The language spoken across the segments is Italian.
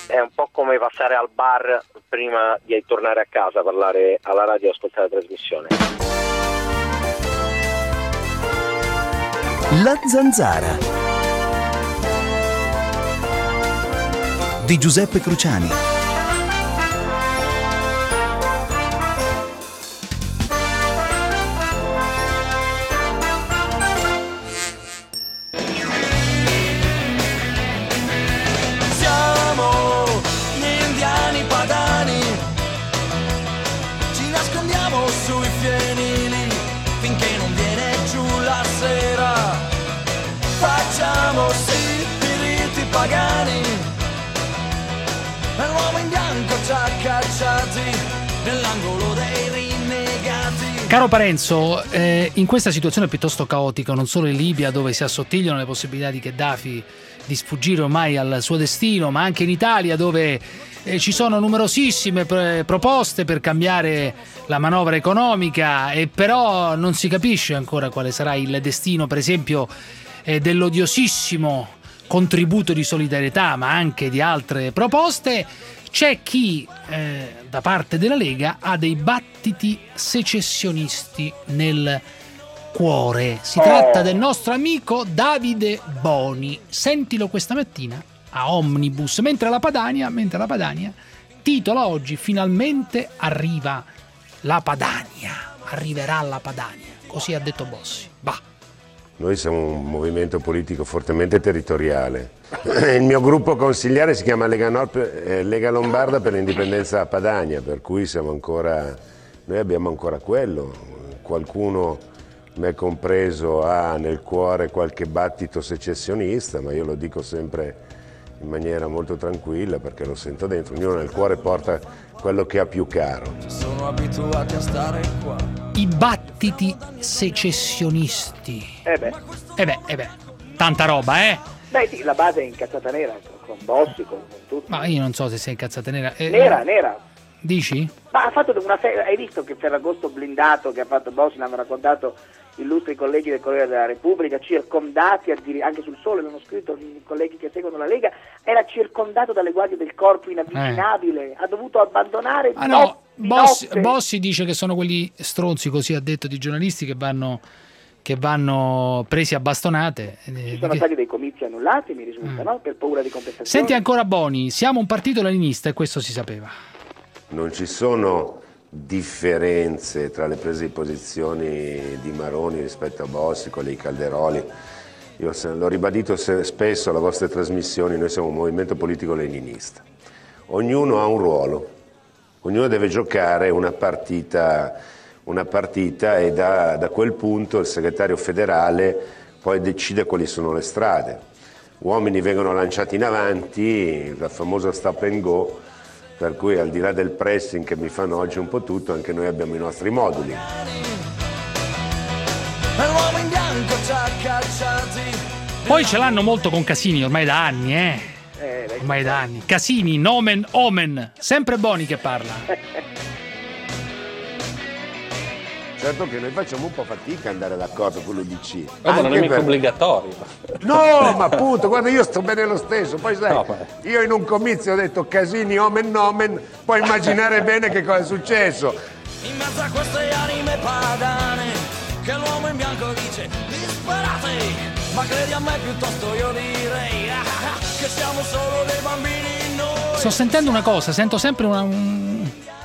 È un po' come passare al bar prima di tornare a casa, parlare alla radio e ascoltare la trasmissione. La Zanzara di Giuseppe Cruciani. Pagani e l'uomo in bianco ci ha cacciati nell'angolo dei rinnegati. Caro Parenzo, in questa situazione piuttosto caotica, non solo in Libia dove si assottigliano le possibilità di Gheddafi di sfuggire ormai al suo destino, ma anche in Italia dove ci sono numerosissime proposte per cambiare la manovra economica e però non si capisce ancora quale sarà il destino, per esempio, dell'odiosissimo contributo di solidarietà, ma anche di altre proposte. C'è chi da parte della Lega ha dei battiti secessionisti nel cuore. Si tratta del nostro amico Davide Boni. Sentilo questa mattina a Omnibus, mentre la Padania titola oggi: finalmente arriva la Padania, arriverà la Padania, così ha detto Bossi. Bah. Noi siamo un movimento politico fortemente territoriale. Il mio gruppo consigliare si chiama Lega Lombarda per l'indipendenza a Padania, per cui noi abbiamo ancora quello. Qualcuno, me compreso, ha nel cuore qualche battito secessionista, ma io lo dico sempre in maniera molto tranquilla perché lo sento dentro. Ognuno nel cuore porta quello che ha più caro. Sono abituati a stare qua. I battiti secessionisti. Tanta roba, eh? Beh sì, la base è incazzata nera, con Bossi, con tutto. Ma io non so se sei incazzata nera. Nera. Dici? Ma ha fatto hai visto che Ferragosto blindato che ha fatto Bossi, l'hanno raccontato illustri colleghi del Corriere della Repubblica, circondati, anche sul Sole l'hanno scritto i colleghi che seguono la Lega, era circondato dalle guardie del corpo inavvicinabile, ha dovuto abbandonare Bossi dice che sono quegli stronzi, così ha detto, di giornalisti che vanno presi a bastonate. Ci sono stati dei comizi annullati, mi risulta, no? Per paura di compensazione. Senti ancora Boni, siamo un partito leninista e questo si sapeva. Non ci sono differenze tra le prese di posizioni di Maroni rispetto a Bossi, quelle di Calderoli. Io l'ho ribadito spesso alle vostre trasmissioni, noi siamo un movimento politico leninista. Ognuno ha un ruolo, ognuno deve giocare una partita e da quel punto il segretario federale poi decide quali sono le strade. Uomini vengono lanciati in avanti, la famosa stop and go, per cui al di là del pressing che mi fanno oggi un po' tutto, anche noi abbiamo i nostri moduli. Poi ce l'hanno molto con Casini ormai da anni, ormai da anni. Casini, nomen omen, sempre Boni che parla. Certo che noi facciamo un po' fatica ad andare d'accordo con l'UDC. Ma non è mica obbligatorio. No, ma appunto, guarda, io sto bene lo stesso. Poi sai, io in un comizio ho detto Casini, omen nomen, puoi immaginare bene che cosa è successo. In mezzo a queste anime padane, che l'uomo in bianco dice disperate, ma credi a me piuttosto io direi che siamo solo dei bambini noi. Sto sentendo una cosa, sento sempre un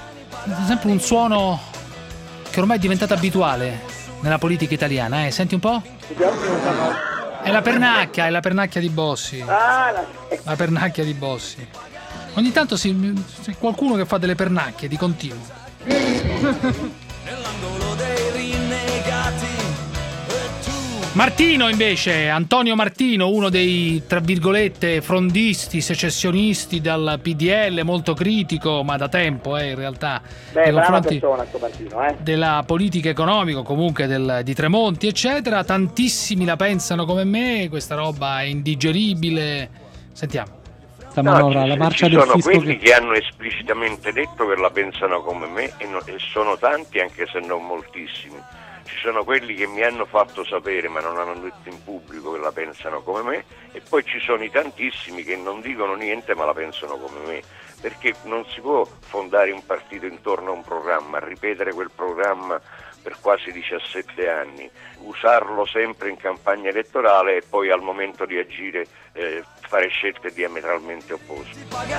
suono che ormai è diventata abituale nella politica italiana, Senti un po'? È la pernacchia di Bossi. La pernacchia di Bossi. Ogni tanto c'è qualcuno che fa delle pernacchie di continuo. Nell'angolo dei rinnegati. Martino invece, Antonio Martino, uno dei tra virgolette frondisti, secessionisti dal PDL, molto critico, ma da tempo in realtà nei confronti della politica economica, comunque di Tremonti eccetera. Tantissimi la pensano come me, questa roba è indigeribile. Sentiamo. La marcia del fisco, sono quelli che hanno esplicitamente detto che la pensano come me e sono tanti, anche se non moltissimi. ci sono quelli che mi hanno fatto sapere ma non hanno detto in pubblico che la pensano come me, e poi ci sono i tantissimi che non dicono niente ma la pensano come me, perché non si può fondare un partito intorno a un programma, ripetere quel programma per quasi 17 anni, usarlo sempre in campagna elettorale e poi al momento di agire fare scelte diametralmente opposte.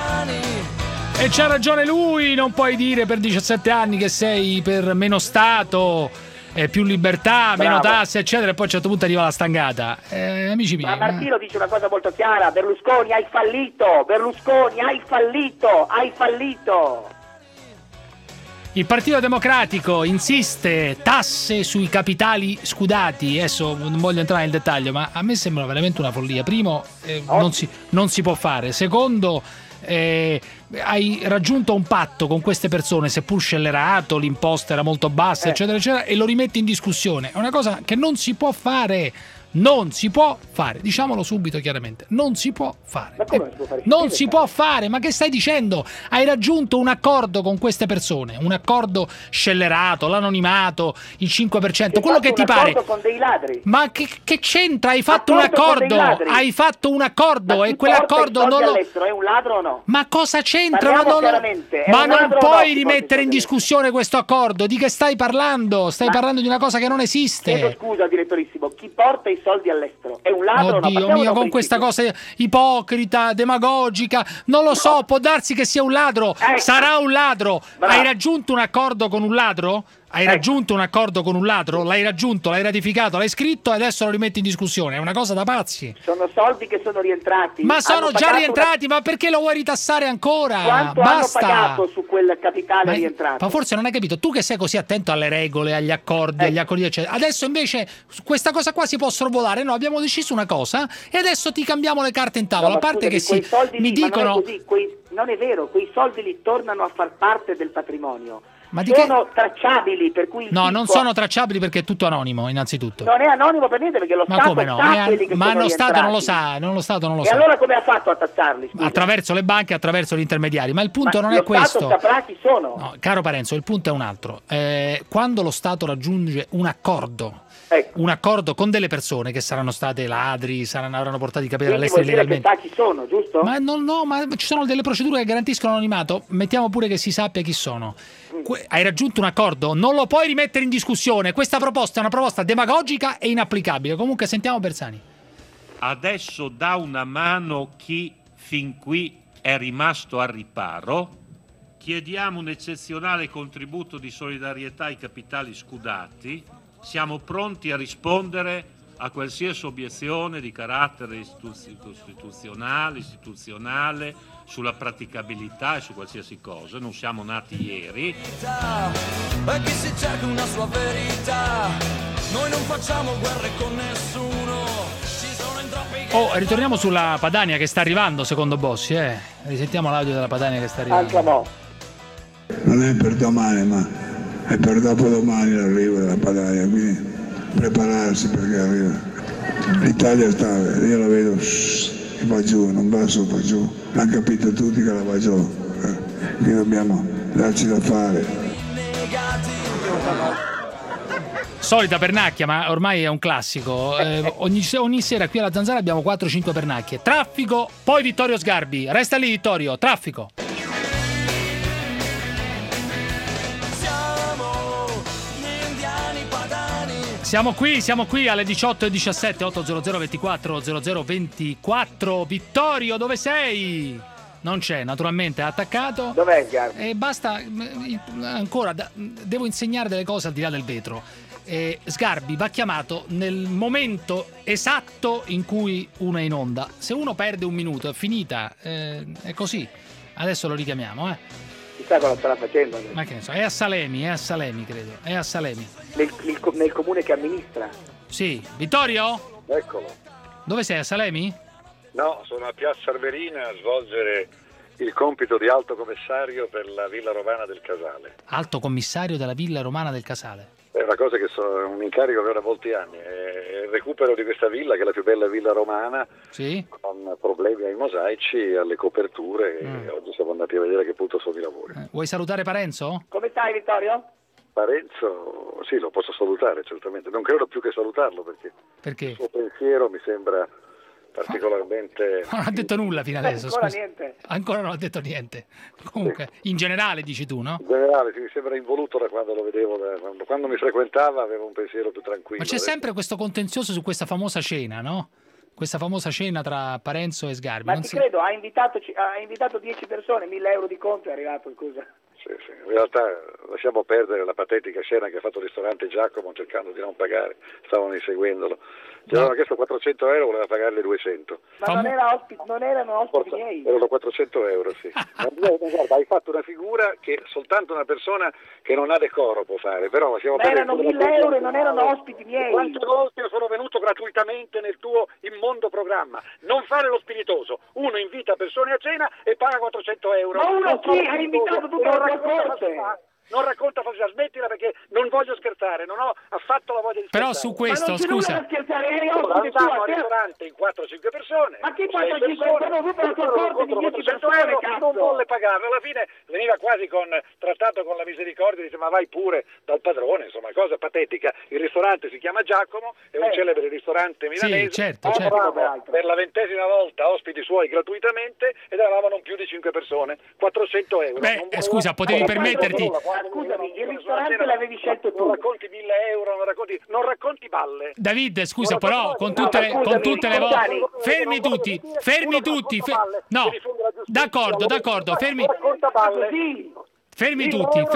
E c'ha ragione lui, non puoi dire per 17 anni che sei per meno Stato, più libertà, meno tasse, eccetera, e poi a un certo punto arriva la stangata. Amici miei. Ma Martino dice una cosa molto chiara: Berlusconi, hai fallito! Berlusconi, hai fallito! Hai fallito! Il Partito Democratico insiste, tasse sui capitali scudati. Adesso non voglio entrare nel dettaglio, ma a me sembra veramente una follia. Primo, non si può fare. Secondo, hai raggiunto un patto con queste persone, seppur scellerato, l'imposta era molto bassa, eccetera, eccetera, e lo rimetti in discussione. È una cosa che non si può fare. Non si può fare, diciamolo subito chiaramente, non si può fare. Ma come non si può fare? Non si può fare, ma che stai dicendo? Hai raggiunto un accordo con queste persone, un accordo scellerato, l'anonimato, il 5%, quello che ti pare. Con dei ladri. Ma che c'entra? Hai fatto un accordo, hai fatto un accordo e quell'accordo non lo... È un ladro o no? Ma cosa c'entra? Ma non puoi rimettere in discussione questo accordo. Di che stai parlando? Stai parlando di una cosa che non esiste. Chiedo scusa, direttorissimo, chi porta i soldi all'estero è un ladro? Oddio mio, con questa cosa ipocrita, demagogica, non lo so, può darsi che sia un ladro, sarà un ladro. Hai raggiunto un accordo con un ladro? Hai raggiunto un accordo con un ladro? L'hai raggiunto, l'hai ratificato, l'hai scritto e adesso lo rimetti in discussione. È una cosa da pazzi. Sono soldi che sono rientrati. Ma sono già rientrati, ma perché lo vuoi ritassare ancora? Quanto Basta. hanno pagato su quel capitale rientrato? Ma forse non hai capito, tu che sei così attento alle regole, agli accordi, eccetera. Adesso invece questa cosa qua si può sorvolare. No, abbiamo deciso una cosa e adesso ti cambiamo le carte in tavola. No, a parte scusami, che mi dicono... Non è vero, quei soldi li tornano a far parte del patrimonio. Ma sono tracciabili, per cui no, non sono tracciabili perché è tutto anonimo, innanzitutto. Non è anonimo per niente perché lo Stato come no? sa quelli che ma sono lo Stato non lo rientrati. sa, lo Stato non lo sa. E allora come ha fatto a tassarli? Scusa? Attraverso le banche, attraverso gli intermediari. Ma il punto non è questo. Lo Stato saprà chi sono. No, caro Parenzo, il punto è un altro. Quando lo Stato raggiunge un accordo, un accordo con delle persone che saranno state ladri, avranno portato i capitali all'estero illegalmente. Che sa chi sono, giusto? Ma ma ci sono delle procedure che garantiscono l'anonimato. Mettiamo pure che si sappia chi sono. Hai raggiunto un accordo, non lo puoi rimettere in discussione. Questa proposta è una proposta demagogica e inapplicabile. Comunque sentiamo Bersani. Adesso dà una mano chi fin qui è rimasto al riparo. Chiediamo un eccezionale contributo di solidarietà ai capitali scudati. Siamo pronti a rispondere a qualsiasi obiezione di carattere istituzionale, sulla praticabilità e su qualsiasi cosa. Non siamo nati ieri. E chi si cerca una sua verità, noi non facciamo guerre con nessuno. Ci sono in troppi ritorniamo sulla Padania che sta arrivando, secondo Bossi, Risentiamo l'audio della Padania che sta arrivando. Non è per domani, ma è per dopodomani l'arrivo della Padania, quindi prepararsi perché arriva. L'Italia io la vedo che va giù, non va su, va giù. Hanno capito tutti che la va giù. Quindi dobbiamo darci da fare. Solita pernacchia, ma ormai è un classico. Ogni sera qui alla Zanzara abbiamo 4-5 pernacchie. Traffico, poi Vittorio Sgarbi. Resta lì Vittorio, traffico. Siamo qui alle 18:17, 800 24 00 24. Vittorio, dove sei? Non c'è, naturalmente è attaccato. Dov'è Sgarbi? E basta, ancora, devo insegnare delle cose al di là del vetro. Sgarbi va chiamato nel momento esatto in cui uno è in onda. Se uno perde un minuto è finita, è così. Adesso lo richiamiamo, Chissà cosa starà facendo. Ma che ne so, è a Salemi, credo. È a Salemi. Nel comune che amministra? Sì. Vittorio? Eccolo. Dove sei, a Salemi? No, sono a Piazza Armerina a svolgere il compito di alto commissario per la Villa Romana del Casale. Alto commissario della Villa Romana del Casale? È una cosa che un incarico che ho da molti anni, è il recupero di questa villa che è la più bella villa romana, sì? Con problemi ai mosaici, alle coperture e oggi siamo andati a vedere a che punto sono i lavori. Vuoi salutare Parenzo? Come stai Vittorio? Parenzo, sì, lo posso salutare certamente, non credo più che salutarlo perché il suo pensiero mi sembra particolarmente... Non ha detto nulla fino adesso, ancora scusa. niente. Ancora non ha detto niente. Comunque, in generale dici tu, no? In generale sì, mi sembra involuto da quando lo vedevo, quando mi frequentava avevo un pensiero più tranquillo. Ma c'è sempre questo contenzioso su questa famosa cena, no? Questa famosa cena tra Parenzo e Sgarbi. Ma credo, ha invitato 10 persone, 1.000 euro di conto è arrivato, scusa. Sì, in realtà lasciamo perdere la patetica scena che ha fatto il ristorante Giacomo cercando di non pagare, stavano inseguendolo. Ci avevano chiesto 400 euro, voleva pagarle 200. Ma non erano ospiti miei. Erano 400 euro, sì. Ma guarda, hai fatto una figura che soltanto una persona che non ha decoro può fare, però lasciamo perdere. Erano 1.000 euro e non erano ospiti miei. Quante volte sono venuto gratuitamente nel tuo immondo programma? Non fare lo spiritoso. Uno invita persone a cena e paga 400 euro. Ma uno chi ha invitato tutta la tua corte? Non racconta falsità, smettila perché non voglio scherzare, non ho affatto la voglia di scherzare. Però su questo, scusa. Andiamo al ristorante in 4-5 persone. Ma che 4-5 persone? Di 10 persone, non volle pagarlo. Alla fine veniva quasi trattato con la misericordia, dice ma vai pure dal padrone, insomma, cosa patetica. Il ristorante si chiama Giacomo, è un celebre ristorante milanese. Sì, certo. Per la 20ª volta ospiti suoi gratuitamente ed eravamo non più di 5 persone. 400 euro. Beh, scusa, potevi permetterti... Scusami, il ristorante l'avevi scelto tu. Non racconti 1.000 euro, non racconti balle. David, scusa, però con tutte le volte... Fermi tutti. No, d'accordo, fermi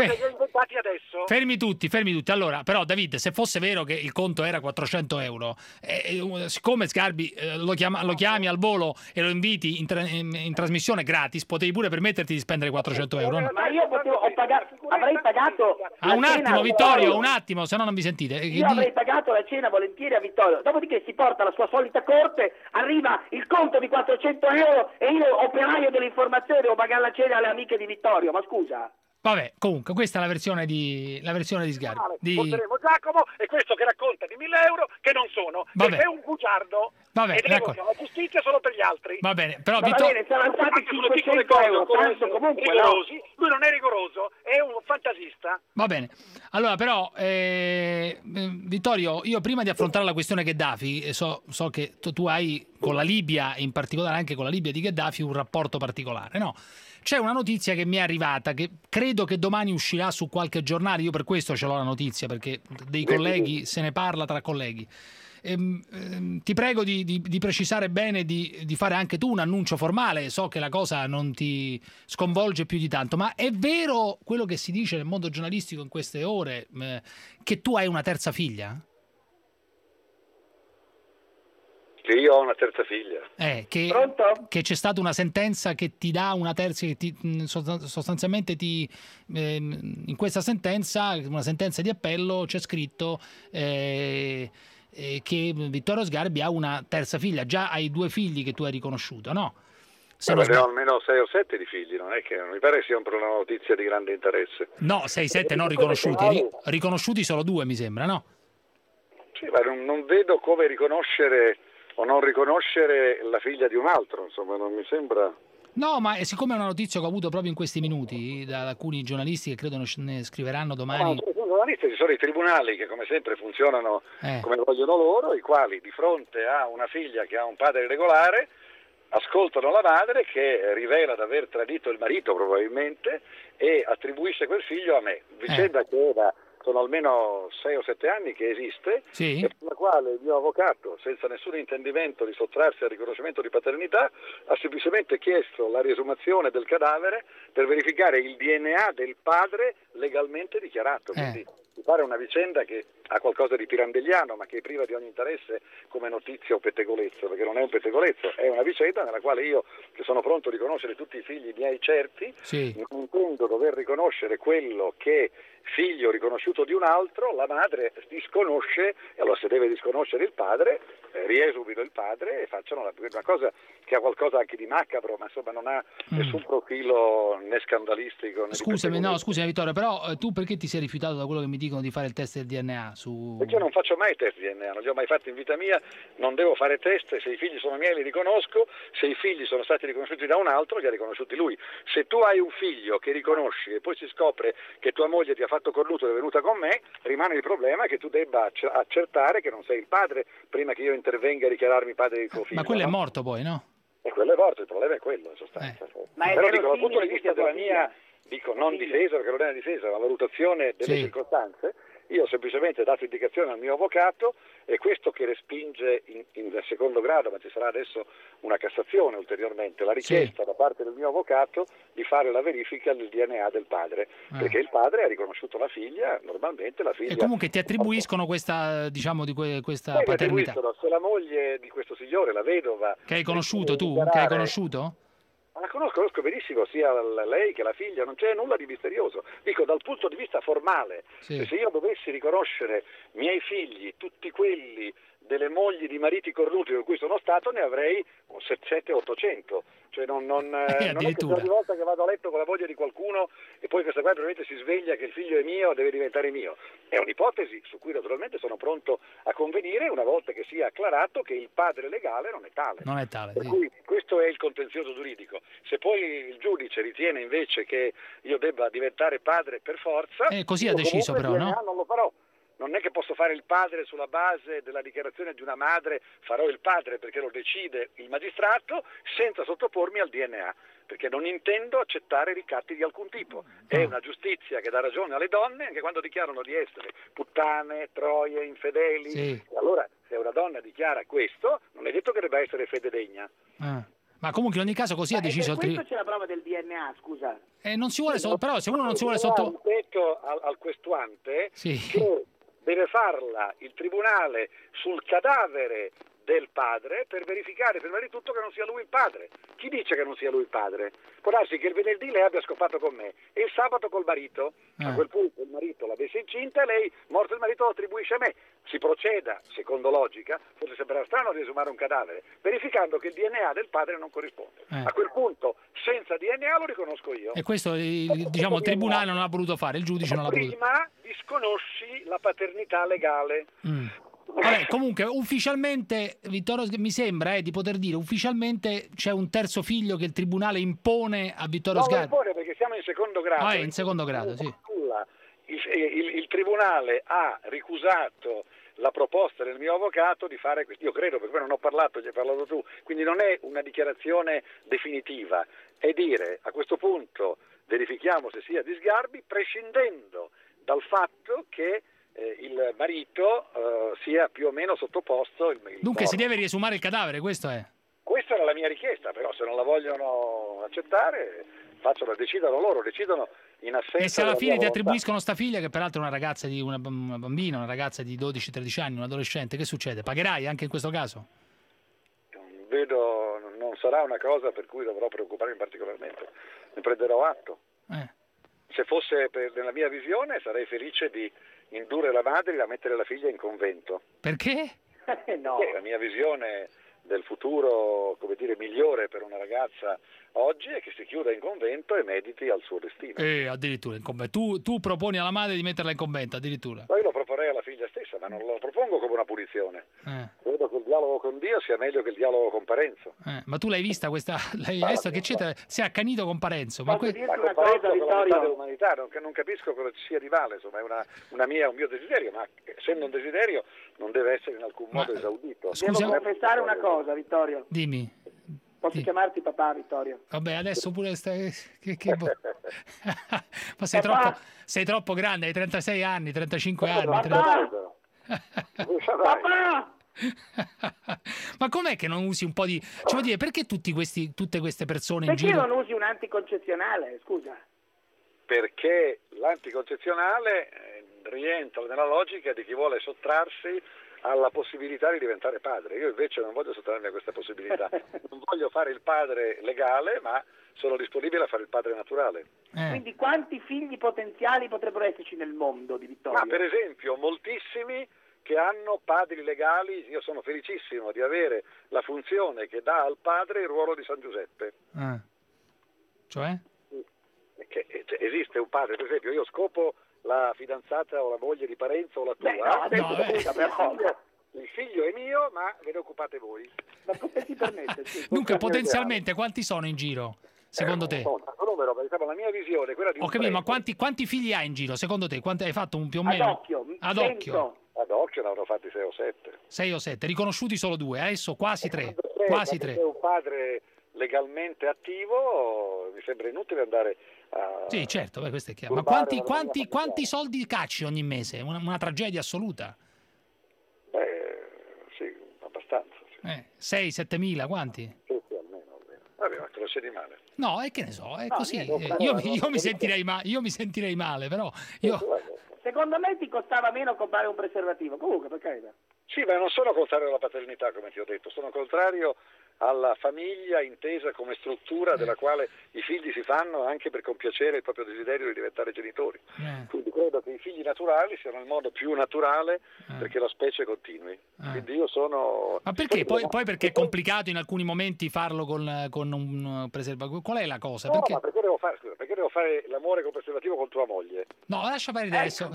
tutti. Allora, però David, se fosse vero che il conto era 400 euro, siccome Sgarbi lo chiami al volo e lo inviti in trasmissione gratis, potevi pure permetterti di spendere 400 euro. No? Ma io avrei pagato un attimo, Vittorio, un attimo, se no non mi sentite. Io avrei pagato la cena volentieri a Vittorio, dopodiché si porta alla sua solita corte, arriva il conto di 400 euro e io, operaio dell'informazione, devo pagare la cena alle amiche di Vittorio, ma scusa. Vabbè, comunque, questa è la versione di Sgarbi. Porteremo Giacomo e questo che racconta di 1.000 euro che non sono. Perché è un bugiardo. Vabbè, e la giustizia solo per gli altri. Va bene, però saranno stati 500 euro, tanto comunque rigorosi. No? Lui non è rigoroso, è un fantasista. Va bene. Allora, però, Vittorio, io prima di affrontare la questione Gheddafi, so che tu hai con la Libia, in particolare anche con la Libia di Gheddafi, un rapporto particolare, no? C'è una notizia che mi è arrivata, che credo che domani uscirà su qualche giornale, io per questo ce l'ho la notizia, perché dei colleghi se ne parla tra colleghi. Ti prego di precisare bene, di fare anche tu un annuncio formale, so che la cosa non ti sconvolge più di tanto, ma è vero quello che si dice nel mondo giornalistico in queste ore, che tu hai una terza figlia? Che io ho una terza figlia. Che c'è stata una sentenza che ti dà una terza, che sostanzialmente in questa sentenza, una sentenza di appello, c'è scritto che Vittorio Sgarbi ha una terza figlia. Già hai 2 figli che tu hai riconosciuto, no? Ne ho almeno 6 o 7 di figli, non è che non mi pare sia una notizia di grande interesse. No, 6-7 non riconosciuti, riconosciuti solo 2 mi sembra, no? Sì, ma non vedo come riconoscere o non riconoscere la figlia di un altro, insomma, non mi sembra... No, ma siccome è una notizia che ho avuto proprio in questi minuti da alcuni giornalisti che credo ne scriveranno domani... No, ci sono i tribunali che come sempre funzionano come vogliono loro, i quali di fronte a una figlia che ha un padre irregolare ascoltano la madre che rivela di aver tradito il marito probabilmente e attribuisce quel figlio a me. Vicenda che sono almeno 6 o 7 anni che esiste, sì. E per la quale il mio avvocato, senza nessun intendimento di sottrarsi al riconoscimento di paternità, ha semplicemente chiesto la riesumazione del cadavere per verificare il DNA del padre legalmente dichiarato. Quindi mi pare una vicenda che ha qualcosa di pirandelliano, ma che è priva di ogni interesse come notizia o pettegolezzo, perché non è un pettegolezzo, è una vicenda nella quale io, che sono pronto a riconoscere tutti i figli miei certi, non intendo dover riconoscere quello che figlio riconosciuto di un altro, la madre disconosce, e allora se deve disconoscere il padre, riesumino il padre e facciano una cosa che ha qualcosa anche di macabro, ma insomma non ha nessun profilo né scandalistico né Scusami Vittorio, però tu perché ti sei rifiutato da quello che mi dicono di fare il test del DNA? Perché io non faccio mai test di DNA, non li ho mai fatti in vita mia, non devo fare test, se i figli sono miei li riconosco, se i figli sono stati riconosciuti da un altro li ha riconosciuti lui. Se tu hai un figlio che riconosci e poi si scopre che tua moglie ti ha fatto cornuto ed è venuta con me, rimane il problema che tu debba accertare che non sei il padre prima che io intervenga a dichiararmi padre di tuo figlio. Ma quello è morto poi, no? E quello è morto, il problema è quello in sostanza. Però dico, dal punto di vista della mia, non difesa, perché non è una difesa, ma valutazione delle circostanze, io ho semplicemente dato indicazione al mio avvocato e questo che respinge in secondo grado, ma ci sarà adesso una Cassazione ulteriormente, la richiesta da parte del mio avvocato di fare la verifica del DNA del padre, perché il padre ha riconosciuto la figlia, normalmente la figlia... E comunque ti attribuiscono questa, diciamo, questa paternità. Se la moglie di questo signore, la vedova... Che hai conosciuto tu? Che hai conosciuto? La conosco benissimo, sia lei che la figlia, non c'è nulla di misterioso. Dico, dal punto di vista formale, se io dovessi riconoscere miei figli, tutti quelli delle mogli di mariti cornuti con cui sono stato, ne avrei 700-800. Cioè non è che ogni volta che vado a letto con la moglie di qualcuno e poi questa qua probabilmente si sveglia che il figlio è mio, deve diventare mio. È un'ipotesi su cui naturalmente sono pronto a convenire una volta che sia acclarato che il padre legale non è tale. Non è tale, per cui questo è il contenzioso giuridico. Se poi il giudice ritiene invece che io debba diventare padre per forza, così ha deciso però, no? Non lo farò. Non è che posso fare il padre sulla base della dichiarazione di una madre, farò il padre perché lo decide il magistrato senza sottopormi al DNA, perché non intendo accettare ricatti di alcun tipo. È una giustizia che dà ragione alle donne anche quando dichiarano di essere puttane, troie, infedeli. E allora se una donna dichiara questo, non è detto che debba essere fede degna. Ma comunque in ogni caso così ha deciso... Per questo c'è la prova del DNA, scusa. Non si vuole però se uno non si vuole sotto... Ripeto al questuante che deve farla il tribunale sul cadavere del padre per verificare prima di tutto che non sia lui il padre. Chi dice che non sia lui il padre? Può darsi che il venerdì lei abbia scopato con me e il sabato col marito, a quel punto il marito l'avesse incinta e lei, morto il marito, lo attribuisce a me. Si proceda, secondo logica, forse sembrerà strano riesumare un cadavere, verificando che il DNA del padre non corrisponde. A quel punto, senza DNA lo riconosco io. E questo il tribunale non ha voluto fare, il giudice non l'ha voluto. Prima disconosci la paternità legale. Vabbè, comunque ufficialmente, Vittorio, mi sembra di poter dire, ufficialmente c'è un terzo figlio che il tribunale impone a Vittorio Sgarbi. Non lo impone perché siamo in secondo grado. In secondo grado, sì. Il tribunale ha ricusato la proposta del mio avvocato di fare questo. Io credo, perché non ho parlato, gli hai parlato tu, quindi non è una dichiarazione definitiva, è dire a questo punto verifichiamo se sia di Sgarbi, prescindendo dal fatto che il marito sia più o meno sottoposto. Dunque si deve riesumare il cadavere, questo è? Questa era la mia richiesta, però se non la vogliono accettare, decidano loro, decidono in assenza. E se alla fine ti attribuiscono sta figlia, che peraltro è una ragazza di una bambina, una ragazza di 12-13 anni, un adolescente, che succede? Pagherai anche in questo caso? Vedo, non sarà una cosa per cui dovrò preoccuparmi particolarmente, ne prenderò atto. Se fosse nella mia visione sarei felice di indurre la madre a mettere la figlia in convento. Perché? No. La mia visione del futuro, come dire, migliore per una ragazza oggi è che si chiuda in convento e mediti al suo destino. Addirittura in convento. Tu proponi alla madre di metterla in convento, addirittura. Poi lo proporrei alla figlia stessa, ma non lo propongo come una punizione. Credo che il dialogo con Dio sia meglio che il dialogo con Parenzo. Ma tu l'hai vista questa? L'hai visto che c'è? Si è accanito con Parenzo. Ma dirti una cosa, Vittorio? Dell'umanità, non capisco cosa ci sia di male, insomma, è un mio desiderio, ma essendo un desiderio non deve essere in alcun modo esaudito. Devo confessare una cosa, Vittorio. Dimmi. Posso chiamarti papà, Vittorio? Vabbè, adesso pure ma sei troppo grande, hai 36 anni, 35 anni. Papà! Ma com'è che non usi un po' di... Cioè, vuol dire, perché tutte queste persone in perché giro... non usi un anticoncezionale, scusa? Perché l'anticoncezionale rientra nella logica di chi vuole sottrarsi alla possibilità di diventare padre. Io invece non voglio sottrarmi a questa possibilità. Non voglio fare il padre legale, ma sono disponibile a fare il padre naturale. Quindi quanti figli potenziali potrebbero esserci nel mondo di Vittorio? Ma per esempio moltissimi che hanno padri legali. Io sono felicissimo di avere la funzione che dà al padre il ruolo di San Giuseppe. Cioè? Che esiste un padre, per esempio io scopo la fidanzata o la moglie di Parenzo o la tua. Il figlio è mio, ma ve ne occupate voi. Ma come si permette? Dunque, potenzialmente, quanti sono in giro, secondo te? Numero, diciamo, la mia visione è quella di Ho capito, ma quanti figli hai in giro, secondo te? Quanti hai fatto più o meno? Ad occhio. Ad occhio ne avrò fatti 6 o 7. 6 o 7, riconosciuti solo 2, adesso quasi 3. Quasi 3. Se un padre legalmente attivo, mi sembra inutile andare a... Sì, certo, questo è chiaro. Ma quanti soldi cacci ogni mese? Una tragedia assoluta. Sì, abbastanza. Sì. 6-7 mila, quanti? Sì, almeno. Vabbè, ma te lo sei di male. No, è che ne so, è così. Io mi sentirei male, però... Secondo me ti costava meno comprare un preservativo. Comunque, per carità. Sì, ma non sono contrario alla paternità, come ti ho detto. Sono contrario alla famiglia intesa come struttura della quale i figli si fanno anche per compiacere il proprio desiderio di diventare genitori. Quindi credo che i figli naturali siano il modo più naturale perché la specie continui. Quindi io sono... Ma perché? Poi perché è complicato in alcuni momenti farlo con un preservativo? Qual è la cosa? No, ma perché devo fare l'amore col preservativo con tua moglie? No, lascia fare adesso.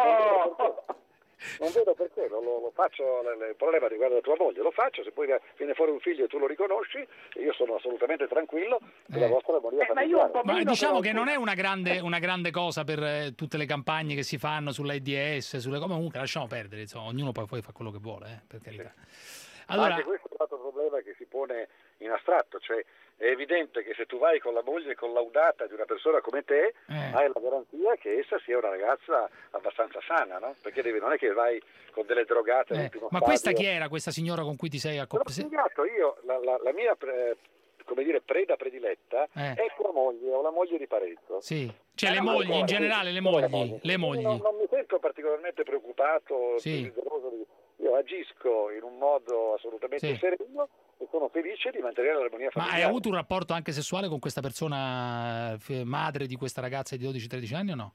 Non vedo perché, lo faccio, il problema riguarda la tua moglie, lo faccio, se poi viene fuori un figlio e tu lo riconosci, io sono assolutamente tranquillo che la vostra armonia familiare. Ma diciamo che non è una grande cosa per tutte le campagne che si fanno sull'AIDS, comunque lasciamo perdere, insomma, ognuno poi fa quello che vuole, per carità. Allora... Anche questo è un altro problema che si pone in astratto, cioè è evidente che se tu vai con la moglie collaudata di una persona come te, hai la garanzia che essa sia una ragazza abbastanza sana, no? Perché non è che vai con delle drogate. Ma questa chi era, questa signora con cui ti sei accoppiato? L'ho spiegato io, la mia preda prediletta è tua moglie o la moglie di Parenzo. Sì, cioè le mogli, in generale le mogli. Non mi sento particolarmente preoccupato, desideroso io agisco in un modo assolutamente sereno e sono felice di mantenere l'armonia familiare. Ma hai avuto un rapporto anche sessuale con questa persona, madre di questa ragazza di 12-13 anni o no?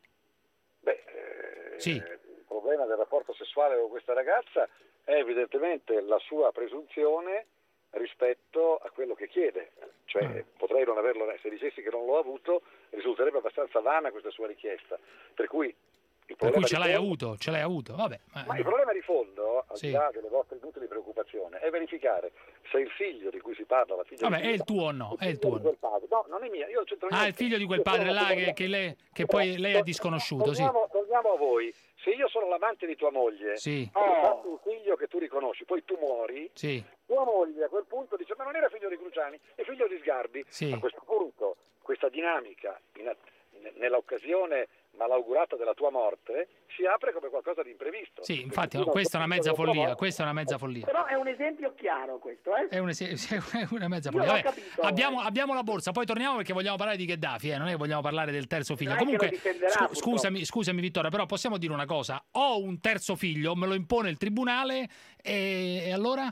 Sì. Il problema del rapporto sessuale con questa ragazza è evidentemente la sua presunzione rispetto a quello che chiede. Cioè potrei non averlo, se dicessi che non l'ho avuto risulterebbe abbastanza vana questa sua richiesta. Per cui ce l'hai avuto, vabbè. Ma il problema di fondo, al di là delle vostre inutili preoccupazioni, è verificare se il figlio di cui si parla, la figlia è il tuo o no? È il tuo. No, non è mia, io c'entro niente. Il figlio di quel padre là che poi lei ha disconosciuto, torniamo a voi. Se io sono l'amante di tua moglie, ho un figlio che tu riconosci, poi tu muori, tua moglie a quel punto dice ma non era figlio di Cruciani, è figlio di Sgarbi. A questo punto questa dinamica nell'occasione malaugurata della tua morte si apre come qualcosa di imprevisto. Sì, infatti questa è una mezza follia, Però è un esempio chiaro questo, È una mezza follia. Abbiamo la borsa, poi torniamo perché vogliamo parlare di Gheddafi, non è che vogliamo parlare del terzo figlio. Comunque scusami Vittorio, però possiamo dire una cosa, ho un terzo figlio, me lo impone il tribunale e allora?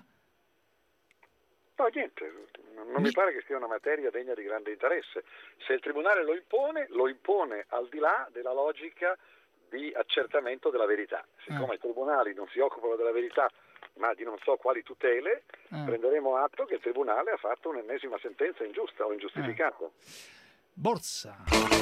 No, niente. Non mi pare che sia una materia degna di grande interesse. Se il tribunale lo impone al di là della logica di accertamento della verità. Siccome i tribunali non si occupano della verità ma di non so quali tutele, prenderemo atto che il tribunale ha fatto un'ennesima sentenza ingiusta o ingiustificata. Borsa.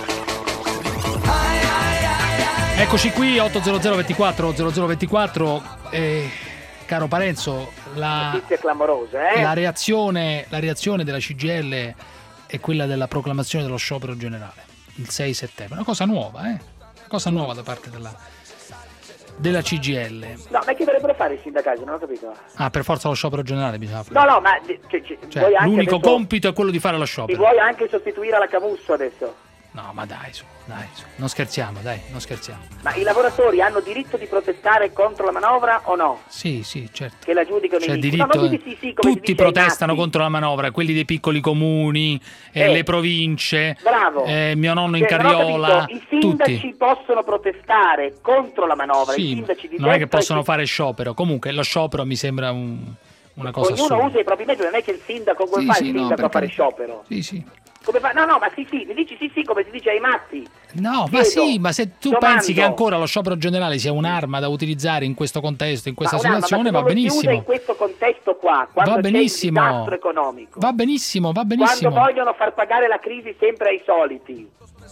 Eccoci qui, 800 24 0024. Caro Parenzo, la reazione della CGIL è quella della proclamazione dello sciopero generale il 6 settembre. Una cosa nuova, Una cosa nuova da parte della CGIL. No, ma che dovrebbero fare i sindacati? Non ho capito. Per forza lo sciopero generale bisogna fare. No, ma cioè, l'unico compito è quello di fare lo sciopero. Ti vuoi anche sostituire alla Camusso adesso? No, ma dai, non scherziamo. Ma i lavoratori hanno diritto di protestare contro la manovra o no? Sì, certo. Che la giudicano tutti protestano contro la manovra, quelli dei piccoli comuni, le province, mio nonno in Carriola. I sindaci possono protestare contro la manovra, i sindaci di non è che possono fare sciopero. Comunque lo sciopero mi sembra una cosa assurda. Ognuno usa i propri mezzi, non è che il sindaco a fare sciopero. Sì. Come fa? No, ma sì, mi dici sì, come si dice ai matti. No, Chiedo, ma sì, ma se tu domando. pensi che ancora lo sciopero generale sia un'arma da utilizzare in questo contesto, in questa Ma situazione, va se non lo si usa benissimo. in questo contesto qua, quando Va c'è il benissimo. disastro economico. Va benissimo. Quando vogliono far pagare la crisi sempre ai soliti.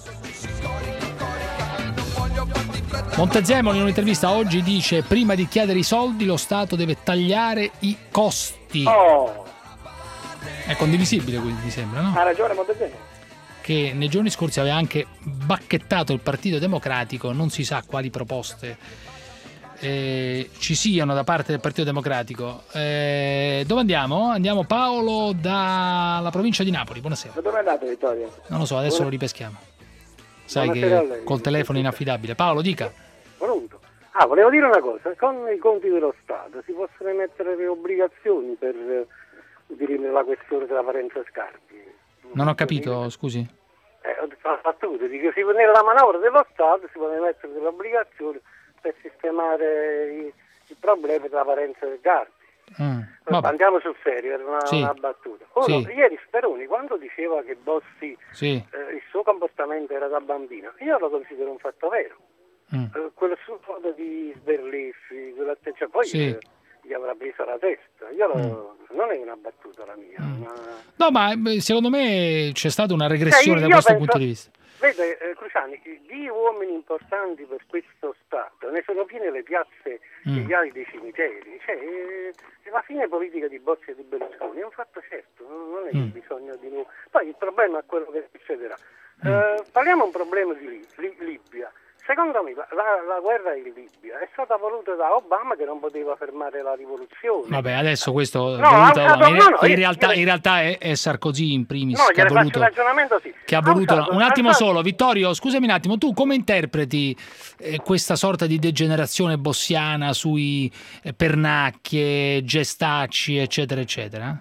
Montezemolo in un'intervista oggi dice: prima di chiedere i soldi lo Stato deve tagliare i costi. È condivisibile, quindi mi sembra, no? Ha ragione Montezemolo. Che nei giorni scorsi aveva anche bacchettato il Partito Democratico, non si sa quali proposte ci siano da parte del Partito Democratico. Dove andiamo? Andiamo Paolo dalla provincia di Napoli, buonasera. Ma dove è andato Vittorio? Non lo so, adesso lo ripeschiamo. Sai Buonasera che col telefono inaffidabile. Paolo, dica. Pronto? Volevo dire una cosa, con i conti dello Stato si possono emettere le obbligazioni per dirimere la questione della parenza Scarpi. Non ho capito, scusi. Ho fatto così, dico, nella manovra dello Stato si possono emettere delle obbligazioni per sistemare i problemi della parenza Scarpi. Andiamo sul serio, era una battuta. Ieri Speroni, quando diceva che Bossi il suo comportamento era da bambino, io lo considero un fatto vero. Quel suo modo di sberlirsi, quell'atteggiamento, poi gli avrà preso la testa. Non è una battuta la mia. No, ma secondo me c'è stata una regressione da questo punto di vista. Vede, Cruciani, di uomini importanti per questo Stato ne sono piene le piazze e gli ali dei cimiteri. La fine politica di Bossi e di Berlusconi è un fatto certo, non è che bisogna di nuovo. Poi il problema è quello che succederà. Parliamo un problema di Libia. Secondo me la guerra in Libia è stata voluta da Obama, che non poteva fermare la rivoluzione. Vabbè, adesso questo in realtà è Sarkozy in primis che ha voluto, un attimo solo. Vittorio, scusami un attimo, tu come interpreti questa sorta di degenerazione bossiana sui pernacchie, gestacci, eccetera eccetera?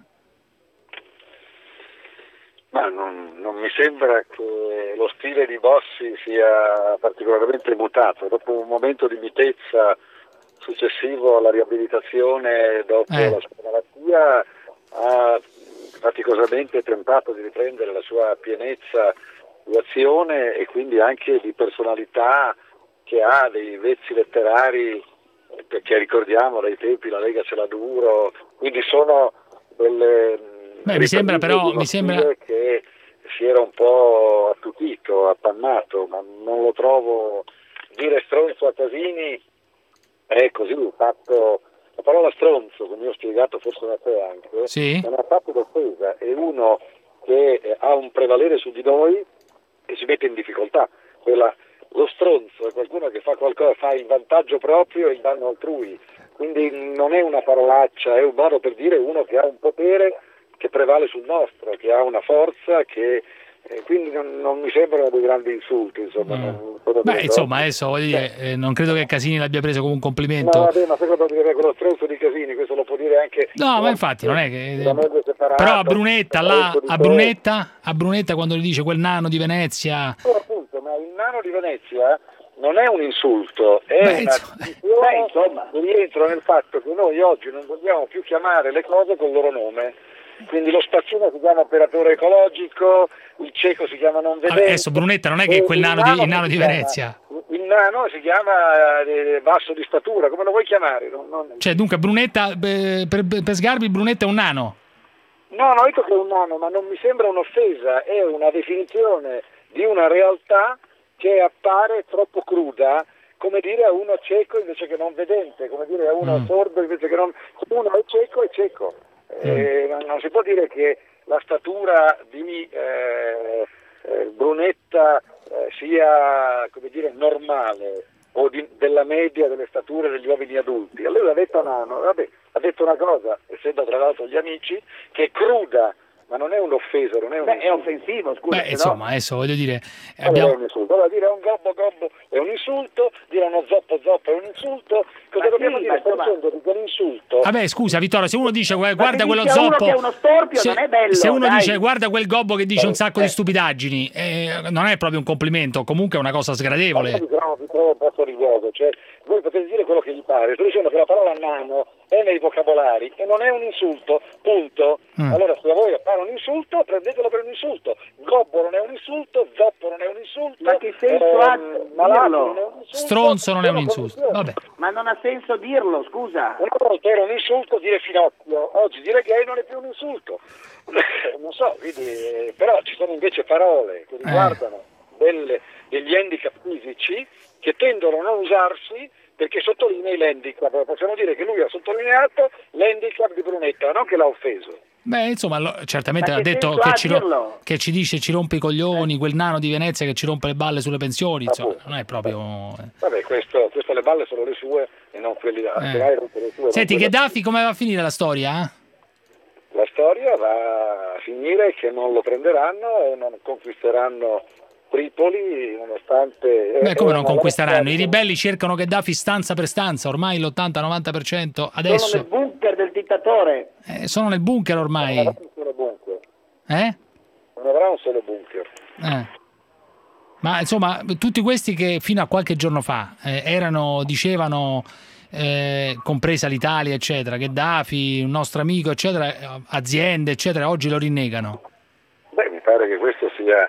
Ma non mi sembra che lo stile di Bossi sia particolarmente mutato. Dopo un momento di mitezza successivo alla riabilitazione dopo la sua malattia, ha faticosamente tentato di riprendere la sua pienezza di azione e quindi anche di personalità che ha, dei vezzi letterari che ricordiamo dai tempi la Lega ce l'ha duro, quindi sono delle... mi sembra che si era un po' attutito, appannato, ma non lo trovo. Dire stronzo a Casini è così fatto. La parola stronzo, come ho spiegato forse da te anche, non è fatto d'offesa, è uno che ha un prevalere su di noi e si mette in difficoltà. Lo stronzo è qualcuno che fa qualcosa, fa il vantaggio proprio e il danno altrui, quindi non è una parolaccia, è un modo per dire uno che ha un potere che prevale sul nostro, che ha una forza, che quindi non mi sembrano dei grandi insulti, insomma. Insomma, adesso voglio dire, non credo che Casini l'abbia preso come un complimento. No, vabbè, ma secondo me quello stronzo di Casini, questo lo può dire anche. No, ma infatti non è che. Però a Brunetta, a Brunetta quando gli dice quel nano di Venezia. Appunto, ma il nano di Venezia non è un insulto, è una rientra nel fatto che noi oggi non vogliamo più chiamare le cose col loro nome. Quindi lo spazzino si chiama operatore ecologico, il cieco si chiama non vedente. Adesso Brunetta non è che quel nano di Venezia. Il nano si chiama basso di statura, come lo vuoi chiamare? Cioè dunque Brunetta, per Sgarbi Brunetta è un nano? No, non dico che è un nano, ma non mi sembra un'offesa, è una definizione di una realtà che appare troppo cruda, come dire a uno cieco invece che non vedente, come dire a uno sordo invece che non... Uno è cieco. Non si può dire che la statura di Brunetta sia, come dire, normale o della media delle stature degli uomini adulti. Allora ha detto nano, ha detto una cosa, essendo tra l'altro gli amici, che è cruda, ma non è un'offesa, non è un è offensivo, scusa. Insomma, adesso voglio dire, è un insulto. Allora dire a un gobbo è un insulto, dire a uno zoppo è un insulto. Cosa dobbiamo dire? Quell'insulto. Vabbè, scusa Vittorio, se uno dice guarda quello zoppo, che è uno storpio, non è bello. Se uno dice guarda quel gobbo che dice un sacco di stupidaggini, non è proprio un complimento, comunque è una cosa sgradevole. Però un po' fuori luogo, cioè voi potete dire quello che gli pare. Sto dicendo che la parola nano è è nei vocabolari e non è un insulto, punto. Allora se a voi appare un insulto, prendetelo per un insulto. Gobbo non è un insulto, zoppo non è un insulto. Ma che senso ha dirlo? Stronzo non è un insulto. Vabbè. Ma non ha senso dirlo, scusa. Una volta era un insulto dire finocchio, oggi dire gay non è più un insulto. Non so, quindi, però ci sono invece parole che riguardano degli handicap fisici che tendono a non usarsi perché sottolinea l'handicap. Possiamo dire che lui ha sottolineato l'handicap di Brunetta, non che l'ha offeso. Beh, insomma, certamente ha detto che ci dice ci rompe i coglioni, quel nano di Venezia che ci rompe le balle sulle pensioni, insomma, non è proprio... Vabbè, questo le balle sono le sue e non quelli là. Le sue, senti, Gheddafi come va a finire la storia? La storia va a finire che non lo prenderanno e non conquisteranno Tripoli, nonostante... Beh, come non conquisteranno? I ribelli cercano Gheddafi stanza per stanza, ormai l'80-90%, adesso... Sono nel bunker del dittatore. Sono nel bunker ormai. Non avrà un solo bunker. Non avrà un solo bunker. Ma insomma, tutti questi che fino a qualche giorno fa dicevano... compresa l'Italia, eccetera, Gheddafi, un nostro amico, eccetera, aziende, eccetera, oggi lo rinnegano. Beh, mi pare che questo sia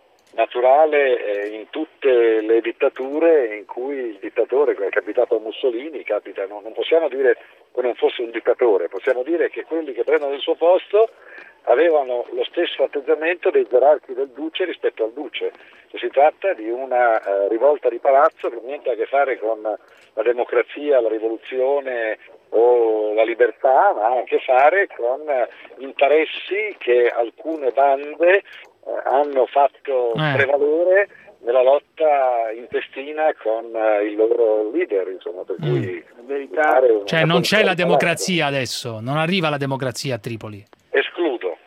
naturale in tutte le dittature in cui il dittatore, come è capitato a Mussolini, non possiamo dire che non fosse un dittatore, possiamo dire che quelli che prendono il suo posto avevano lo stesso atteggiamento dei gerarchi del duce rispetto al duce. Si tratta di una rivolta di palazzo che non ha niente a che fare con la democrazia, la rivoluzione o la libertà, ma ha a che fare con interessi che alcune bande hanno fatto prevalere nella lotta intestina con il loro leader, insomma, per cui cioè non c'è la democrazia adesso, non arriva la democrazia a Tripoli. Escludo.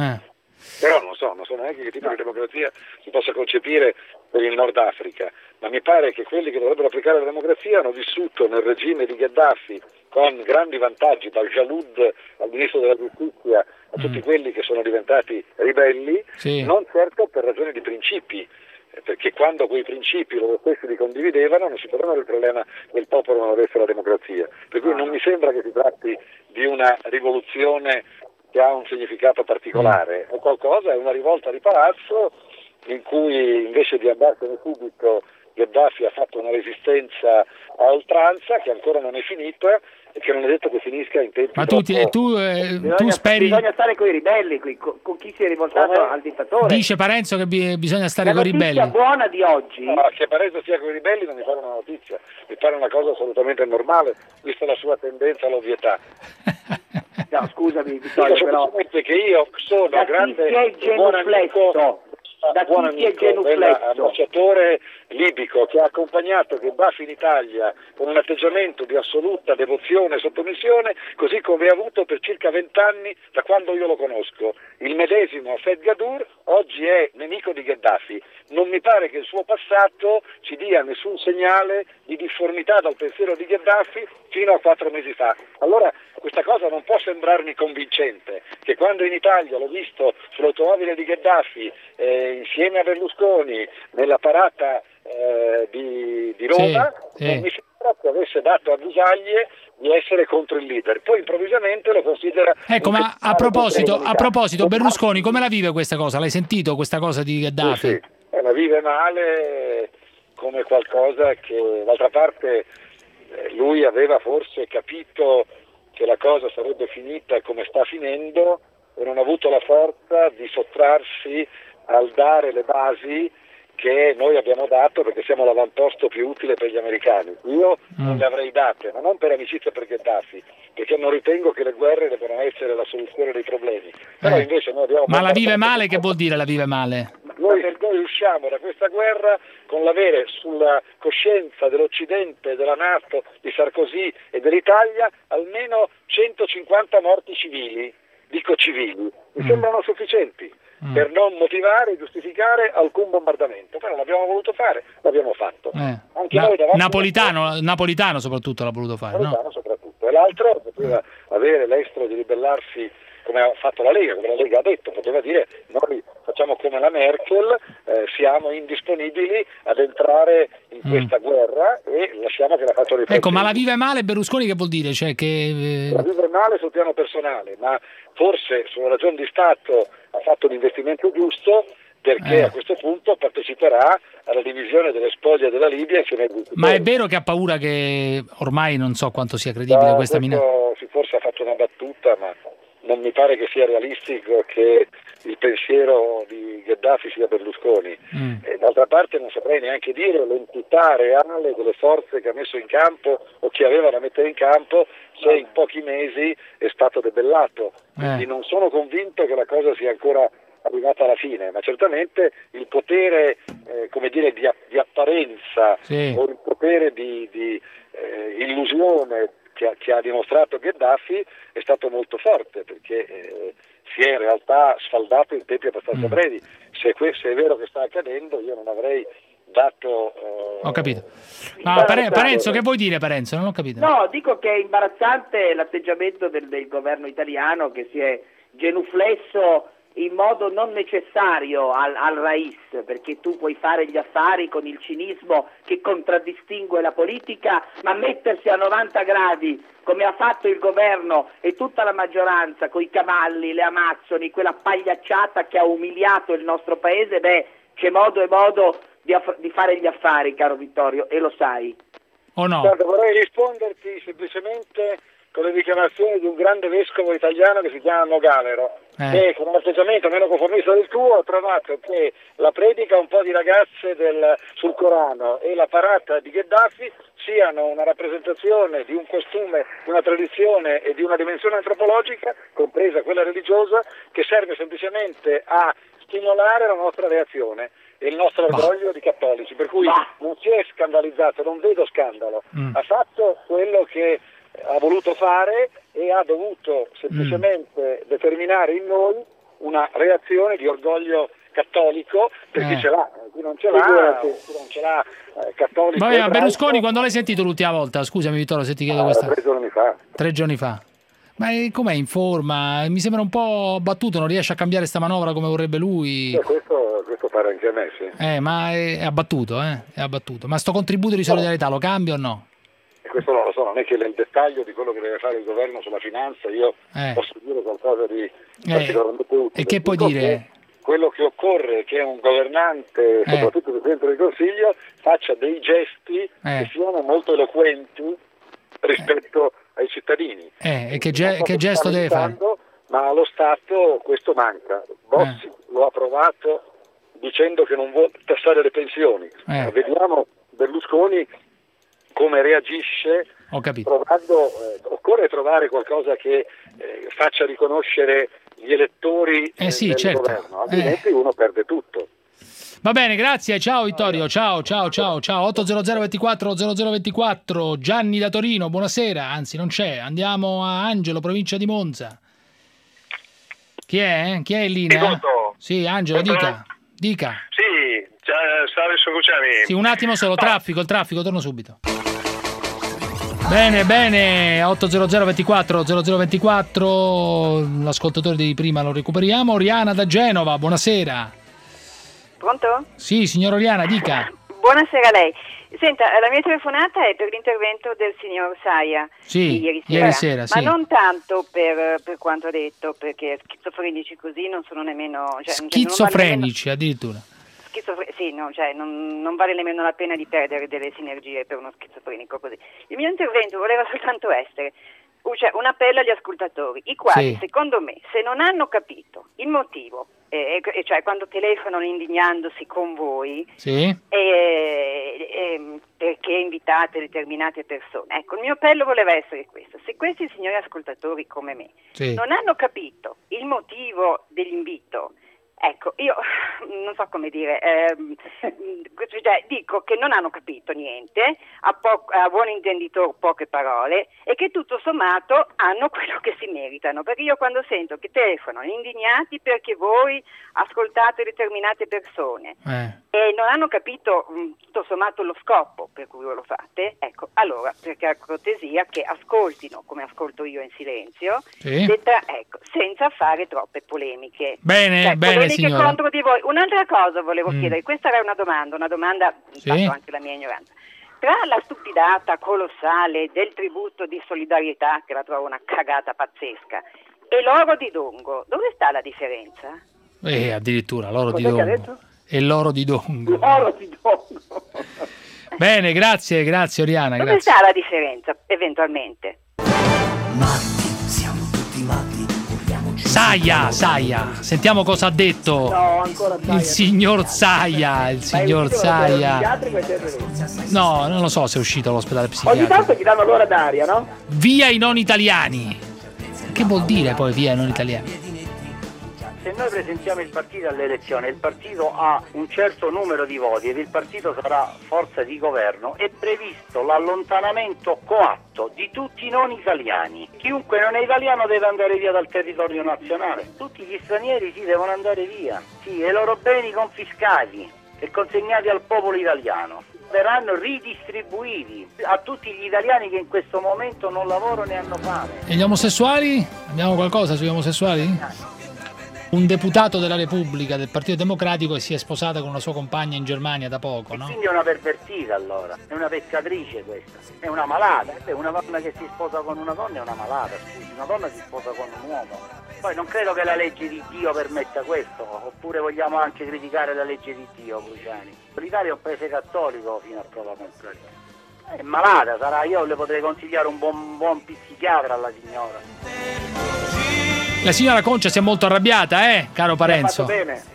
Però non so neanche che tipo di democrazia si possa concepire per il Nord Africa, ma mi pare che quelli che dovrebbero applicare la democrazia hanno vissuto nel regime di Gheddafi con grandi vantaggi, dal Jalud al ministro della giustizia a tutti quelli che sono diventati ribelli, non certo per ragioni di principi, perché quando quei principi loro stessi li condividevano non si ponevano il problema che il popolo non avesse la democrazia, per cui non mi sembra che si tratti di una rivoluzione che ha un significato particolare, è una rivolta di palazzo in cui invece di andarsene subito Gheddafi ha fatto una resistenza a oltranza che ancora non è finita e che non è detto che finisca in tempi Ma tu speri... Bisogna stare con i ribelli, con chi si è rivoltato al dittatore. Dice Parenzo che bisogna stare con i ribelli. La notizia buona di oggi... No, che Parenzo sia con i ribelli non mi pare una notizia, mi pare una cosa assolutamente normale, vista la sua tendenza all'ovvietà. No, scusami Vittorio, però... che io sono grande buon amico... buon amico dell'ambasciatore libico che ha accompagnato Gheddafi in Italia con un atteggiamento di assoluta devozione e sottomissione, così come ha avuto per circa 20 anni da quando io lo conosco. Il medesimo Fed Gadur oggi è nemico di Gheddafi. Non mi pare che il suo passato ci dia nessun segnale di difformità dal pensiero di Gheddafi fino a 4 mesi fa. Allora questa cosa non può sembrarmi convincente, che quando in Italia l'ho visto sull'automobile di Gheddafi insieme a Berlusconi nella parata di Roma, non mi sembra che avesse dato avvisaglie di essere contro il leader, poi improvvisamente lo considera... Ecco, ma a proposito Berlusconi come la vive questa cosa? L'hai sentito questa cosa di Gheddafi? Sì. La vive male come qualcosa che d'altra parte lui aveva forse capito che la cosa sarebbe finita come sta finendo e non ha avuto la forza di sottrarsi al dare le basi che noi abbiamo dato perché siamo l'avamposto più utile per gli americani. Io non le avrei date, ma non per amicizia per Gheddafi, perché non ritengo che le guerre debbano essere la soluzione dei problemi. Però invece noi abbiamo... Ma la vive male, che vuol dire la vive male? Noi usciamo da questa guerra con l'avere sulla coscienza dell'Occidente, della NATO, di Sarkozy e dell'Italia almeno 150 morti civili, dico civili, mi sembrano sufficienti per non motivare e giustificare alcun bombardamento. Però non l'abbiamo voluto fare, l'abbiamo fatto. Anche noi Napolitano soprattutto l'ha voluto fare, Napolitano soprattutto. E l'altro poteva avere l'estro di ribellarsi come ha fatto la Lega, come la Lega ha detto, poteva dire noi facciamo come la Merkel, siamo indisponibili ad entrare in questa guerra e lasciamo che la facciano i Ecco, ma la vive male Berlusconi che vuol dire? Cioè che... La vive male sul piano personale, ma forse su una ragione di Stato ha fatto l'investimento giusto, perché a questo punto parteciperà alla divisione delle spoglie della Libia insieme ai gruppi. Ma è vero che ha paura che ormai non so quanto sia credibile questa minaccia? Forse ha fatto una battuta, ma non mi pare che sia realistico che il pensiero di Gheddafi sia Berlusconi. E d'altra parte non saprei neanche dire l'entità reale delle forze che ha messo in campo o che aveva da mettere in campo se in pochi mesi è stato debellato. Quindi non sono convinto che la cosa sia ancora arrivata alla fine, ma certamente il potere come dire di apparenza o il potere di illusione che ha dimostrato Gheddafi è stato molto forte, perché si è in realtà sfaldato in tempi abbastanza brevi. Se è vero che sta accadendo, io non avrei dato... Ho capito. Ma Parenzo, che vuoi dire Parenzo? Non ho capito. No, dico che è imbarazzante l'atteggiamento del governo italiano, che si è genuflesso in modo non necessario al Rais, perché tu puoi fare gli affari con il cinismo che contraddistingue la politica, ma mettersi a 90 gradi come ha fatto il governo e tutta la maggioranza coi cavalli, le amazzoni, quella pagliacciata che ha umiliato il nostro paese, c'è modo e modo di fare gli affari, caro Vittorio, e lo sai. O no? Guarda, vorrei risponderti semplicemente con le dichiarazioni di un grande vescovo italiano che si chiama Nogavero, che con un atteggiamento meno conformista del tuo ha trovato che la predica un po' di ragazze sul Corano e la parata di Gheddafi siano una rappresentazione di un costume, di una tradizione e di una dimensione antropologica, compresa quella religiosa, che serve semplicemente a stimolare la nostra reazione e il nostro orgoglio di cattolici, per cui non si è scandalizzato, non vedo scandalo, ha fatto quello che ha voluto fare e ha dovuto semplicemente determinare in noi una reazione di orgoglio cattolico, perché ce l'ha, chi non ce l'ha cattolico. Vabbè, Berlusconi quando l'hai sentito l'ultima volta? Scusami Vittorio se ti chiedo questa. 3 giorni fa. 3 giorni fa. Ma com'è in forma? Mi sembra un po' abbattuto, non riesce a cambiare sta manovra come vorrebbe lui. Questo pare anche a me, sì. Ma è abbattuto, è abbattuto. Ma sto contributo di solidarietà lo cambia o no? Questo non lo so, non è che nel dettaglio di quello che deve fare il governo sulla finanza io posso dire qualcosa di particolarmente utile. E che puoi dire? Quello che occorre è che un governante, soprattutto il Presidente del Consiglio, faccia dei gesti che siano molto eloquenti rispetto ai cittadini. E che gesto deve fare? Ma allo Stato questo manca. Bossi lo ha provato dicendo che non vuole tassare le pensioni. Vediamo Berlusconi come reagisce. Ho capito. Occorre trovare qualcosa che faccia riconoscere gli elettori del governo, altrimenti uno perde tutto. Va bene, grazie, ciao Vittorio, ciao, 800 24 0024, Gianni da Torino, buonasera, anzi non c'è, andiamo a Angelo, provincia di Monza. Chi è? Chi è in linea? Sì, Angelo, dica. Sì, Salve Cruciani. Sì, un attimo solo, il traffico, torno subito. Bene, 800 24 0024, l'ascoltatore di prima lo recuperiamo. Oriana da Genova, buonasera. Pronto? Sì, signor Oriana, dica. Buonasera a lei. Senta, la mia telefonata è per l'intervento del signor Saia di ieri sera, ma non tanto per quanto ha detto, perché schizofrenici così non sono nemmeno... Schizofrenici addirittura. Non vale nemmeno la pena di perdere delle sinergie per uno schizofrenico così. Il mio intervento voleva soltanto essere un appello agli ascoltatori, i quali secondo me, se non hanno capito il motivo, cioè quando telefonano indignandosi con voi, perché invitate determinate persone, ecco, il mio appello voleva essere questo: se questi signori ascoltatori come me non hanno capito il motivo dell'invito, ecco, io non so come dire, dico che non hanno capito niente, a buon intenditor poche parole, e che tutto sommato hanno quello che si meritano, perché io quando sento che telefonano indignati perché voi ascoltate determinate persone, e non hanno capito tutto sommato lo scopo per cui voi lo fate, ecco, allora per cortesia che ascoltino come ascolto io in silenzio, sì. Senza fare troppe polemiche. Bene, polemiche signora. contro di voi. Un'altra cosa volevo chiedere, questa era una domanda sì. fatto anche la mia ignoranza. Tra la stupidata colossale del tributo di solidarietà, che la trovo una cagata pazzesca, e l'oro di Dongo, dove sta la differenza? Addirittura l'oro di Cos'è che ha Dongo. detto? E l'oro di Dongo. L'oro di Dongo. Bene, grazie Oriana. Dove Grazie. sta la differenza, eventualmente? Saia, sentiamo cosa ha detto il signor Saia. No, non lo so se è uscito dall'ospedale Ogni psichiatrico. tanto gli danno l'ora d'aria, no? Via i non italiani. Che vuol dire poi via i non italiani? Se noi presentiamo il partito alle elezioni, il partito ha un certo numero di voti ed il partito sarà forza di governo, è previsto l'allontanamento coatto di tutti i non italiani. Chiunque non è italiano deve andare via dal territorio nazionale. Tutti gli stranieri devono andare via. Sì, e i loro beni confiscati e consegnati al popolo italiano verranno ridistribuiti a tutti gli italiani che in questo momento non lavorano e hanno fame. E gli omosessuali? Abbiamo qualcosa sugli omosessuali? Un deputato della Repubblica del Partito Democratico si è sposata con una sua compagna in Germania da poco, no? Quindi è una pervertita allora, è una peccatrice questa, è una malata, una donna che si sposa con una donna è una malata, scusi, una donna si sposa con un uomo. Poi non credo che la legge di Dio permetta questo, oppure vogliamo anche criticare la legge di Dio, Cruciani. L'Italia è un paese cattolico fino a prova contraria. È malata, sarà, io le potrei consigliare un buon psichiatra alla signora. La signora Concia si è molto arrabbiata, caro Parenzo.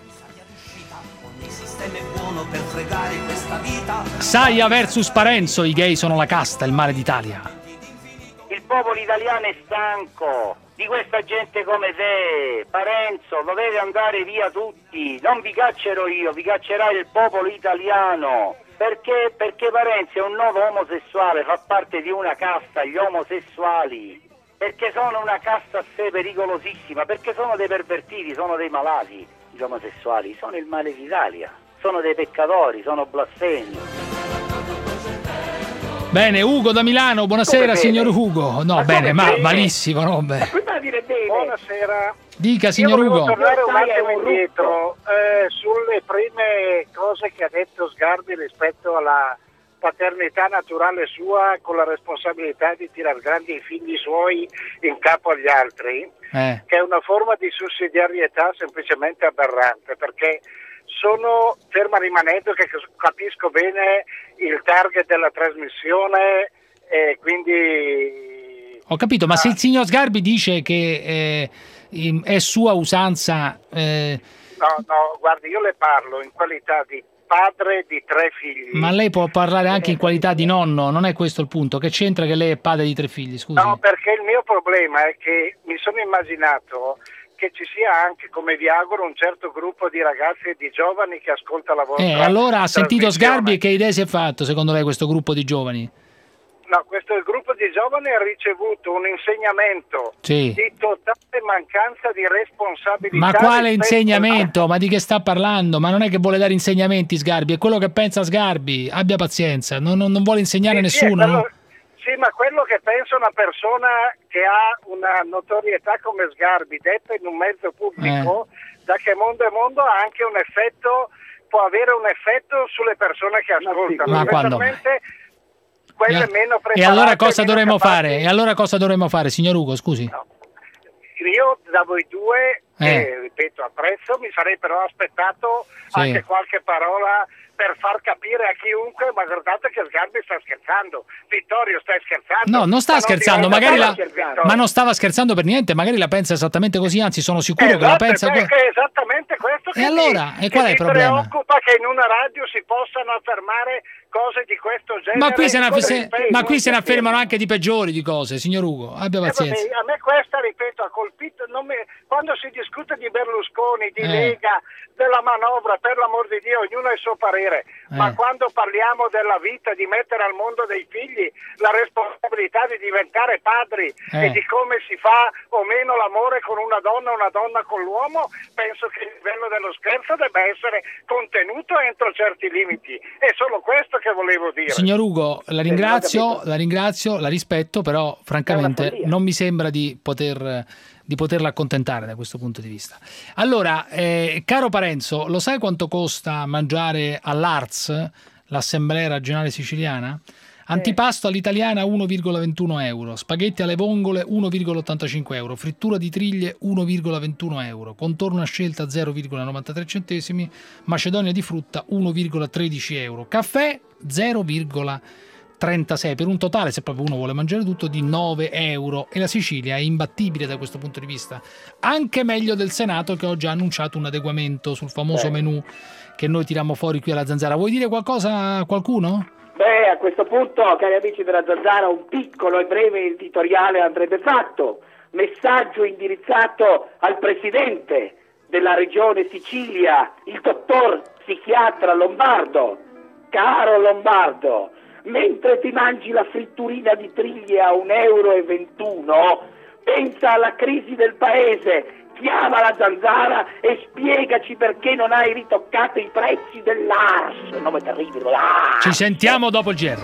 Saia versus Parenzo, i gay sono la casta, il male d'Italia. Il popolo italiano è stanco di questa gente come te, Parenzo, dovete andare via tutti, non vi caccerò io, vi caccerà il popolo italiano. Perché? Perché Parenzo è un noto omosessuale, fa parte di una casta, gli omosessuali. Perché sono una casta a sé pericolosissima, perché sono dei pervertiti, sono dei malati, gli omosessuali, sono il male d'Italia, sono dei peccatori, sono blasfemi. Bene, Ugo da Milano, buonasera signor Ugo. No, bene, ma malissimo, no? Beh. Buonasera. Dica signor Io Ugo. volevo tornare un attimo indietro sulle prime cose che ha detto Sgarbi rispetto alla paternità naturale sua con la responsabilità di tirar grandi i figli suoi in capo agli altri, che è una forma di sussidiarietà semplicemente aberrante, perché sono ferma rimanendo che capisco bene il target della trasmissione e quindi... Ho capito, ma se il signor Sgarbi dice che è sua usanza... No, guardi, io le parlo in qualità di padre di 3 figli. Ma lei può parlare anche in qualità di nonno, non è questo il punto. Che c'entra che lei è padre di 3 figli, scusi? No, perché il mio problema è che mi sono immaginato che ci sia anche, come vi auguro, un certo gruppo di ragazzi e di giovani che ascolta la vostra allora ha sentito Sgarbi e che idee si è fatto, secondo lei, questo gruppo di giovani? No, questo gruppo di giovani ha ricevuto un insegnamento di totale mancanza di responsabilità. Ma quale insegnamento? Ma di che sta parlando? Ma non è che vuole dare insegnamenti Sgarbi, è quello che pensa Sgarbi. Abbia pazienza, non vuole insegnare a nessuno. Sì, ma quello che pensa una persona che ha una notorietà come Sgarbi, detta in un mezzo pubblico, da che mondo è mondo, ha anche un effetto, può avere un effetto sulle persone che ascoltano. Ma quando? Meno e allora cosa dovremmo fare? E allora cosa dovremmo fare, signor Ugo, scusi? No. Io da voi due, ripeto, apprezzo, mi sarei però aspettato anche qualche parola per far capire a chiunque, ma guardate che Sgarbi sta scherzando. Vittorio, stai scherzando? No, non sta scherzando, magari ma non stava scherzando per niente, magari la pensa esattamente così, anzi sono sicuro che la pensa è esattamente questo che qual è il problema? Mi preoccupa che in una radio si possano affermare cose di questo genere. Ma qui se ne affermano anche di peggiori di cose, signor Ugo, abbia pazienza. A me questa, ripeto, ha colpito, quando si discute di Berlusconi, di Lega, della manovra, per l'amor di Dio, ognuno ha il suo parere, ma quando parliamo della vita, di mettere al mondo dei figli, la responsabilità di diventare padri e di come si fa o meno l'amore con una donna con l'uomo, penso che il livello dello scherzo debba essere contenuto tutto entro certi limiti. È solo questo che volevo dire. Signor Ugo, la ringrazio, la rispetto, però francamente non mi sembra di poterla accontentare da questo punto di vista. Allora, caro Parenzo, lo sai quanto costa mangiare all'ARS, l'Assemblea Regionale Siciliana? Antipasto all'italiana 1,21 euro, spaghetti alle vongole 1,85 euro, frittura di triglie 1,21 euro, contorno a scelta 0,93 centesimi, macedonia di frutta 1,13 euro, caffè 0,36, per un totale, se proprio uno vuole mangiare tutto, di 9 euro. E la Sicilia è imbattibile da questo punto di vista, anche meglio del Senato, che oggi ha annunciato un adeguamento sul famoso menù che noi tiriamo fuori qui alla Zanzara. Vuoi dire qualcosa a qualcuno? Beh, a questo punto, cari amici della Zanzara, un piccolo e breve editoriale andrebbe fatto. Messaggio indirizzato al presidente della regione Sicilia, il dottor psichiatra Lombardo. Caro Lombardo, mentre ti mangi la fritturina di triglie a 1,21 euro, pensa alla crisi del paese. Chiama la Zanzara e spiegaci perché non hai ritoccato i prezzi dell'ARS. Un nome terribile. Ci sentiamo dopo il GR.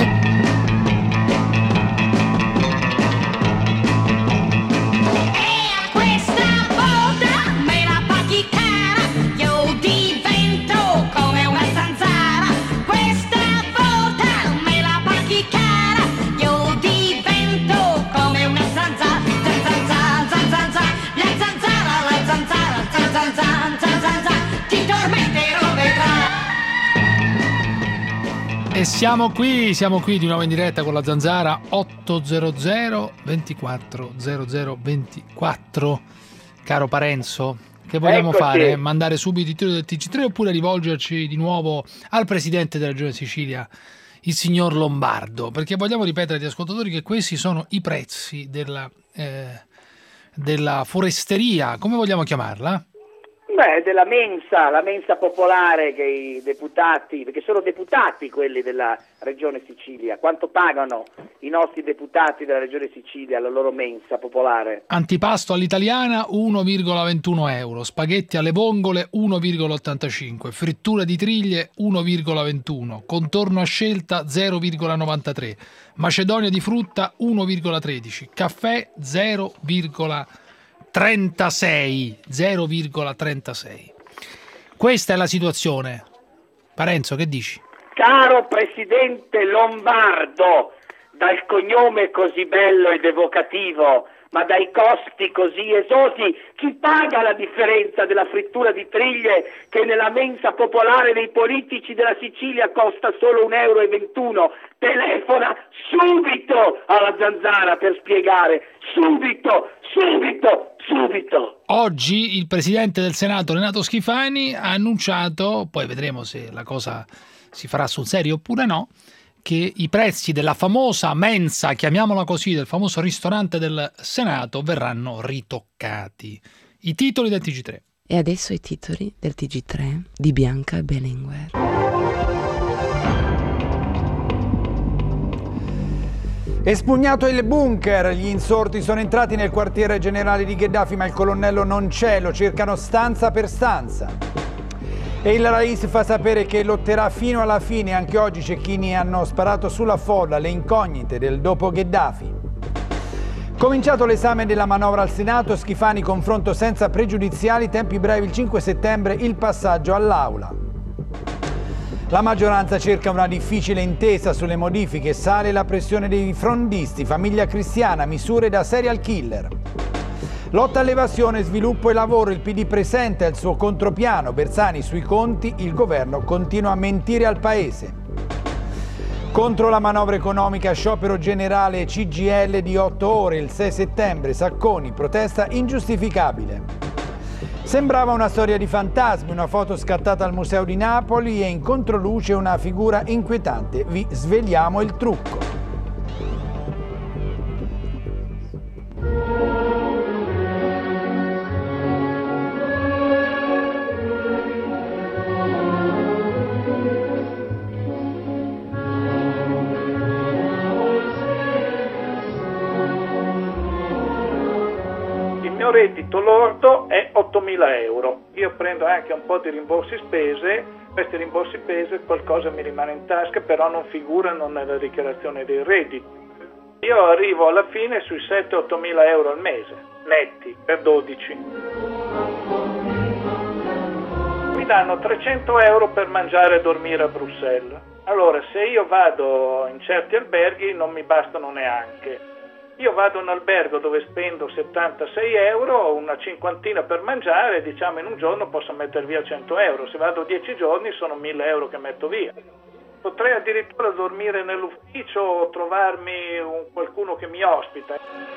E siamo qui di nuovo in diretta con la Zanzara 800 24 00 24. Caro Parenzo, che vogliamo fare? Mandare subito il titolo del TG3 oppure rivolgerci di nuovo al presidente della Regione Sicilia, il signor Lombardo? Perché vogliamo ripetere agli ascoltatori che questi sono i prezzi della foresteria, come vogliamo chiamarla? Beh, della mensa, la mensa popolare che i deputati, perché sono deputati quelli della Regione Sicilia, quanto pagano i nostri deputati della Regione Sicilia alla loro mensa popolare? Antipasto all'italiana 1,21 euro, spaghetti alle vongole 1,85, frittura di triglie 1,21, contorno a scelta 0,93, macedonia di frutta 1,13, caffè 0,36. Questa è la situazione. Parenzo, che dici? Caro presidente Lombardo, dal cognome così bello ed evocativo, ma dai costi così esosi, chi paga la differenza della frittura di triglie che nella mensa popolare dei politici della Sicilia costa solo 1,21 euro? Telefona subito alla Zanzara per spiegare, subito. Oggi il presidente del Senato Renato Schifani ha annunciato, poi vedremo se la cosa si farà sul serio oppure no, che i prezzi della famosa mensa, chiamiamola così, del famoso ristorante del Senato verranno ritoccati. I titoli del TG3. E adesso i titoli del TG3 di Bianca Bellingwer. Espugnato il bunker, gli insorti sono entrati nel quartiere generale di Gheddafi, ma il colonnello non c'è, lo cercano stanza per stanza. E il Rais fa sapere che lotterà fino alla fine. Anche oggi cecchini hanno sparato sulla folla, le incognite del dopo Gheddafi. Cominciato l'esame della manovra al Senato, Schifani confronto senza pregiudiziali, tempi brevi il 5 settembre, il passaggio all'Aula. La maggioranza cerca una difficile intesa sulle modifiche, sale la pressione dei frondisti, famiglia cristiana, misure da serial killer. Lotta all'evasione, sviluppo e lavoro, il PD presenta il suo contropiano, Bersani sui conti, il governo continua a mentire al paese. Contro la manovra economica, sciopero generale CGIL di 8 ore, il 6 settembre, Sacconi, protesta ingiustificabile. Sembrava una storia di fantasmi, una foto scattata al Museo di Napoli e in controluce una figura inquietante. Vi sveliamo il trucco. Il mio reddito lordo è 8.000 euro. Io prendo anche un po' di rimborsi spese, questi rimborsi spese qualcosa mi rimane in tasca, però non figurano nella dichiarazione dei redditi. Io arrivo alla fine sui 7-8.000 euro al mese, netti, per 12. Mi danno 300 euro per mangiare e dormire a Bruxelles. Allora, se io vado in certi alberghi non mi bastano neanche. Io vado in un albergo dove spendo 76 euro, una cinquantina per mangiare, diciamo in un giorno posso mettere via 100 euro. Se vado 10 giorni sono 1.000 euro che metto via. Potrei addirittura dormire nell'ufficio o trovarmi qualcuno che mi ospita.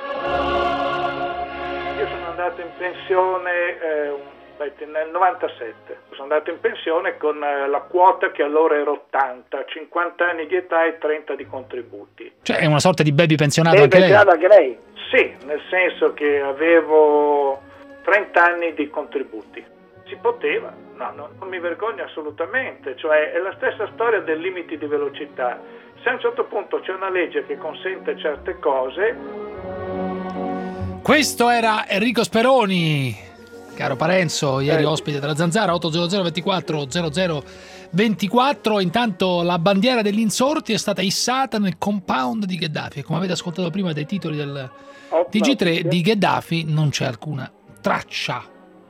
Io sono andato in pensione nel 97, sono andato in pensione con la quota che allora era 80, 50 anni di età e 30 di contributi. Cioè è una sorta di baby pensionato anche lei? Anche lei? Sì, nel senso che avevo 30 anni di contributi. Si poteva, non mi vergogno assolutamente, cioè è la stessa storia dei limiti di velocità. Se a un certo punto c'è una legge che consente certe cose... Questo era Enrico Speroni. Caro Parenzo, ieri ospite della Zanzara, 800 24 00 24. Intanto la bandiera degli insorti è stata issata nel compound di Gheddafi e come avete ascoltato prima dai titoli del TG3, di Gheddafi non c'è alcuna traccia.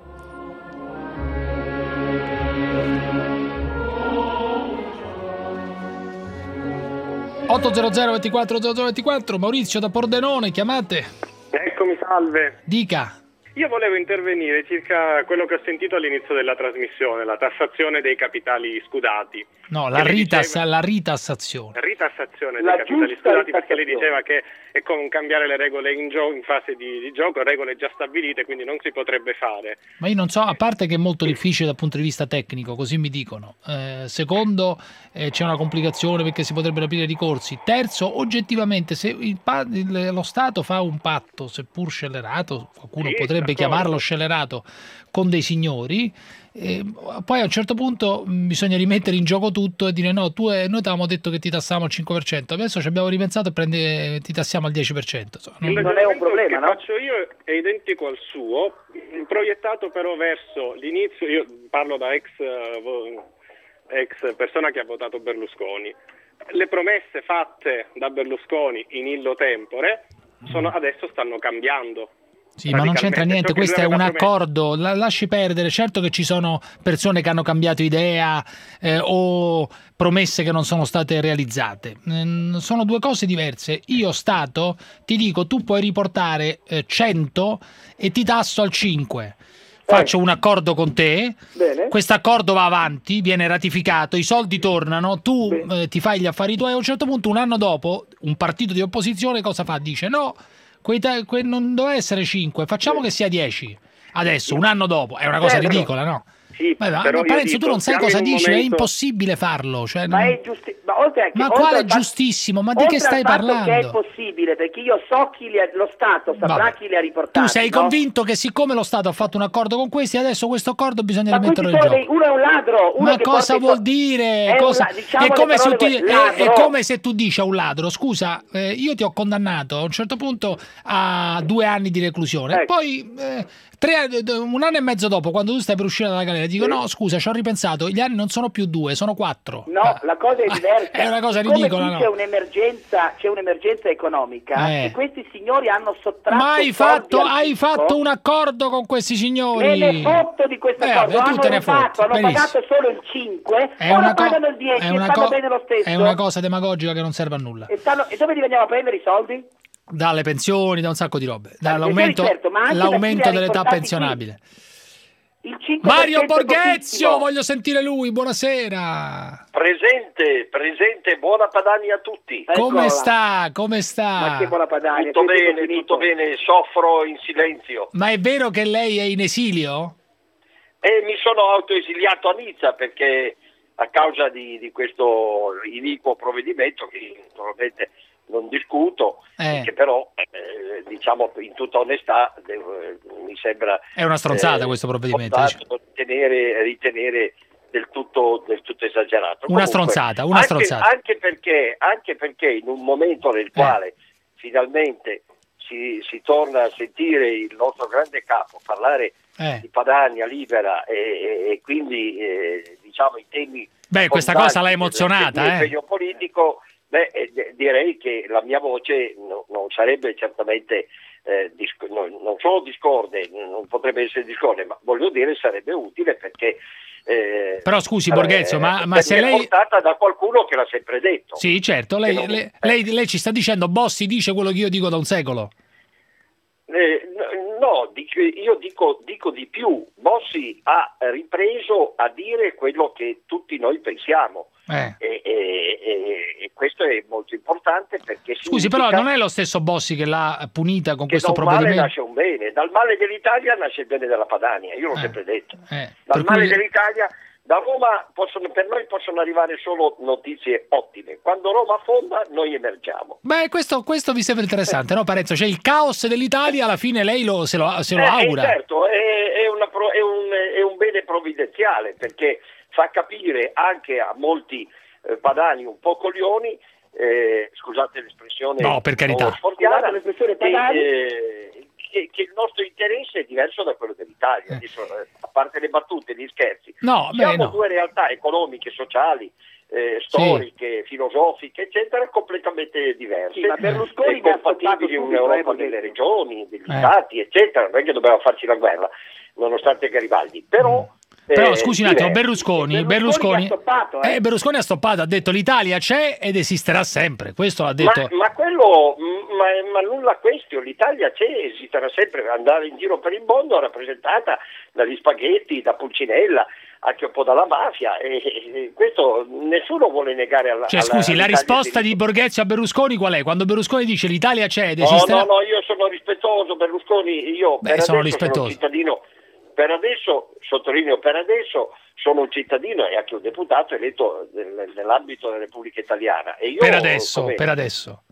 (800 Maurizio da Pordenone, chiamate. Eccomi, salve. Dica. Io volevo intervenire circa quello che ho sentito all'inizio della trasmissione, la tassazione dei capitali scudati. No, la ritassazione. Ritassazione dei capitali scudati, perché lei diceva che è come cambiare le regole in fase di gioco, regole già stabilite, quindi non si potrebbe fare. Ma io non so, a parte che è molto difficile dal punto di vista tecnico, così mi dicono. Secondo, c'è una complicazione perché si potrebbero aprire ricorsi. Terzo, oggettivamente, se lo Stato fa un patto, seppur scellerato, qualcuno potrebbe chiamarlo scellerato, con dei signori, poi a un certo punto bisogna rimettere in gioco tutto e dire no, noi ti avevamo detto che ti tassavamo al 5%, adesso ci abbiamo ripensato e ti tassiamo al 10%. Non è un problema, no? Faccio io è identico al suo, proiettato però verso l'inizio. Io parlo da ex persona che ha votato Berlusconi. Le promesse fatte da Berlusconi in illo tempore adesso stanno cambiando. Sì, ma non c'entra niente, questo è un accordo, lasci perdere. Certo che ci sono persone che hanno cambiato idea o promesse che non sono state realizzate, sono due cose diverse. Io Stato ti dico tu puoi riportare 100 e ti tasso al 5. Faccio un accordo con te, questo accordo va avanti, viene ratificato, i soldi tornano, tu ti fai gli affari tuoi, a un certo punto un anno dopo un partito di opposizione cosa fa? Dice no, non doveva essere 5, facciamo che sia 10 adesso, un anno dopo. È una cosa ridicola, no? Sì, però Parenzo, tu non sai cosa dici, è impossibile farlo. Cioè, ma è quale è giustissimo? Ma di che stai parlando? Che è possibile, perché io so lo Stato saprà chi li ha riportati. Tu sei convinto che siccome lo Stato ha fatto un accordo con questi, adesso questo accordo bisogna rimetterlo in gioco? Uno è un ladro. Ma cosa vuol dire? È come se tu dici a un ladro, scusa, io ti ho condannato a un certo punto a 2 anni di reclusione, poi 1 anno e mezzo dopo, quando tu stai per uscire dalla galera, dico no, scusa, ci ho ripensato, gli anni non sono più 2, sono 4. No, la cosa è diversa. È una cosa ridicola, no? C'è un'emergenza economica e questi signori hanno sottratto. Ma hai fatto un accordo con questi signori? Me ne fotto di questo accordo. Hanno pagato solo il 5, ora pagano il 10 e stanno bene lo stesso. È una cosa demagogica che non serve a nulla. E dove li andiamo a prendere i soldi? Dalle pensioni, da un sacco di robe, dall'aumento dell'età pensionabile. Mario Borghezio, voglio sentire lui, buonasera. Presente, buona Padania a tutti. Come sta? Ma che buona Padania? Tutto bene, soffro in silenzio. Ma è vero che lei è in esilio? Mi sono autoesiliato a Nizza perché a causa di questo iniquo provvedimento che naturalmente non discuto, che però diciamo in tutta onestà mi sembra è una stronzata questo provvedimento, ritenere del tutto esagerato. Una stronzata. Anche perché in un momento nel quale finalmente si torna a sentire il nostro grande capo parlare di Padania libera e quindi diciamo i temi. Beh, questa cosa l'ha emozionata, l'impegno politico, direi che la mia voce non sarebbe certamente non solo discorde, non potrebbe essere discorde, ma voglio dire sarebbe utile perché però scusi Borghezio, ma se lei è portata da qualcuno che l'ha sempre detto. Sì, certo, lei ci sta dicendo Bossi dice quello che io dico da un secolo. No, io dico di più. Bossi ha ripreso a dire quello che tutti noi pensiamo e questo è molto importante perché scusi, però non è lo stesso Bossi che l'ha punita con questo provvedimento? Dal male nasce un bene, dal male dell'Italia nasce il bene della Padania, io l'ho sempre detto. Dal male dell'Italia, da Roma per noi possono arrivare solo notizie ottime. Quando Roma affonda, noi emergiamo. Beh, questo vi sembra interessante, no Parenzo? Cioè il caos dell'Italia alla fine lei se lo augura. Certo, è un bene provvidenziale perché fa capire anche a molti padani un po' coglioni, scusate l'espressione, no, per carità, scusate l'espressione padani, che il nostro interesse è diverso da quello dell'Italia. Adesso, a parte le battute, gli scherzi, siamo due realtà economiche, sociali, storiche, filosofiche, eccetera, completamente diverse, ma Berlusconi compatibili in un'Europa delle regioni, degli stati, eccetera. Non è che dobbiamo farci la guerra, nonostante Garibaldi, però scusi un attimo, Berlusconi ha stoppato, ha detto l'Italia c'è ed esisterà sempre, questo l'ha detto. Ma nulla question, l'Italia c'è, esisterà sempre, andare in giro per il mondo rappresentata dagli spaghetti, da Pulcinella, anche un po' dalla mafia, e questo nessuno vuole negare alla scusi, la risposta di Borghezio a Berlusconi qual è? Quando Berlusconi dice l'Italia c'è ed esisterà... No, io sono rispettoso, Berlusconi, io sono rispettoso. Sono un cittadino. Per adesso, sottolineo, sono un cittadino e anche un deputato eletto nell'ambito della Repubblica Italiana. E io, per adesso.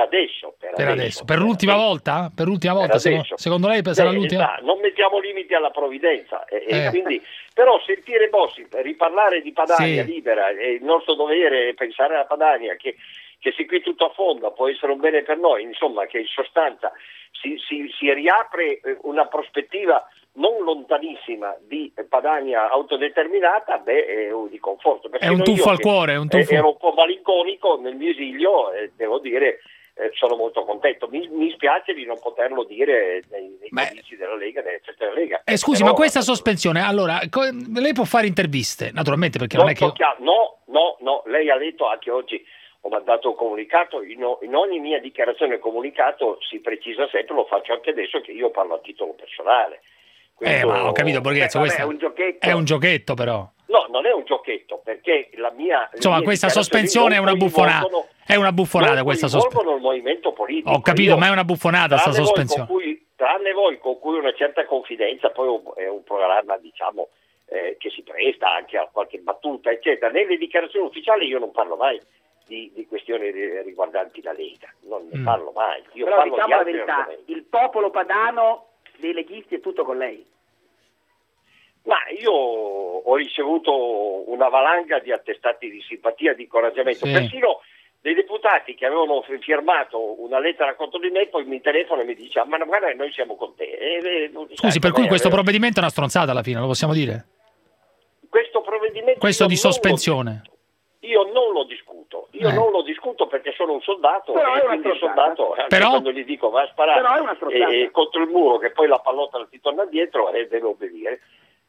Per l'ultima volta? Secondo lei sarà l'ultima? Non mettiamo limiti alla provvidenza. Quindi, però sentire Bossi riparlare di Padania libera, e il nostro dovere è pensare alla Padania che se qui tutto affonda può essere un bene per noi, insomma, che in sostanza si riapre una prospettiva non lontanissima di Padania autodeterminata, è di conforto. È un tuffo al cuore, Ero un po' malinconico nel mio esilio, devo dire, sono molto contento. Mi spiace di non poterlo dire nei comizi della Lega, nelle feste della Lega. Scusi, ma questa sospensione, allora, lei può fare interviste, naturalmente, perché non è che... No, lei ha letto anche oggi, ho mandato un comunicato, in ogni mia dichiarazione comunicato si precisa sempre, lo faccio anche adesso, che io parlo a titolo personale. Ma ho capito, Borghezio, questo è un giochetto però. No, non è un giochetto, perché la mia... Insomma, questa sospensione è una buffonata. È una buffonata questa sospensione. Il movimento politico. Ho capito, ma è una buffonata questa sospensione. Tranne voi con cui una certa confidenza, poi è un programma, diciamo, che si presta anche a qualche battuta, eccetera. Nelle dichiarazioni ufficiali io non parlo mai di questioni riguardanti la Lega, non ne parlo mai. Io però parlo diciamo di la verità, il popolo padano dei leghisti è tutto con lei. Ma io ho ricevuto una valanga di attestati di simpatia, di incoraggiamento, persino dei deputati che avevano firmato una lettera contro di me, poi mi telefonano e mi dice ma guarda, noi siamo con te. Scusi, per cui questo provvedimento è una stronzata alla fine, lo possiamo dire? Questo provvedimento... Questo di sospensione. Io non lo discuto, non lo discuto perché sono un soldato, e quindi il soldato, anche quando gli dico va a sparare contro il muro, che poi la pallotta ti torna dietro, deve obbedire.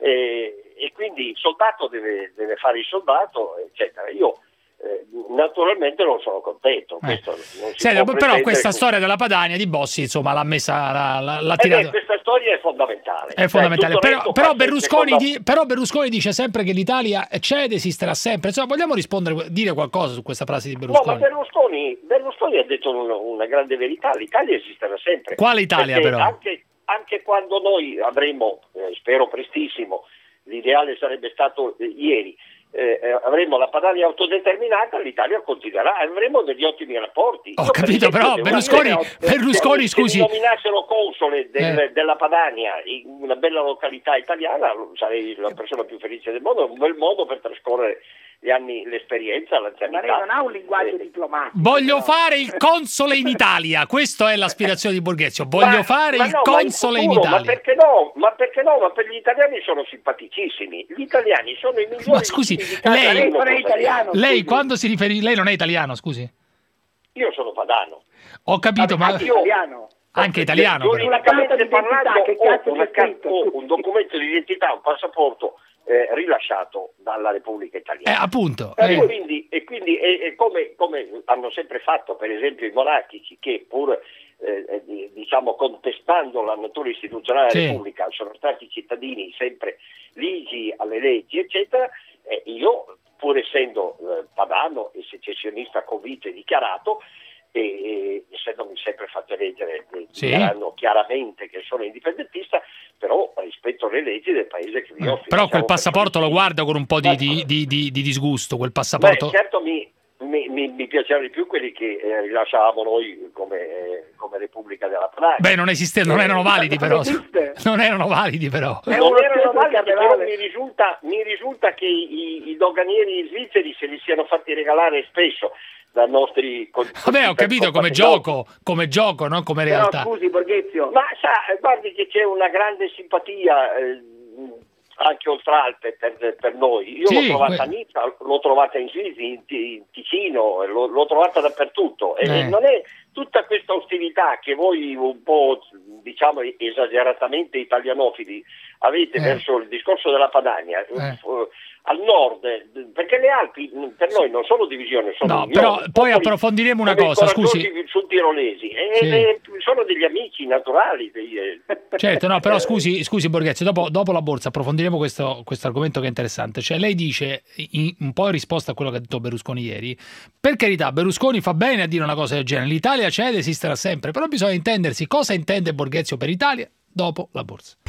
E quindi il soldato deve fare il soldato, eccetera. Io naturalmente non sono contento. Però questa storia della Padania di Bossi, insomma, l'ha messa, l'ha tirata. Questa storia è fondamentale. Però Berlusconi dice sempre che l'Italia c'è ed esisterà sempre. Insomma, vogliamo dire qualcosa su questa frase di Berlusconi? No, ma Berlusconi ha detto una grande verità: l'Italia esisterà sempre. Quale Italia, però? Anche quando noi avremo, spero prestissimo, l'ideale sarebbe stato ieri, avremo la Padania autodeterminata, l'Italia continuerà, avremo degli ottimi rapporti. Ho capito, però Berlusconi, scusi, se mi nominassero console della Padania in una bella località italiana, sarei la persona più felice del mondo, è un bel modo per trascorrere l'esperienza, l'anzianità. Ma lei non ha un linguaggio diplomatico. Voglio fare il console in Italia, questa è l'aspirazione di Borghezio, voglio fare il console in Italia. Ma perché no? Ma per gli italiani sono simpaticissimi, gli italiani sono i migliori. Ma scusi, lei quando si riferisce, lei non è italiano, scusi? Io sono padano. Ho capito, ma italiano. Anche italiano. Giuridicamente parlando, ho un documento di identità, un passaporto rilasciato dalla Repubblica Italiana. Appunto. Quindi come hanno sempre fatto, per esempio, i monarchici, che pur diciamo contestando la natura istituzionale della Repubblica sono stati cittadini sempre ligi alle leggi, eccetera. Io, pur essendo padano e secessionista convinto e dichiarato, e essendomi sempre fatto eleggere, diranno chiaramente che sono indipendentista, però rispetto alle leggi del paese che vi offro. Però quel passaporto lo guardo con un po' di disgusto, quel passaporto. Beh, certo mi piacevano di più quelli che rilasciavamo noi come Repubblica della Padania. Beh, non erano validi però. Non erano validi però. Mi risulta che i doganieri svizzeri se li siano fatti regalare spesso da nostri. Vabbè, ho capito, come gioco, non come realtà. Però scusi Borghezio, ma guardi che c'è una grande simpatia anche oltre Alpe per noi. Io l'ho trovata a Nizza, l'ho trovata in Svizzera, in Ticino, l'ho trovata dappertutto. E non è tutta questa ostilità che voi un po', diciamo, esageratamente italianofili avete verso il discorso della Padania. Al nord, perché le Alpi per noi non sono divisioni, sono però poi approfondiremo una cosa, scusi. Sul tirolesi, sono degli amici naturali. Certo, no, però scusi Borghezio, dopo la borsa approfondiremo questo argomento che è interessante. Cioè lei dice, un po' in risposta a quello che ha detto Berlusconi ieri, per carità, Berlusconi fa bene a dire una cosa del genere, l'Italia cede, esisterà sempre, però bisogna intendersi cosa intende Borghezio per Italia dopo la borsa.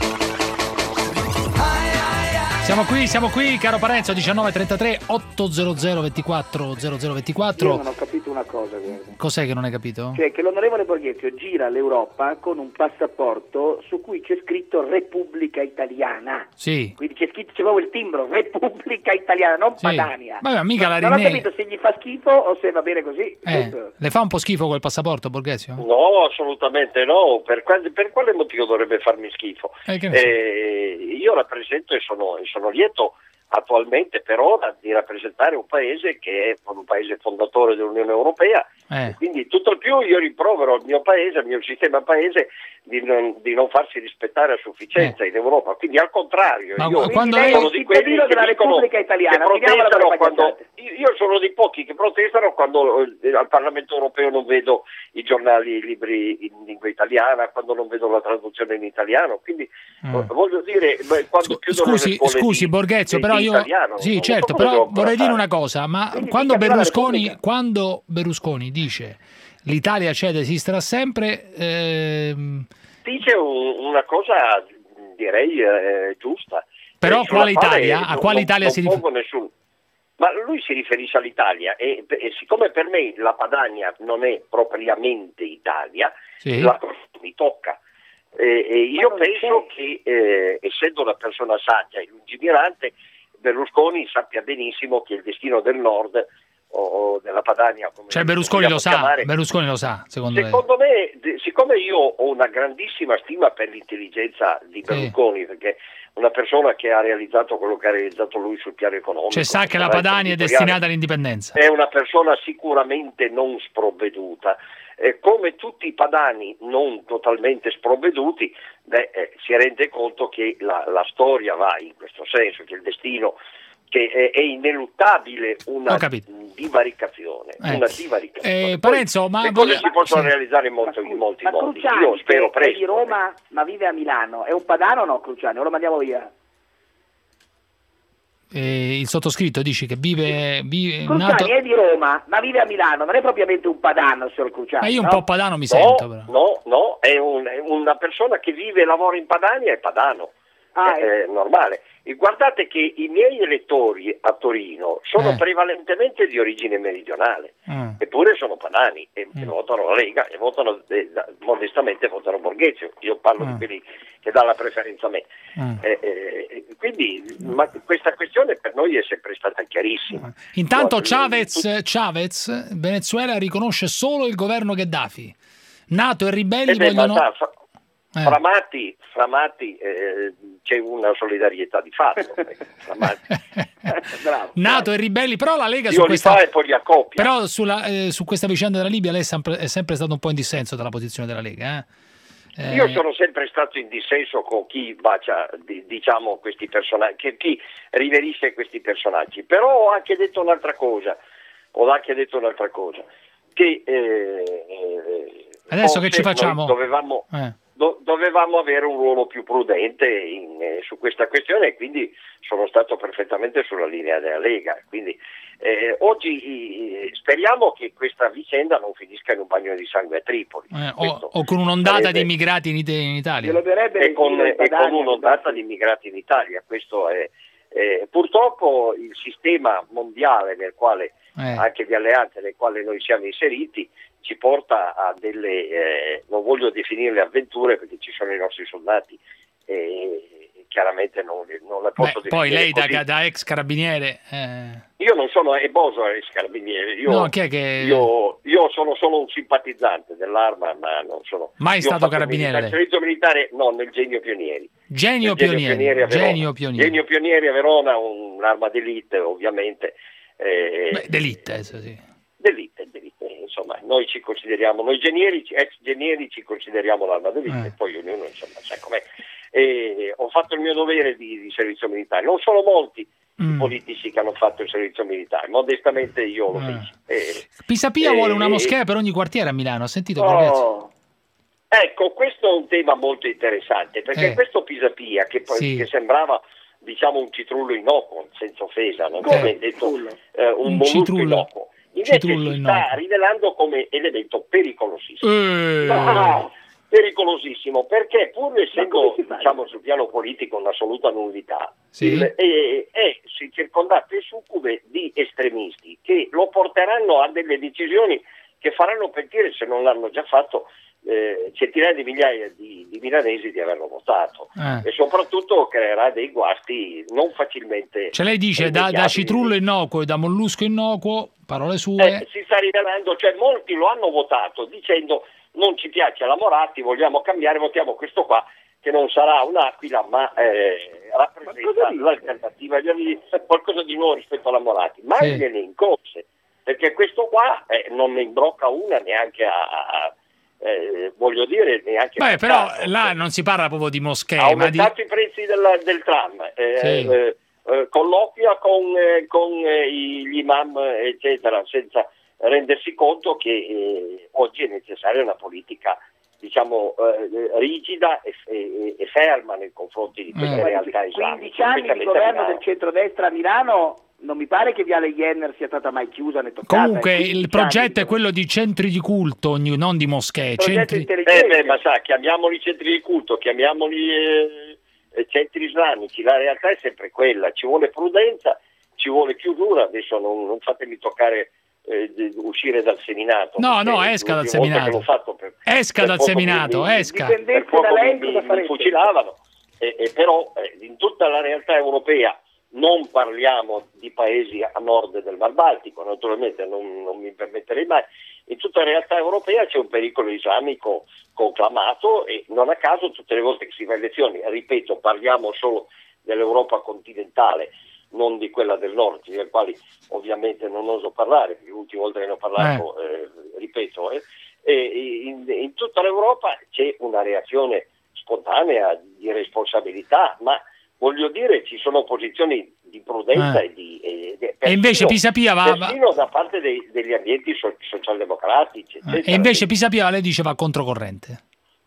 Siamo qui, caro Parenzo, 19:33 800 24 0024. Io non ho capito una cosa, guarda. Cos'è che non hai capito? Cioè che l'onorevole Borghezio gira l'Europa con un passaporto su cui c'è scritto Repubblica Italiana. Sì. Quindi c'è proprio il timbro Repubblica Italiana, non Padania. Vabbè, mica non ho capito se gli fa schifo o se va bene così. Le fa un po' schifo quel passaporto, Borghezio? No, assolutamente no. Per quale motivo dovrebbe farmi schifo? Io rappresento e sono lieto attualmente per ora di rappresentare un paese che è un paese fondatore dell'Unione Europea, quindi tutto il più io rimprovero al mio paese, al mio sistema paese di non farsi rispettare a sufficienza in Europa, quindi al contrario. Quando sono di quelli della Repubblica Italiana, io sono dei pochi che protestano quando al Parlamento Europeo non vedo i giornali, i libri in lingua italiana, quando non vedo la traduzione in italiano, quindi voglio dire, quando chiudono le scuole scusi Borghezio, però io sì, certo, però vorrei dire una cosa, ma quando Berlusconi dice l'Italia cede, esisterà sempre, dice una cosa direi giusta. Però quale Italia? A quale Italia si riferisce? Ma lui si riferisce all'Italia e siccome per me la Padania non è propriamente Italia, la cosa mi tocca. Io penso che essendo una persona saggia e lungimirante, Berlusconi sappia benissimo che il destino del nord o della Padania, come Berlusconi lo sa, secondo me, siccome io ho una grandissima stima per l'intelligenza di Berlusconi, perché una persona che ha realizzato quello che ha realizzato lui sul piano economico, sa che la Padania è destinata all'indipendenza, è una persona sicuramente non sprovveduta. Come tutti i padani non totalmente sprovveduti, si rende conto che la storia va in questo senso, che il destino, che è ineluttabile una divaricazione. Parenzo, ma le cose si possono realizzare in molti modi. Cruciani, io spero presto. È di Roma ma vive a Milano, è un padano o no Cruciani? O lo mandiamo via? Il sottoscritto dice che vive Cruciani è di Roma ma vive a Milano, non è propriamente un padano, signor Cruciani. Ma io un po' padano mi sento, però. No, è una persona che vive e lavora in Padania, è padano. è normale. E guardate che i miei elettori a Torino sono prevalentemente di origine meridionale, eppure sono padani e votano la Lega e votano modestamente votano Borghezio. Io parlo di quelli che dà la preferenza a me. Quindi questa questione per noi è sempre stata chiarissima. Intanto Chavez, Venezuela riconosce solo il governo Gheddafi. NATO e ribelli vogliono... Fra matti c'è una solidarietà di fatto. Bravo, NATO e ribelli, però la Lega su questa... e poi li accoppia. Però su questa vicenda della Libia lei è sempre stato un po' in dissenso dalla posizione della Lega. Io sono sempre stato in dissenso con chi bacia, diciamo, questi personaggi, chi riverisce questi personaggi, però ho anche detto un'altra cosa, che adesso che ci facciamo? Dovevamo avere un ruolo più prudente su questa questione e quindi sono stato perfettamente sulla linea della Lega. Quindi oggi speriamo che questa vicenda non finisca in un bagno di sangue a Tripoli. O con un'ondata di immigrati in Italia. E con un'ondata di immigrati in Italia. Questo è purtroppo il sistema mondiale nel quale anche di alleanze nel quale noi siamo inseriti ci porta a delle, non voglio definirle avventure perché ci sono i nostri soldati e chiaramente non le posso definire. Poi lei così. da ex carabiniere... Io non sono Boso ex carabiniere, io sono solo un simpatizzante dell'Arma, ma non sono... Mai stato carabiniere? Il servizio militare no, nel Genio Pionieri. Genio Pionieri a Verona, un'arma d'elite ovviamente. D'elite, sì. D'elite, insomma, noi ci consideriamo, noi ex genieri ci consideriamo l'arma d'elite, poi ognuno insomma sa com'è. Ho fatto il mio dovere di servizio militare, non sono molti i politici che hanno fatto il servizio militare, modestamente io lo feci. Pisapia vuole una moschea per ogni quartiere a Milano, ha sentito? Ecco, questo è un tema molto interessante, perché questo Pisapia, che sembrava diciamo un citrullo innocuo, senza offesa, non come detto un mollusco innocuo. Invece si sta rivelando come elemento pericolosissimo. Pericolosissimo perché pur essendo diciamo sul piano politico un'assoluta nullità è circondato e succube di estremisti che lo porteranno a delle decisioni che faranno pentire, se non l'hanno già fatto, centinaia di migliaia di milanesi di averlo votato e soprattutto creerà dei guasti non facilmente. Lei dice da citrullo innocuo e da mollusco innocuo, parole sue. Si sta rivelando, cioè molti lo hanno votato dicendo non ci piace la Moratti, vogliamo cambiare, votiamo questo qua che non sarà un'aquila ma rappresenta l'alternativa, qualcosa di nuovo rispetto alla Moratti, ma gliene incorse perché questo qua non ne imbrocca una neanche voglio dire neanche però là non si parla proprio di moschee, ha aumentato i prezzi del tram, colloquia con gli imam eccetera senza rendersi conto che oggi è necessaria una politica diciamo rigida e ferma nei confronti di queste realtà islamiche. 15 anni di governo del centrodestra a Milano, non mi pare che Viale Jenner sia stata mai chiusa né toccata. Comunque il progetto è quello di centri di culto, non di moschee. Ma sa, chiamiamoli centri di culto, chiamiamoli centri islamici, la realtà è sempre quella, ci vuole prudenza, ci vuole chiusura, adesso non fatemi toccare uscire dal seminato. No, esca dal seminato. Esca dal seminato, esca. Per poco mi fucilavano, però in tutta la realtà europea non parliamo di paesi a nord del Mar Baltico, naturalmente non mi permetterei mai. In tutta la realtà europea c'è un pericolo islamico conclamato e non a caso tutte le volte che si fa elezioni, ripeto, parliamo solo dell'Europa continentale, non di quella del nord, delle quali ovviamente non oso parlare, perché l'ultima volta che ne ho parlato, ripeto, in tutta l'Europa c'è una reazione spontanea di responsabilità, ma voglio dire ci sono posizioni di prudenza e invece Pisapia persino da parte degli ambienti socialdemocratici, eccetera. E invece Pisapia lei dice va controcorrente.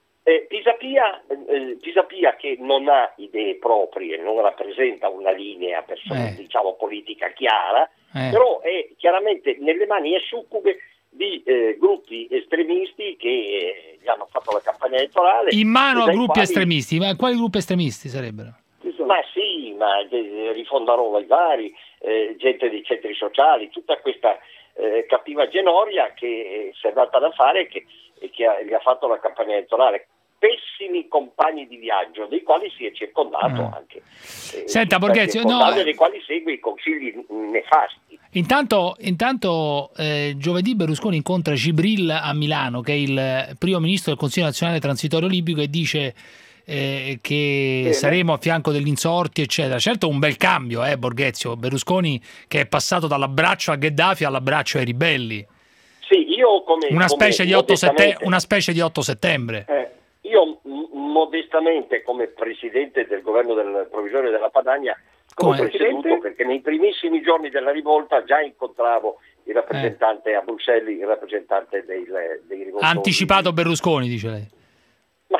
Pisapia che non ha idee proprie, non rappresenta una linea diciamo politica chiara, però è chiaramente nelle mani, è succube di gruppi estremisti che gli hanno fatto la campagna elettorale. In mano a gruppi estremisti, ma quali gruppi estremisti sarebbero? isola. Ma sì, ma Rifondarola i vari, gente dei centri sociali, tutta questa cattiva genoria che si è data da fare e che gli ha fatto la campagna elettorale. Pessimi compagni di viaggio, dei quali si è circondato anche. Senta Borghezio, dei quali segue i consigli nefasti. Intanto giovedì Berlusconi incontra Gibril a Milano, che è il primo ministro del Consiglio nazionale transitorio libico, e dice che saremo a fianco degli insorti, eccetera. Certo, un bel cambio, Borghezio. Berlusconi che è passato dall'abbraccio a Gheddafi all'abbraccio ai ribelli. Sì, io una specie di 8 settembre. Io modestamente, come presidente del governo del provvisorio della Padania, come presieduto, perché nei primissimi giorni della rivolta già incontravo il rappresentante a Bruxelles, il rappresentante dei rivoltori. Ha anticipato Berlusconi, dice lei? Ma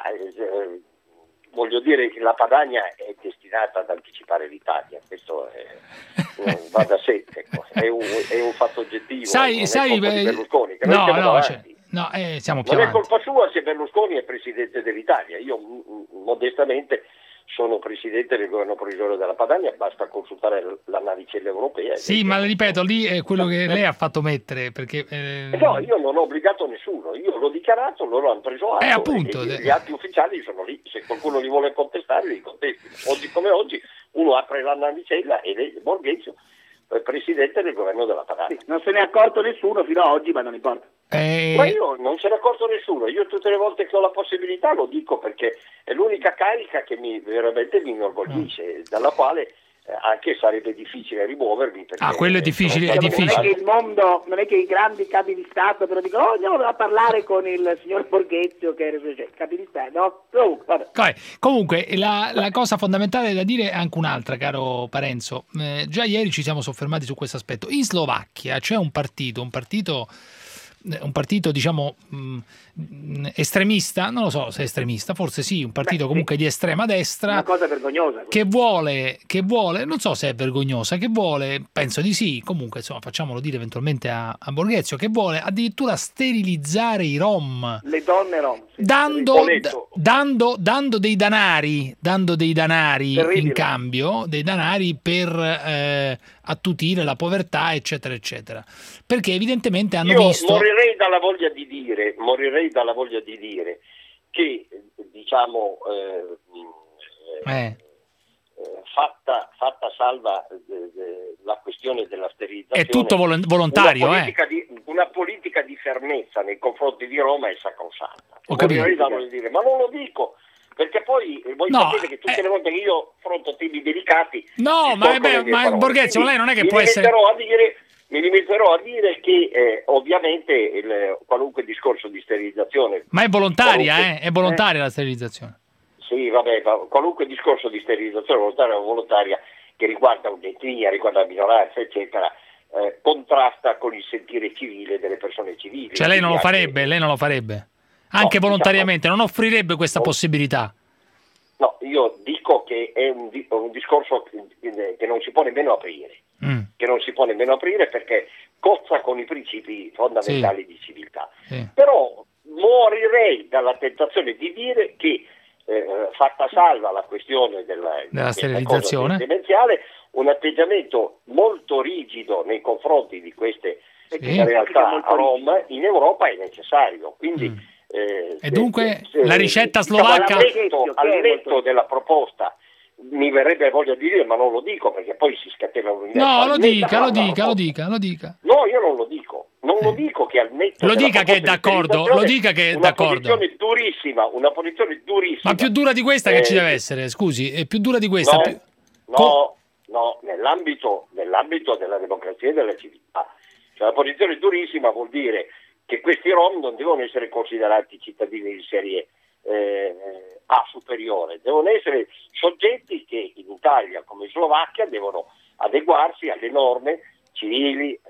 voglio dire che la Padania è destinata ad anticipare l'Italia, questo va da sé, è un fatto oggettivo. Sai, Berlusconi, che siamo più non avanti. è colpa sua se Berlusconi è presidente dell'Italia. Io modestamente sono presidente del governo provvisorio della Padania, basta consultare la navicella europea. Sì, ma ripeto, lì è quello che lei ha fatto mettere, perché no, io non ho obbligato nessuno, io l'ho dichiarato, loro hanno preso atto, appunto, e gli atti ufficiali sono lì, se qualcuno li vuole contestare li contesti. Oggi come oggi uno apre la navicella e lei, Borghezio, presidente del governo della Padania. Sì, non se ne è accorto nessuno fino ad oggi, ma non importa. Ma io non se ne è accorto nessuno, io tutte le volte che ho la possibilità lo dico, perché è l'unica carica che veramente mi inorgoglisce, dalla quale anche sarebbe difficile rimuovermi. Quello è difficile, è difficile. Non è che il mondo, non è che i grandi capi di Stato però dicono andiamo a parlare con il signor Borghezio che è capi di Stato, no? Comunque la cosa fondamentale da dire è anche un'altra, caro Parenzo. Già ieri ci siamo soffermati su questo aspetto. In Slovacchia c'è un partito diciamo estremista, non lo so se è estremista, forse sì, un partito comunque di estrema destra, una cosa vergognosa, che vuole, non so se è vergognosa, che vuole, penso di sì, comunque insomma facciamolo dire eventualmente a Borghezio, che vuole addirittura sterilizzare i Rom, le donne Rom, sì, dando dei danari terribile. In cambio, dei danari per attutire la povertà, eccetera eccetera, perché evidentemente hanno visto. Morirei dalla voglia di dire che diciamo fatta salva la questione della sterilizzazione, è tutto volontario, una politica di fermezza nei confronti di Roma è sacrosanta. Morirei dalla voglia di dire, ma non lo dico perché poi voi sapete che tutte le volte che io affronto temi delicati ma Borghezio, lei non è che può essere. Mi limiterò a dire che ovviamente qualunque discorso di sterilizzazione. Ma è volontaria, è volontaria la sterilizzazione. Sì, vabbè, qualunque discorso di sterilizzazione volontaria o volontaria che riguarda un'etnia, riguarda la minoranza, eccetera, contrasta con il sentire civile delle persone civili. Cioè lei non lo farebbe? Anche volontariamente, non offrirebbe questa possibilità? No, io dico che è un discorso che non si può nemmeno aprire. Che non si può nemmeno aprire perché cozza con i principi fondamentali di civiltà. Però morirei dalla tentazione di dire che fatta salva la questione della sterilizzazione demenziale, un atteggiamento molto rigido nei confronti di queste realtà rom in Europa è necessario. Quindi e dunque la ricetta slovacca, al netto della proposta, mi verrebbe voglia di dire, ma non lo dico perché poi si scatena un No, lo dica. No, io non lo dico. Non lo dico che al netto lo dica che è d'accordo, una posizione durissima. Ma più dura di questa che ci deve essere, scusi, è più dura di questa. No, nell'ambito della democrazia e della civiltà. Cioè, la posizione durissima vuol dire che questi Rom non devono essere considerati cittadini di serie A superiore, devono essere soggetti che in Italia come in Slovacchia devono adeguarsi alle norme civili,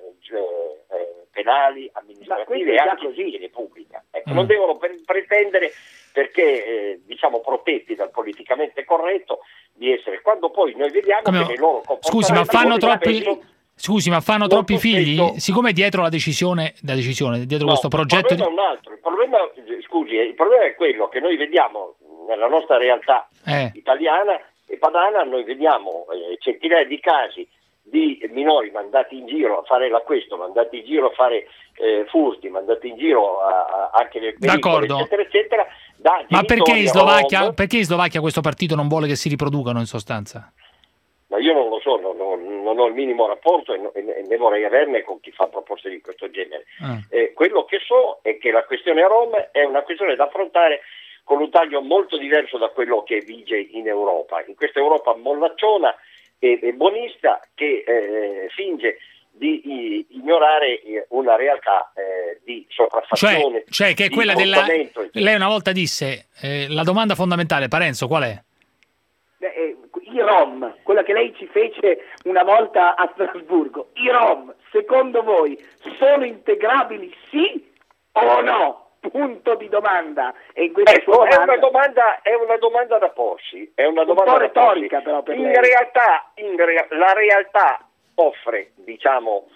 penali, amministrative e anche di Repubblica. Non devono pretendere, perché diciamo protetti dal politicamente corretto, di essere, quando poi noi vediamo che nei loro comportamenti Scusi, ma fanno troppi figli? Siccome dietro la decisione, dietro questo progetto. Il problema è un altro. Il problema è quello che noi vediamo nella nostra realtà italiana, e Padana noi vediamo centinaia di casi di minori mandati in giro a fare l'acquisto, mandati in giro a fare furti, mandati in giro anche nel pericolo, eccetera, eccetera. Ma perché in Slovacchia questo partito non vuole che si riproducano in sostanza? Ma io non lo so, non ho il minimo rapporto e ne vorrei averne con chi fa proposte di questo genere. Quello che so è che la questione Rom è una questione da affrontare con un taglio molto diverso da quello che vige in Europa. In questa Europa mollacciona e buonista che finge di ignorare una realtà di sopraffazione. Cioè che è quella lei una volta disse, la domanda fondamentale, Parenzo, qual è? I Rom, quella che lei ci fece una volta a Strasburgo, i Rom, secondo voi, sono integrabili sì o no? Punto di domanda. E in questa è una domanda da porsi. È una domanda un po' retorica, però, per lei. La realtà offre, diciamo,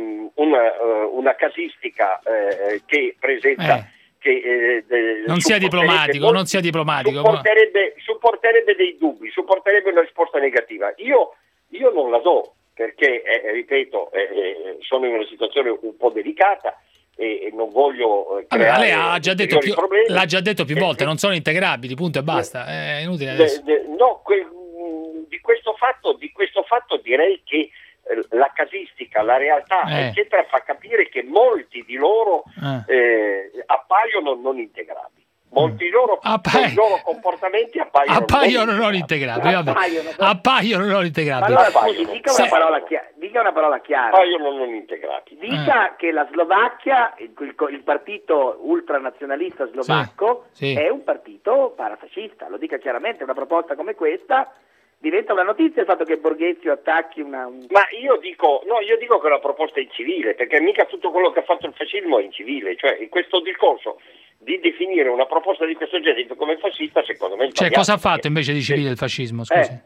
una casistica che presenta non sia diplomatico. Supporterebbe dei dubbi, supporterebbe una risposta negativa. Io non la do perché, ripeto, sono in una situazione un po' delicata e non voglio creare lei l'ha già detto più volte, non sono integrabili, punto e basta. È inutile adesso. Di questo fatto direi che la casistica, la realtà, eccetera, fa capire che molti di loro appaiono non integrabili. Molti di loro, i loro comportamenti appaiono non integrabili. Appaiono non integrabili. Allora, scusi, dica una parola chiara. Appaiono non integrabili. Dica che la Slovacchia, il partito ultranazionalista slovacco, è un partito parafascista. Lo dica chiaramente, una proposta come questa diventa una notizia il fatto che Borghezio attacchi Ma io dico che la proposta è incivile, perché mica tutto quello che ha fatto il fascismo è incivile, cioè in questo discorso di definire una proposta di questo genere come fascista, secondo me cosa ha fatto invece di civile il fascismo, scusi?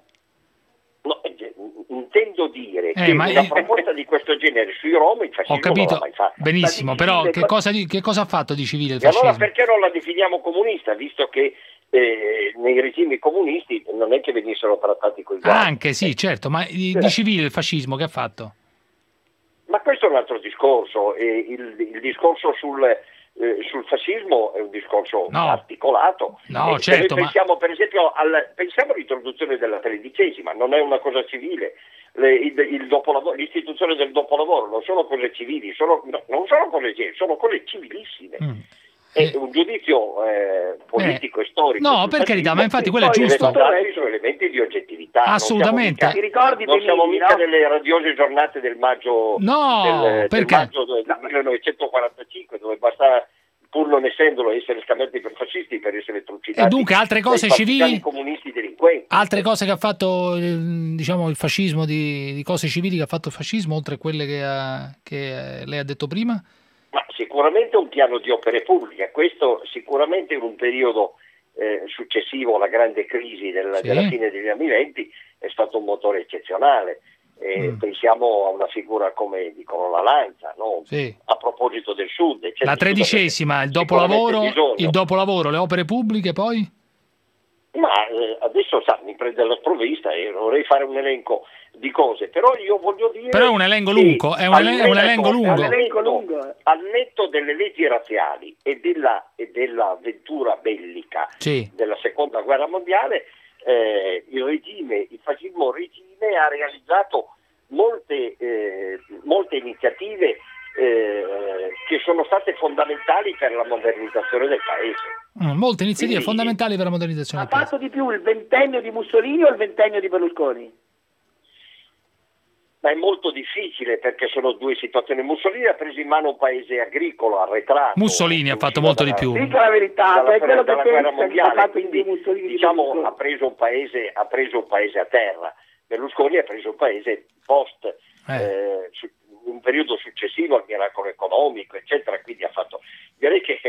Intendo dire che una proposta di questo genere sui Rom il fascismo non l'ha mai fatta. Benissimo, però che cosa ha fatto di civile il fascismo? E allora perché non la definiamo comunista, visto che nei regimi comunisti non è che venissero trattati coi guai. Anche sì, certo, ma di civile il fascismo che ha fatto? Ma questo è un altro discorso, il discorso sul fascismo è un discorso articolato. Certo, pensiamo per esempio all'introduzione della 13ª, non è una cosa civile. L'istituzione del dopolavoro non sono cose civili, non sono cose civili, sono cose civilissime. È un giudizio politico e storico. No, per carità, ma infatti quello è giusto. Sono elementi di oggettività. Assolutamente. Non siamo mica nelle radiose giornate del maggio del maggio del 1945, dove bastava, pur non essendolo, essere scambiati per fascisti per essere trucidati. E dunque altre cose civili, comunisti delinquenti. altre cose che ha fatto diciamo il fascismo, di cose civili che ha fatto il fascismo, oltre a quelle che lei ha detto prima? Ma sicuramente un piano di opere pubbliche, questo sicuramente in un periodo successivo alla grande crisi della fine degli anni '20 è stato un motore eccezionale. Pensiamo a una figura come dicono la Lancia, no? A proposito del Sud, eccetera. La 13ª, il dopolavoro, le opere pubbliche poi? Ma adesso mi prende la sprovvista e vorrei fare un elenco di cose, però io voglio dire... Però è un elenco lungo, è un elenco lungo. Al netto delle leggi razziali e della avventura bellica della seconda guerra mondiale, il fascismo regime ha realizzato molte iniziative che sono state fondamentali per la modernizzazione del paese. Molte iniziative fondamentali per la modernizzazione del paese. Ha fatto di più il ventennio di Mussolini o il ventennio di Berlusconi? Ma è molto difficile perché sono due situazioni. Mussolini ha preso in mano un paese agricolo, arretrato. Mussolini ha fatto molto di più. Dica la verità, è quello che guerra mondiale, quindi Mussolini, diciamo, ha preso un paese a terra. Berlusconi ha preso un paese post un periodo successivo al miracolo economico, eccetera, quindi ha fatto, direi che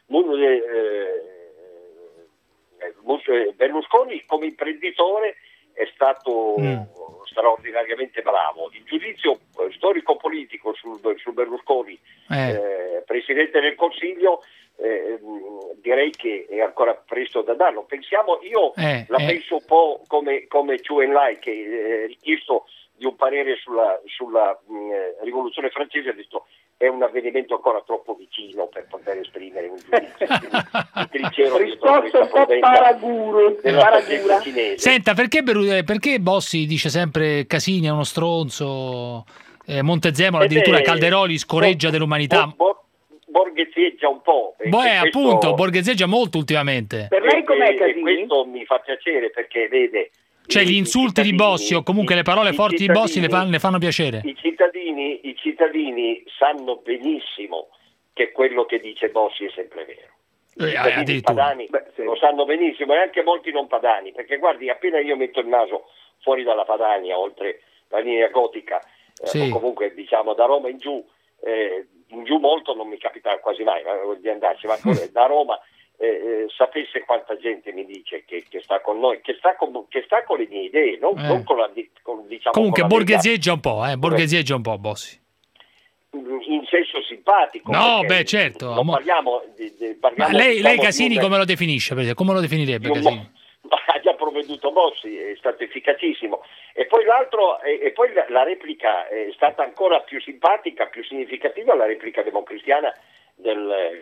Berlusconi come imprenditore è stato straordinariamente bravo. Il giudizio storico-politico su Berlusconi, Presidente del Consiglio, direi che è ancora presto da darlo. Pensiamo, penso un po' come Chu Enlai, che richiesto di un parere sulla rivoluzione francese, ha detto è un avvenimento ancora troppo vicino per poter esprimere un giudizio. Risposta un po' paragura. Senta, perché Bossi dice sempre Casini è uno stronzo, Montezemolo addirittura Calderoli scoreggia dell'umanità? Borghezeggia un po'. Appunto, borghezeggia molto ultimamente. Per lei com'è Casini? Questo mi fa piacere perché vede... Cioè gli insulti di Bossi o comunque le parole forti di Bossi le fanno piacere. I cittadini sanno benissimo che quello che dice Bossi è sempre vero. I cittadini padani lo sanno benissimo, e anche molti non padani, perché guardi, appena io metto il naso fuori dalla Padania, oltre la linea gotica, o comunque diciamo da Roma in giù molto non mi capita quasi mai di andarci, ma da Roma sapesse quanta gente mi dice che sta con noi, che sta con le mie idee, non con la diciamo. Comunque borghezeggia un po', Bossi. In senso simpatico. No, certo. Non parliamo ma lei Casini come lo definisce? Come lo definirebbe Casini? Ha già provveduto Bossi, è stato efficacissimo. E poi l'altro, e poi la replica è stata ancora più simpatica, più significativa, la replica democristiana del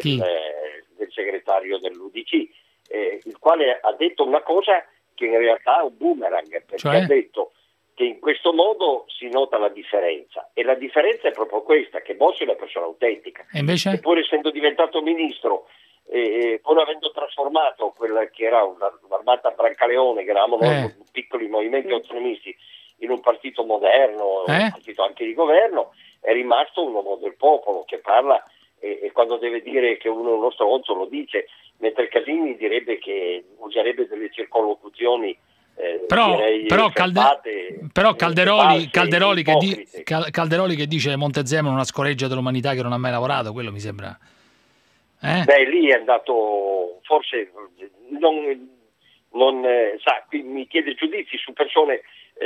segretario dell'UDC, il quale ha detto una cosa che in realtà è un boomerang, perché ha detto che in questo modo si nota la differenza, e la differenza è proprio questa, che Bossi è una persona autentica, e invece? Eppure essendo diventato ministro, pur avendo trasformato quella che era un'armata Brancaleone, che eravamo noi piccoli movimenti autonomisti, in un partito moderno, un partito anche di governo, è rimasto un uomo del popolo che parla, e quando deve dire che uno è uno stronzo lo dice, mentre Casini direbbe che userebbe delle circonlocuzioni però Calderoli che dice Montezemolo una scoreggia dell'umanità che non ha mai lavorato, quello mi sembra lì è andato, forse non sa, qui mi chiede giudizi su persone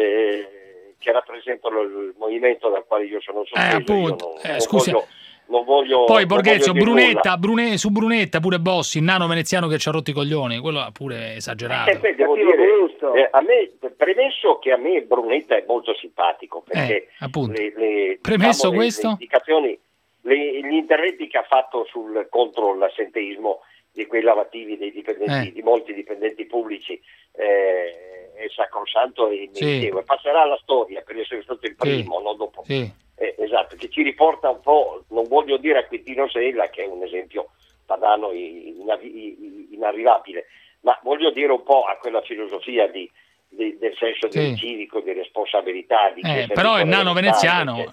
che rappresentano il movimento dal quale io sono sospeso. Non voglio poi Borghezio, su Brunetta pure Bossi, il nano veneziano che ci ha rotto i coglioni, quello pure esagerato. Devo dire, a me, premesso che a me Brunetta è molto simpatico, perché premesso questo? Le indicazioni, gli interventi che ha fatto contro l'assenteismo di quei lavativi dei dipendenti, di molti dipendenti pubblici, è sacrosanto e meritevole. Passerà alla storia per essere stato il primo, non dopo. Esatto, che ci riporta un po', non voglio dire a Quintino Sella, che è un esempio padano inarrivabile, ma voglio dire un po' a quella filosofia del senso del civico, di responsabilità. Però è nano veneziano.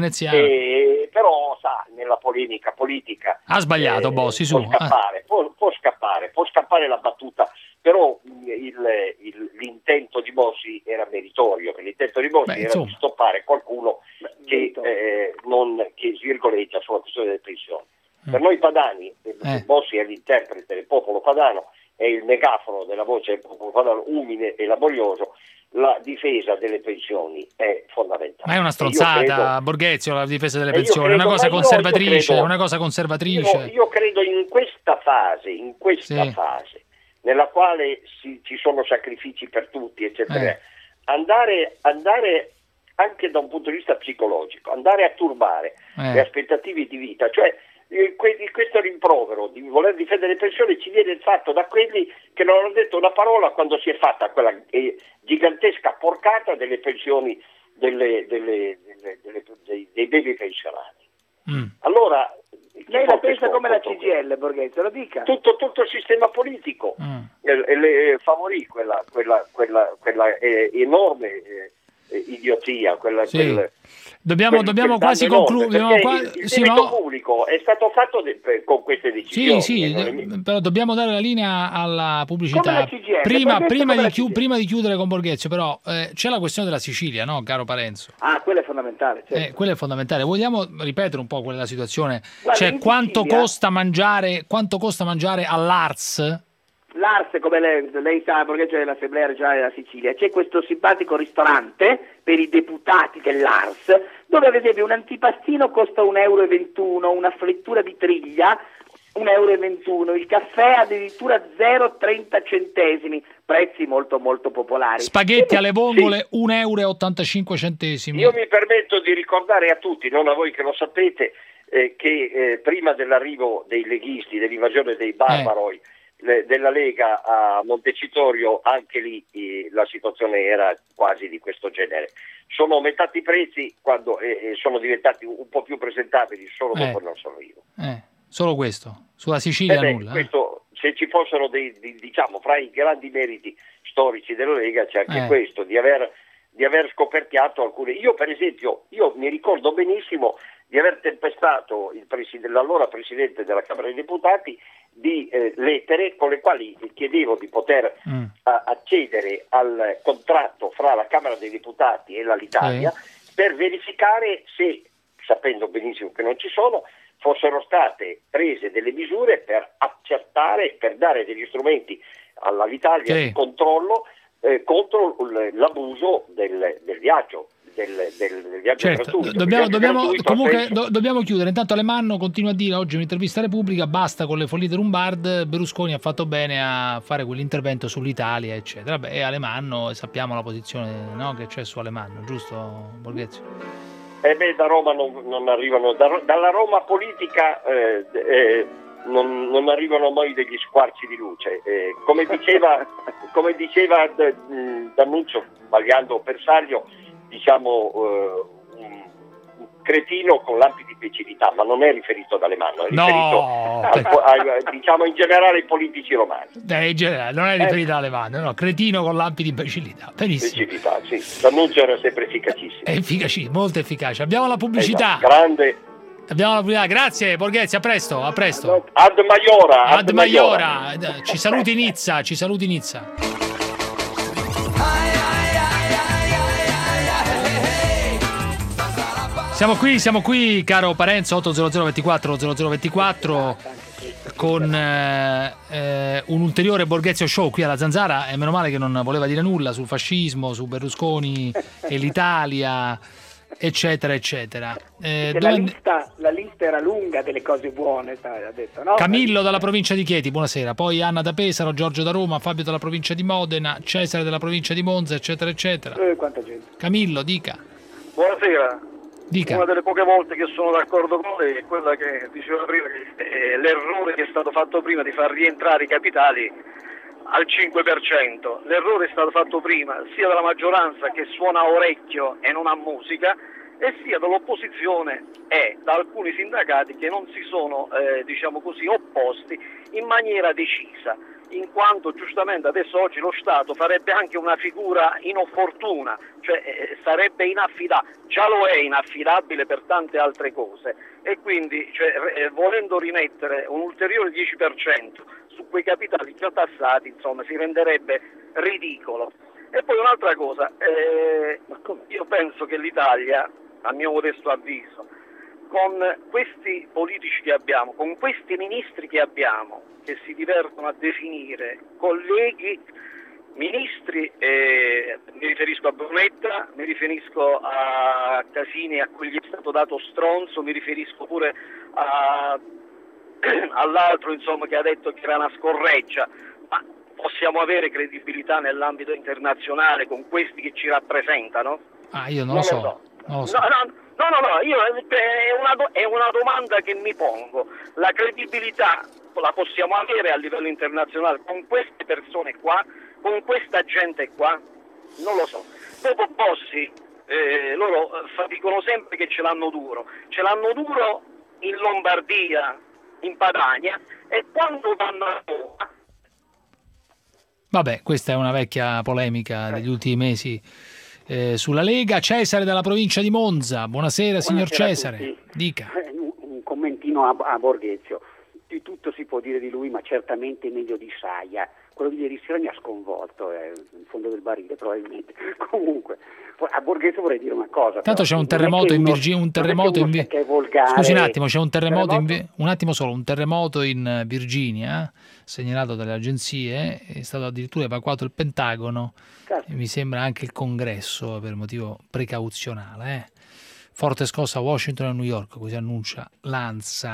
Però sa, nella polemica politica ha sbagliato Bossi, può scappare la battuta, però l'intento di Bossi era meritorio, l'intento di Bossi era di stoppare qualcuno che svirgoleggia sulla questione delle pensioni. Per noi padani, Bossi è l'interprete del popolo padano, è il megafono della voce del popolo padano umile e laborioso. La difesa delle pensioni è fondamentale. Ma è una stronzata, Borghezio, la difesa delle pensioni, è una cosa conservatrice, Io credo in questa fase, nella quale ci sono sacrifici per tutti, eccetera, andare anche da un punto di vista psicologico, andare a turbare le aspettative di vita, cioè questo rimprovero di voler difendere le pensioni ci viene fatto da quelli che non hanno detto una parola quando si è fatta quella gigantesca porcata delle pensioni dei baby pensionati. Allora lei la pensa come la CGIL, Borghezio, lo dica. Tutto il sistema politico favorì quella enorme idiotia, dobbiamo quasi concludere. Il debito pubblico è stato fatto con queste decisioni. Però dobbiamo dare la linea alla pubblicità. Prima di chiudere con Borghezio, però c'è la questione della Sicilia, no, caro Parenzo? Quella è fondamentale. Certo. Quella è fondamentale. Vogliamo ripetere un po' qual è la situazione? Cioè, quanto costa mangiare all'ARS? L'ARS, come lei sa, perché c'è l'Assemblea regionale della Sicilia, c'è questo simpatico ristorante per i deputati dell'ARS, dove ad esempio un antipastino costa 1,21 €, una frittura di triglia 1,21 €, il caffè addirittura 0,30 €, prezzi molto molto popolari. Spaghetti alle vongole 1,85 €. Io mi permetto di ricordare a tutti, non a voi che lo sapete, che prima dell'arrivo dei leghisti, dell'invasione dei barbaroi, della Lega a Montecitorio, anche lì la situazione era quasi di questo genere. Sono aumentati i prezzi quando sono diventati un po' più presentabili solo dopo non sono io. Solo questo? Sulla Sicilia nulla? Questo, se ci fossero diciamo, fra i grandi meriti storici della Lega c'è anche questo, di aver scoperchiato alcune. Io per esempio, mi ricordo benissimo di aver tempestato l'allora Presidente della Camera dei Deputati di lettere con le quali chiedevo di poter accedere al contratto fra la Camera dei Deputati e l'Alitalia per verificare se, sapendo benissimo che non ci sono, fossero state prese delle misure per accertare, per dare degli strumenti all'Alitalia di controllo contro l'abuso del viaggio. Del viaggio gratuito. Dobbiamo chiudere. Intanto Alemanno continua a dire oggi in un'intervista a Repubblica: basta con le follie di Lombard, Berlusconi ha fatto bene a fare quell'intervento sull'Italia, eccetera. E Alemanno, sappiamo la posizione che c'è su Alemanno, giusto Borghezio? Da Roma non arrivano, dalla Roma politica non arrivano mai degli squarci di luce. Come diceva D'Annunzio, sbagliando Persaglio, diciamo un cretino con lampi di imbecillità, ma non è riferito ad Alemanno, è riferito diciamo in generale ai politici romani. In generale, non è riferito ad Alemanno, no, cretino con lampi di imbecillità. Benissimo. Imbecillità, sì. D'Annunzio era sempre efficacissimo. È efficace, molto efficace. Abbiamo la pubblicità. Grande. Abbiamo la pubblicità. Grazie Borghezzi, a presto. Ad Maiora. Ci saluti Nizza. Siamo qui, caro Parenzo, 800 24 0024 con un ulteriore Borghezio Show qui alla Zanzara, e meno male che non voleva dire nulla sul fascismo, su Berlusconi e l'Italia, eccetera, eccetera. La lista era lunga delle cose buone, ha detto, no? Camillo dalla provincia di Chieti, buonasera. Poi Anna da Pesaro, Giorgio da Roma, Fabio dalla provincia di Modena, Cesare della provincia di Monza, eccetera, eccetera. Quanta gente. Camillo, dica. Buonasera. Dica. Una delle poche volte che sono d'accordo con lei è quella che diceva prima, che l'errore che è stato fatto prima di far rientrare i capitali al 5%. L'errore è stato fatto prima sia dalla maggioranza, che suona a orecchio e non a musica, e sia dall'opposizione e da alcuni sindacati che non si sono diciamo così opposti in maniera decisa, in quanto giustamente adesso oggi lo Stato farebbe anche una figura inopportuna, cioè sarebbe inaffidabile, già lo è inaffidabile per tante altre cose, e quindi volendo rimettere un ulteriore 10% su quei capitali già tassati, insomma, si renderebbe ridicolo. E poi un'altra cosa, io penso che l'Italia, a mio modesto avviso, con questi politici che abbiamo, con questi ministri che abbiamo, che si divertono a definire colleghi, ministri, mi riferisco a Brunetta, mi riferisco a Casini, a cui gli è stato dato stronzo, mi riferisco pure all'altro, insomma, che ha detto che era una scorreggia. Ma possiamo avere credibilità nell'ambito internazionale con questi che ci rappresentano? Io non lo so. No, io è una domanda che mi pongo. La credibilità la possiamo avere a livello internazionale con queste persone qua, con questa gente qua? Non lo so. Dopo Bossi, loro dicono sempre che ce l'hanno duro in Lombardia, in Padania, e quando vanno a Roma. Vabbè, questa è una vecchia polemica degli ultimi mesi sulla Lega. Cesare dalla provincia di Monza, buonasera signor Cesare, dica. Un commentino a Borghezio. Di tutto si può dire di lui, ma certamente meglio di Saia. Quello di ieri sera mi ha sconvolto, in fondo del barile probabilmente. Comunque, a Borghezio vorrei dire una cosa. Tanto c'è un terremoto in Virginia, Scusi un attimo, c'è un terremoto un terremoto in Virginia, segnalato dalle agenzie, è stato addirittura evacuato il Pentagono, e mi sembra anche il Congresso per motivo precauzionale. Forte scossa a Washington e a New York, così annuncia l'ANSA.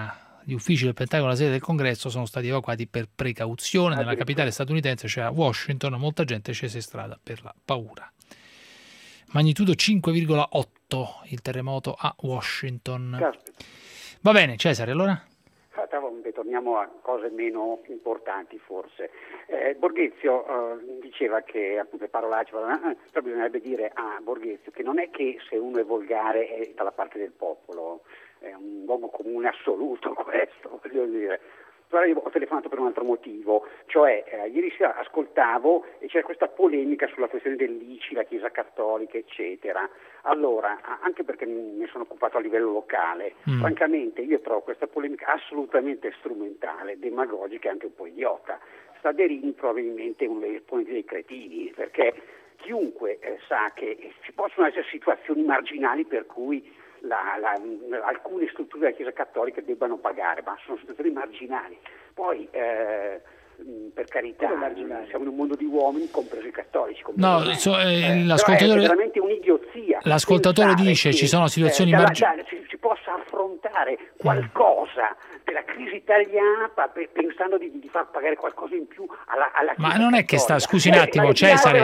gli uffici del Pentagono e la sede del Congresso sono stati evacuati per precauzione. Nella capitale statunitense, cioè a Washington, molta gente è scesa in strada per la paura. Magnitudo 5,8 il terremoto a Washington. Va bene, Cesare, allora? Torniamo a cose meno importanti forse. Borghezio diceva che, appunto, le parolacce, però bisognerebbe dire a Borghezio che non è che se uno è volgare è dalla parte del popolo, è un luogo comune assoluto questo, voglio dire. Allora io ho telefonato per un altro motivo, cioè ieri sera ascoltavo e c'era questa polemica sulla questione dell'ICI, la Chiesa Cattolica, eccetera. Allora, anche perché ne sono occupato a livello locale, francamente io trovo questa polemica assolutamente strumentale, demagogica e anche un po' idiota. Staderini probabilmente è uno degli esponenti dei cretini, perché chiunque sa che ci possono essere situazioni marginali per cui alcune strutture della Chiesa Cattolica debbano pagare, ma sono situazioni marginali. Poi per carità, siamo in un mondo di uomini, compresi i cattolici. L'ascoltatore, è veramente un'idiozia. L'ascoltatore dice che ci sono situazioni marginali. Si possa affrontare qualcosa della crisi italiana pensando di far pagare qualcosa in più alla Chiesa Ma non è che sta, scusi un attimo,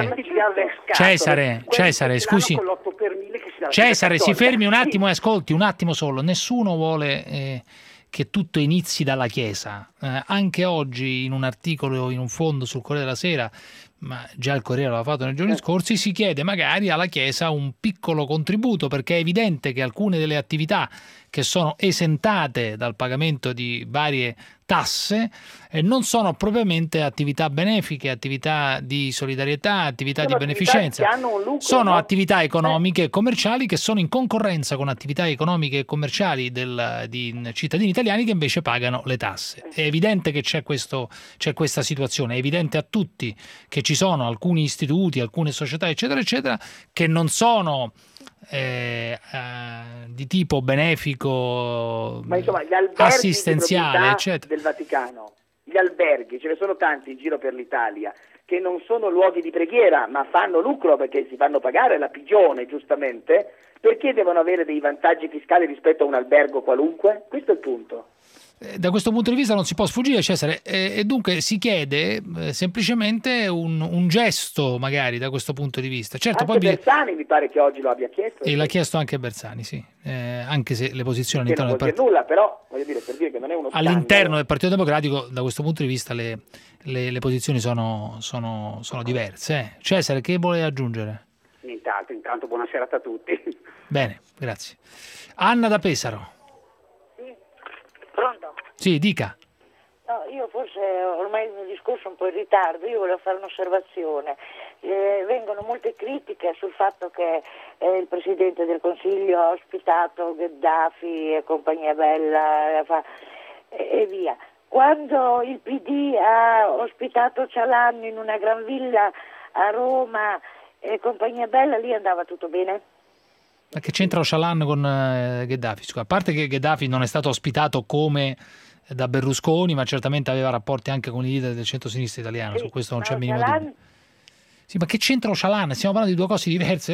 Cesare, scusi. Cesare, si fermi un attimo e ascolti un attimo solo. Nessuno vuole che tutto inizi dalla Chiesa. Anche oggi in un articolo, in un fondo sul Corriere della Sera, ma già il Corriere l'aveva fatto nei giorni scorsi, si chiede magari alla Chiesa un piccolo contributo, perché è evidente che alcune delle attività che sono esentate dal pagamento di varie tasse non sono propriamente attività benefiche, attività di solidarietà, attività di beneficenza. Sono attività economiche e commerciali che sono in concorrenza con attività economiche e commerciali di cittadini italiani che invece pagano le tasse. È evidente che c'è questa situazione, è evidente a tutti che ci sono alcuni istituti, alcune società, eccetera, eccetera, che non sono di tipo benefico, ma insomma gli alberghi assistenziale, eccetera. Del Vaticano, gli alberghi, ce ne sono tanti in giro per l'Italia che non sono luoghi di preghiera ma fanno lucro perché si fanno pagare la pigione, giustamente. Perché devono avere dei vantaggi fiscali rispetto a un albergo qualunque? Questo è il punto. Da questo punto di vista non si può sfuggire, Cesare, e dunque si chiede semplicemente un gesto magari da questo punto di vista. Certo, anche poi Bersani mi pare che oggi lo abbia chiesto. E l'ha chiesto anche Bersani, sì, anche se le posizioni all'interno del partito... nulla, però voglio dire, per dire che non è uno scandalo. All'interno del Partito Democratico, da questo punto di vista, le posizioni sono diverse. Cesare, che vuole aggiungere? Nient'altro, intanto buona serata a tutti. Bene, grazie. Anna da Pesaro. Pronto? Sì, dica. No, io forse ormai il mio discorso è un po' in ritardo, io volevo fare un'osservazione. Vengono molte critiche sul fatto che il Presidente del Consiglio ha ospitato Gheddafi e compagnia bella e via. Quando il PD ha ospitato Cialanno in una gran villa a Roma e compagnia bella, lì andava tutto bene? Ma che c'entra Öcalan con Gheddafi? A parte che Gheddafi non è stato ospitato come da Berlusconi, ma certamente aveva rapporti anche con i leader del centro-sinistra italiano, sì, su questo non c'è minimo dubbio. Sì, ma che c'entra Öcalan? Stiamo parlando di due cose diverse.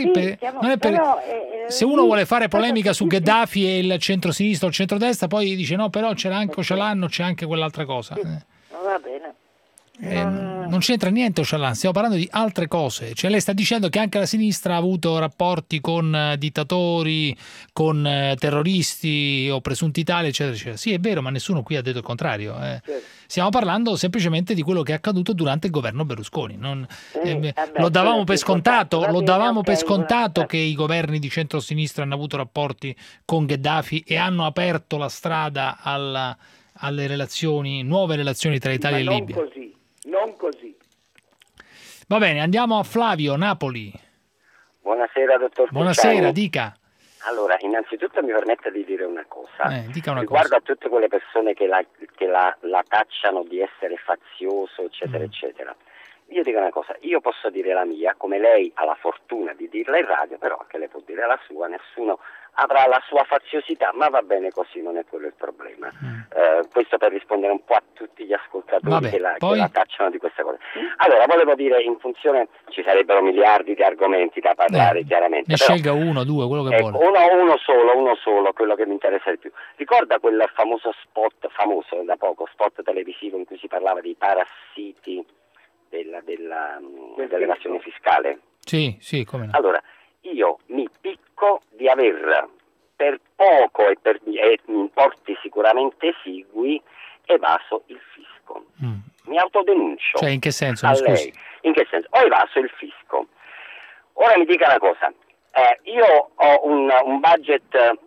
Se uno vuole fare polemica su Gheddafi e il centro-sinistra o il centro-destra, poi dice no, però c'era anche Öcalan, c'è anche quell'altra cosa. Va bene. Non c'entra niente Öcalan, stiamo parlando di altre cose. Cioè lei sta dicendo che anche la sinistra ha avuto rapporti con dittatori, con terroristi o presunti tali, eccetera, eccetera. Sì, è vero, ma nessuno qui ha detto il contrario. Certo. Stiamo parlando semplicemente di quello che è accaduto durante il governo Berlusconi. Lo davamo per scontato, che i governi di centro-sinistra hanno avuto rapporti con Gheddafi e hanno aperto la strada alle relazioni, nuove relazioni tra Italia e Libia. Non così. Va bene, andiamo a Flavio, Napoli. Buonasera, dottor Buonasera, Cruciani. Dica. Allora, innanzitutto mi permetta di dire una cosa. Dica una riguardo cosa. A tutte quelle persone che la tacciano di essere fazioso, eccetera, eccetera. Io dico una cosa, io posso dire la mia, come lei ha la fortuna di dirla in radio, però anche lei può dire la sua, nessuno avrà la sua faziosità, ma va bene così, non è quello il problema. Questo per rispondere un po' a tutti gli ascoltatori che la tacciano di questa cosa. Allora, volevo dire, in funzione, ci sarebbero miliardi di argomenti da parlare, chiaramente. Ne scelga uno, due, quello che vuole. Uno solo, quello che mi interessa di più. Ricorda quel famoso da poco, spot televisivo in cui si parlava dei parassiti dell'evasione fiscale? Sì, come no. Allora, io mi picco di aver per poco e per importi sicuramente esigui evaso il fisco. Mi autodenuncio. Cioè, in che senso? Lei. In che senso? Ho evaso il fisco. Ora mi dica una cosa. Io ho un budget,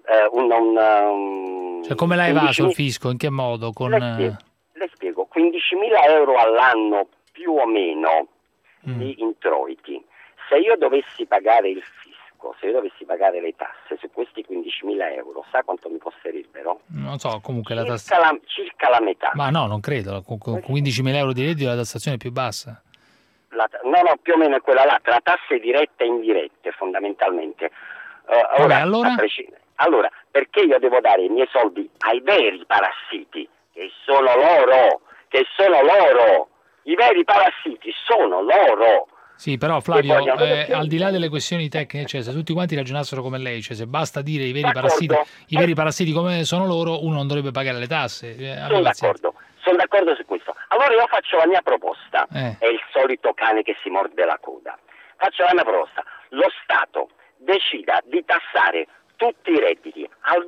cioè, come l'hai evaso il fisco? In che modo? Le spiego. 15.000 euro all'anno più o meno di introiti. Se io dovessi pagare il fisco, se io dovessi pagare le tasse su questi 15.000 euro, sa quanto mi costerebbero? Non so, comunque la tassazione. Circa la metà. Ma no, non credo. Con 15.000 euro di reddito la tassazione è più bassa. No, più o meno è quella là, tra tasse dirette e indirette fondamentalmente. Allora, perché io devo dare i miei soldi ai veri parassiti, che sono loro, i veri parassiti sono loro. Sì, però Flavio, al di là delle questioni tecniche, cioè, se tutti quanti ragionassero come lei, cioè se basta dire i veri parassiti come sono loro, uno non dovrebbe pagare le tasse. Sono d'accordo su questo. Allora io faccio la mia proposta, è il solito cane che si morde la coda. Faccio la mia proposta, lo Stato decida di tassare tutti i redditi al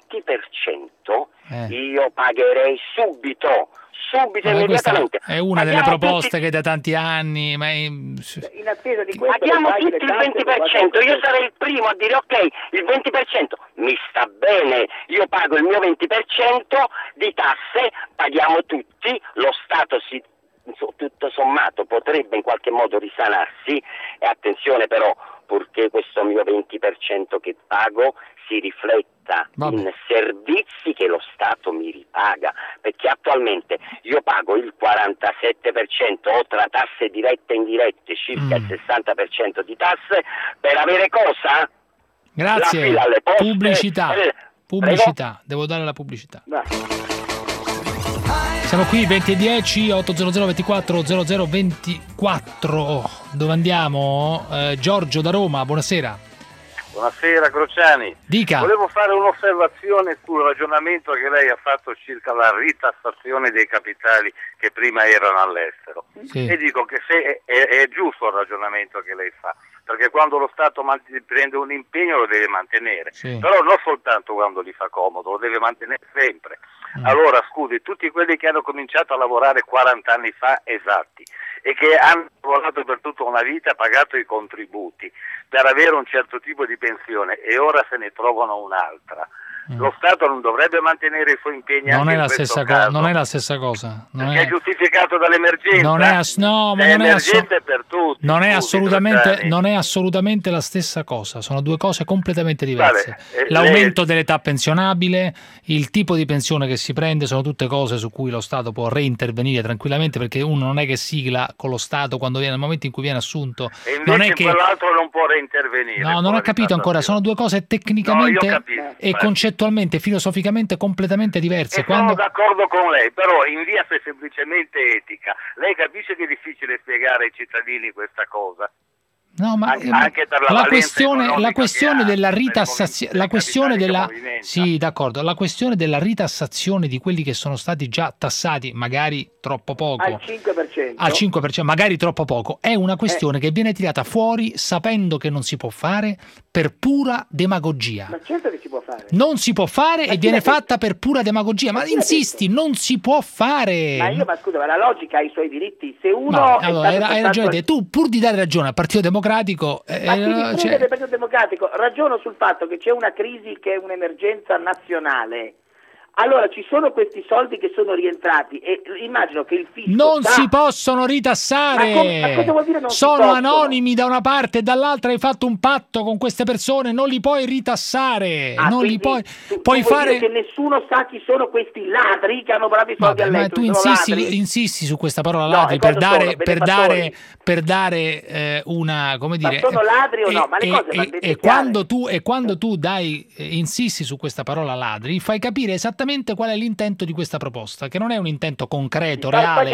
20%, io pagherei subito immediatamente. È una delle proposte che da tanti anni, ma in attesa di questo paghiamo tutti il 20%, io sarei il primo a dire ok, il 20% mi sta bene, io pago il mio 20% di tasse, paghiamo tutti, lo Stato tutto sommato potrebbe in qualche modo risanarsi, e attenzione però, purché questo mio 20% che pago si rifletta in servizi che lo Stato mi ripaga, perché attualmente io pago il 47% o tra tasse dirette e indirette, circa il 60% di tasse, per avere cosa? Grazie. Pubblicità, devo dare la pubblicità. Siamo qui 20:10 800 24 00 24. Dove andiamo? Giorgio da Roma, buonasera. Buonasera Crociani. Dica. Volevo fare un'osservazione sul ragionamento che lei ha fatto circa la ritassazione dei capitali che prima erano all'estero. Sì. E dico che se è giusto il ragionamento che lei fa, perché quando lo Stato prende un impegno lo deve mantenere, però non soltanto quando gli fa comodo, lo deve mantenere sempre. Allora scusi, tutti quelli che hanno cominciato a lavorare 40 anni fa esatti e che hanno lavorato per tutta una vita, pagato i contributi per avere un certo tipo di pensione e ora se ne trovano un'altra. Lo Stato non dovrebbe mantenere i suoi impegni non anche è la in questo stessa caso? non è la stessa cosa. Perché è giustificato dall'emergenza. Non è per tutti. Non è assolutamente la stessa cosa. Sono due cose completamente diverse. L'aumento dell'età pensionabile, il tipo di pensione che si prende, sono tutte cose su cui lo Stato può reintervenire tranquillamente, perché uno non è che sigla con lo Stato quando viene, nel momento in cui viene assunto. E invece non è che quell'altro non può reintervenire. No, non ho capito ancora. Sono due cose tecnicamente e concettualmente, filosoficamente completamente diverse. Sono d'accordo con lei, però in via semplicemente etica. Lei capisce che è difficile spiegare ai cittadini questa cosa? No, ma anche per la questione della ritassazione, la questione della ritassazione di quelli che sono stati già tassati, magari troppo poco, al 5%, magari troppo poco, è una questione che viene tirata fuori sapendo che non si può fare per pura demagogia. Ma certo che si può fare. Non si può fare e viene fatta per pura demagogia, ma insisti, non si può fare. Ma scusa, ma la logica ha i suoi diritti. Se uno hai ragione te. Tu, pur di dare ragione al Partito Democratico, del Partito Democratico, ragiono sul fatto che c'è una crisi che è un'emergenza nazionale. Allora ci sono questi soldi che sono rientrati e immagino che il fisco non si possono ritassare. Ma cosa vuol dire non sono anonimi da una parte e dall'altra, hai fatto un patto con queste persone, non li puoi ritassare. Non li puoi fare, dire che nessuno sa chi sono questi ladri che hanno portato i soldi all'estero. Ma tu insisti su questa parola ladri per dare una, come dire, ma sono ladri o no? Ma le cose e quando tu insisti su questa parola ladri, fai capire esattamente qual è l'intento di questa proposta, che non è un intento concreto, reale,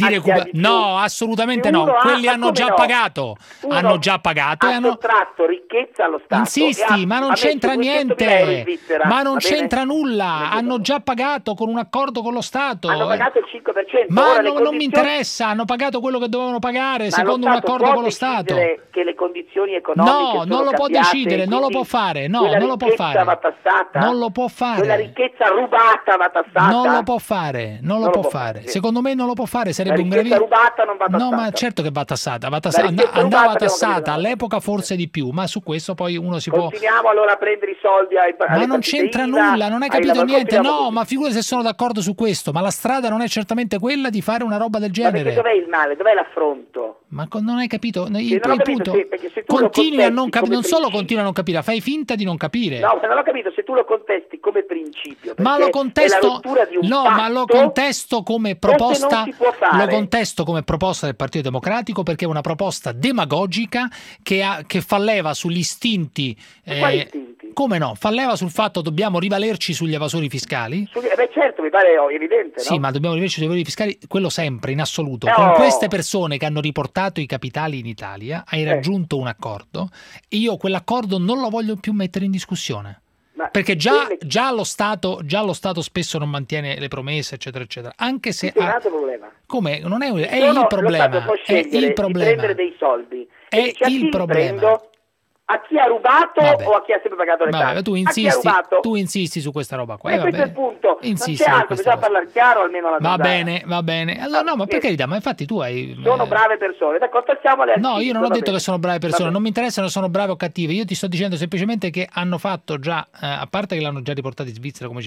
no, assolutamente no, quelli hanno già pagato, hanno sottratto ricchezza allo Stato. Insisti, ma non c'entra niente, ma non c'entra nulla, hanno già pagato con un accordo con lo Stato. Hanno pagato il 5%. Ma non mi interessa, hanno pagato quello che dovevano pagare secondo un accordo con lo Stato. Che le condizioni economiche no, non lo può decidere, non lo può fare, no, non lo può fare. Va tassata, non lo può fare. Quella ricchezza rubata va tassata. Non lo può fare, non lo può fare. Secondo me non lo può fare, sarebbe un gravissimo. La ricchezza rubata non va tassata. No, ma certo che va tassata, andava tassata all'epoca forse di più, ma su questo poi uno si può. Continuiamo allora a prendere i soldi ma non c'entra nulla, non hai capito niente. No, ma figurati se sono d'accordo su questo, ma la strada non è certamente quella di fare una roba del genere. Ma dov'è il male? Dov'è l'affronto? Ma non hai capito? Il punto continui a non capire, non solo continui a non capire, fai finta di non capire. No, ma non ho capito, se tu lo contesti come principio, ma lo contesto, ma lo contesto come proposta, lo contesto come proposta del Partito Democratico, perché è una proposta demagogica che fa leva sugli istinti. Quali istinti? Come no? Fa leva sul fatto dobbiamo rivalerci sugli evasori fiscali? Beh certo, mi pare evidente, no? Sì, ma dobbiamo rivalerci sugli evasori fiscali, quello sempre, in assoluto. Con queste persone che hanno riportato i capitali in Italia hai raggiunto un accordo e io quell'accordo non lo voglio più mettere in discussione. Perché già lo Stato spesso non mantiene le promesse, eccetera, eccetera. Anche se un altro problema. Come? Non è il problema. È il problema. Di prendere dei soldi. È il problema. A chi ha rubato o a chi ha sempre pagato le tasse? Tu insisti su questa roba qua. Questo è il punto. Insisti, non c'è altro, bisogna parlare chiaro almeno alla Va bene. Allora, no, ma per carità, ma infatti tu hai. Sono brave persone, d'accordo, tassiamole. No, io non ho detto che sono brave persone, non mi interessano se sono brave o cattive. Io ti sto dicendo semplicemente che hanno fatto già, a parte che l'hanno già riportato in Svizzera, come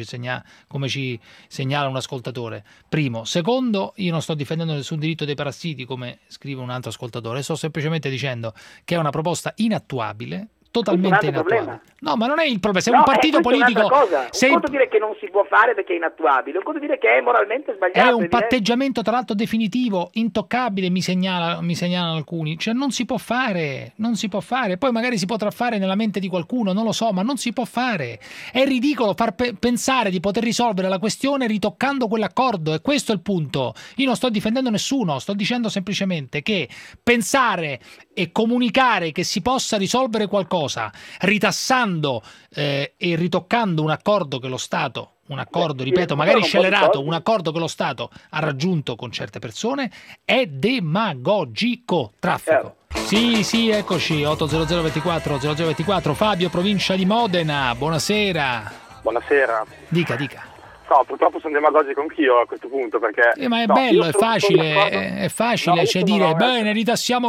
ci segnala un ascoltatore. Primo. Secondo, io non sto difendendo nessun diritto dei parassiti, come scrive un altro ascoltatore, sto semplicemente dicendo che è una proposta inattuabile. Totalmente inattuabile. No, ma non è il problema. Se un partito politico. Un conto dire che non si può fare perché è inattuabile, un conto dire che è moralmente sbagliato. È un patteggiamento, tra l'altro, definitivo, intoccabile, mi segnalano alcuni. Cioè, non si può fare. Poi magari si potrà fare nella mente di qualcuno, non lo so, ma non si può fare. È ridicolo far pensare di poter risolvere la questione ritoccando quell'accordo. E questo è il punto. Io non sto difendendo nessuno, sto dicendo semplicemente che pensare e comunicare che si possa risolvere qualcosa ritassando e ritoccando un accordo che lo Stato, ripeto, magari scellerato, un accordo che lo Stato ha raggiunto con certe persone, è demagogico. Traffico. Sì, eccoci, 80024 Fabio, provincia di Modena, buonasera. Buonasera. Dica. No, purtroppo sono demagogico anch'io a questo punto, perché. Ma è bello, è facile, cioè dire bene, ritassiamo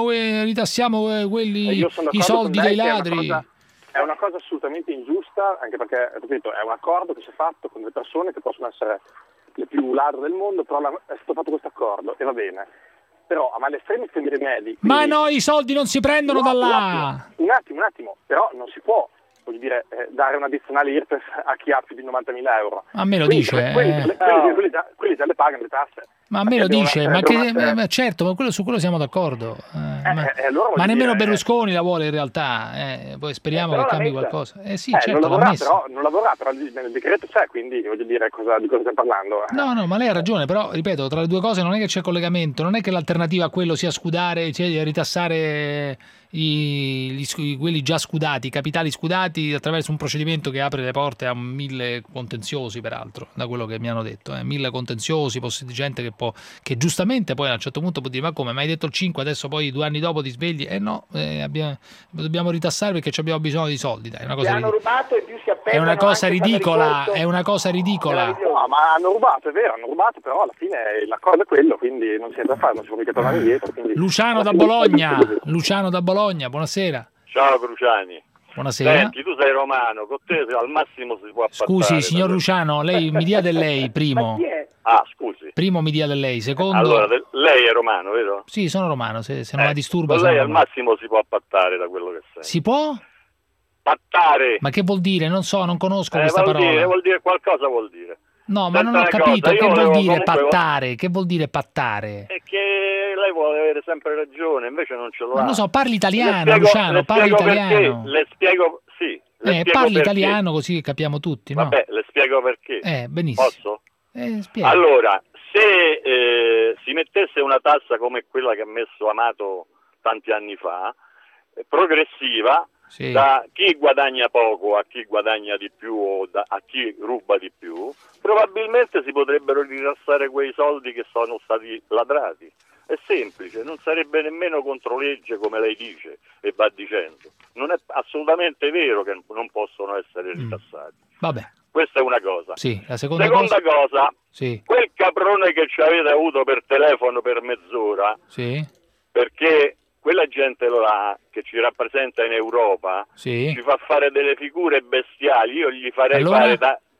quelli i soldi dei ladri. È una cosa assolutamente ingiusta, anche perché, ripeto, è un accordo che si è fatto con delle persone che possono essere le più ladre del mondo, però è stato fatto questo accordo e va bene. Però a male estremi spendere medi. Ma no, i soldi non si prendono da là. Un attimo, però non si può. Voglio dire, dare un'addizionale IRPEF a chi ha più di 90.000 euro. A me lo dice. Quelli già le pagano le tasse. Ma a me lo dice, ma certo, ma su quello siamo d'accordo. Ma nemmeno Berlusconi la vuole in realtà. Poi speriamo che cambi qualcosa. Sì, certo, non lavorerà, però nel decreto c'è, quindi voglio dire di cosa stiamo parlando. No, ma lei ha ragione, però ripeto, tra le due cose non è che c'è collegamento, non è che l'alternativa a quello sia scudare, cioè ritassare quelli già scudati, i capitali scudati attraverso un procedimento che apre le porte a 1000 contenziosi, peraltro, da quello che mi hanno detto, 1000 contenziosi, gente che giustamente poi a un certo punto può dire ma come, mi hai detto il 5, adesso poi 2 anni dopo ti svegli? Dobbiamo ritassare perché abbiamo bisogno di soldi, dai, è una cosa ridicola. È una cosa ridicola. No, ma hanno rubato, è vero, però alla fine l'accordo è quello, quindi non c'è da fare, non si può mica tornare indietro. Luciano da Bologna, buonasera. Ciao Cruciani. Buonasera. Senti, tu sei romano, con te al massimo si può appattare. Scusi, signor Luciano, lei mi dia del lei, primo. Ah, scusi. Primo mi dia del lei, secondo... Allora, lei è romano, vero? Sì, sono romano, se non la disturba... Con lei al romano. massimo si può appattare da quello che sei. Si può? Pattare. Ma che vuol dire? Non so, non conosco questa parola. Vuol dire qualcosa, vuol dire. No, ma non ho capito, che vuol dire pattare? Che vuol dire pattare? È che lei vuole avere sempre ragione, invece non ce lo ha. Non lo so, parli italiano, Luciano, parli italiano. Le spiego, sì. Parli italiano così capiamo tutti, no? Vabbè, le spiego perché. Benissimo. Posso? Spiega. Allora, se si mettesse una tassa come quella che ha messo Amato tanti anni fa, progressiva, sì, da chi guadagna poco a chi guadagna di più o a chi ruba di più, probabilmente si potrebbero rilassare quei soldi che sono stati ladrati. È semplice, non sarebbe nemmeno contro legge come lei dice e va dicendo. Non è assolutamente vero che non possono essere rilassati. Vabbè. Questa è una cosa. Sì, la seconda cosa, sì, quel caprone che ci avete avuto per telefono per mezz'ora, sì, perché quella gente là che ci rappresenta in Europa, sì, ci fa fare delle figure bestiali, io gli farei fare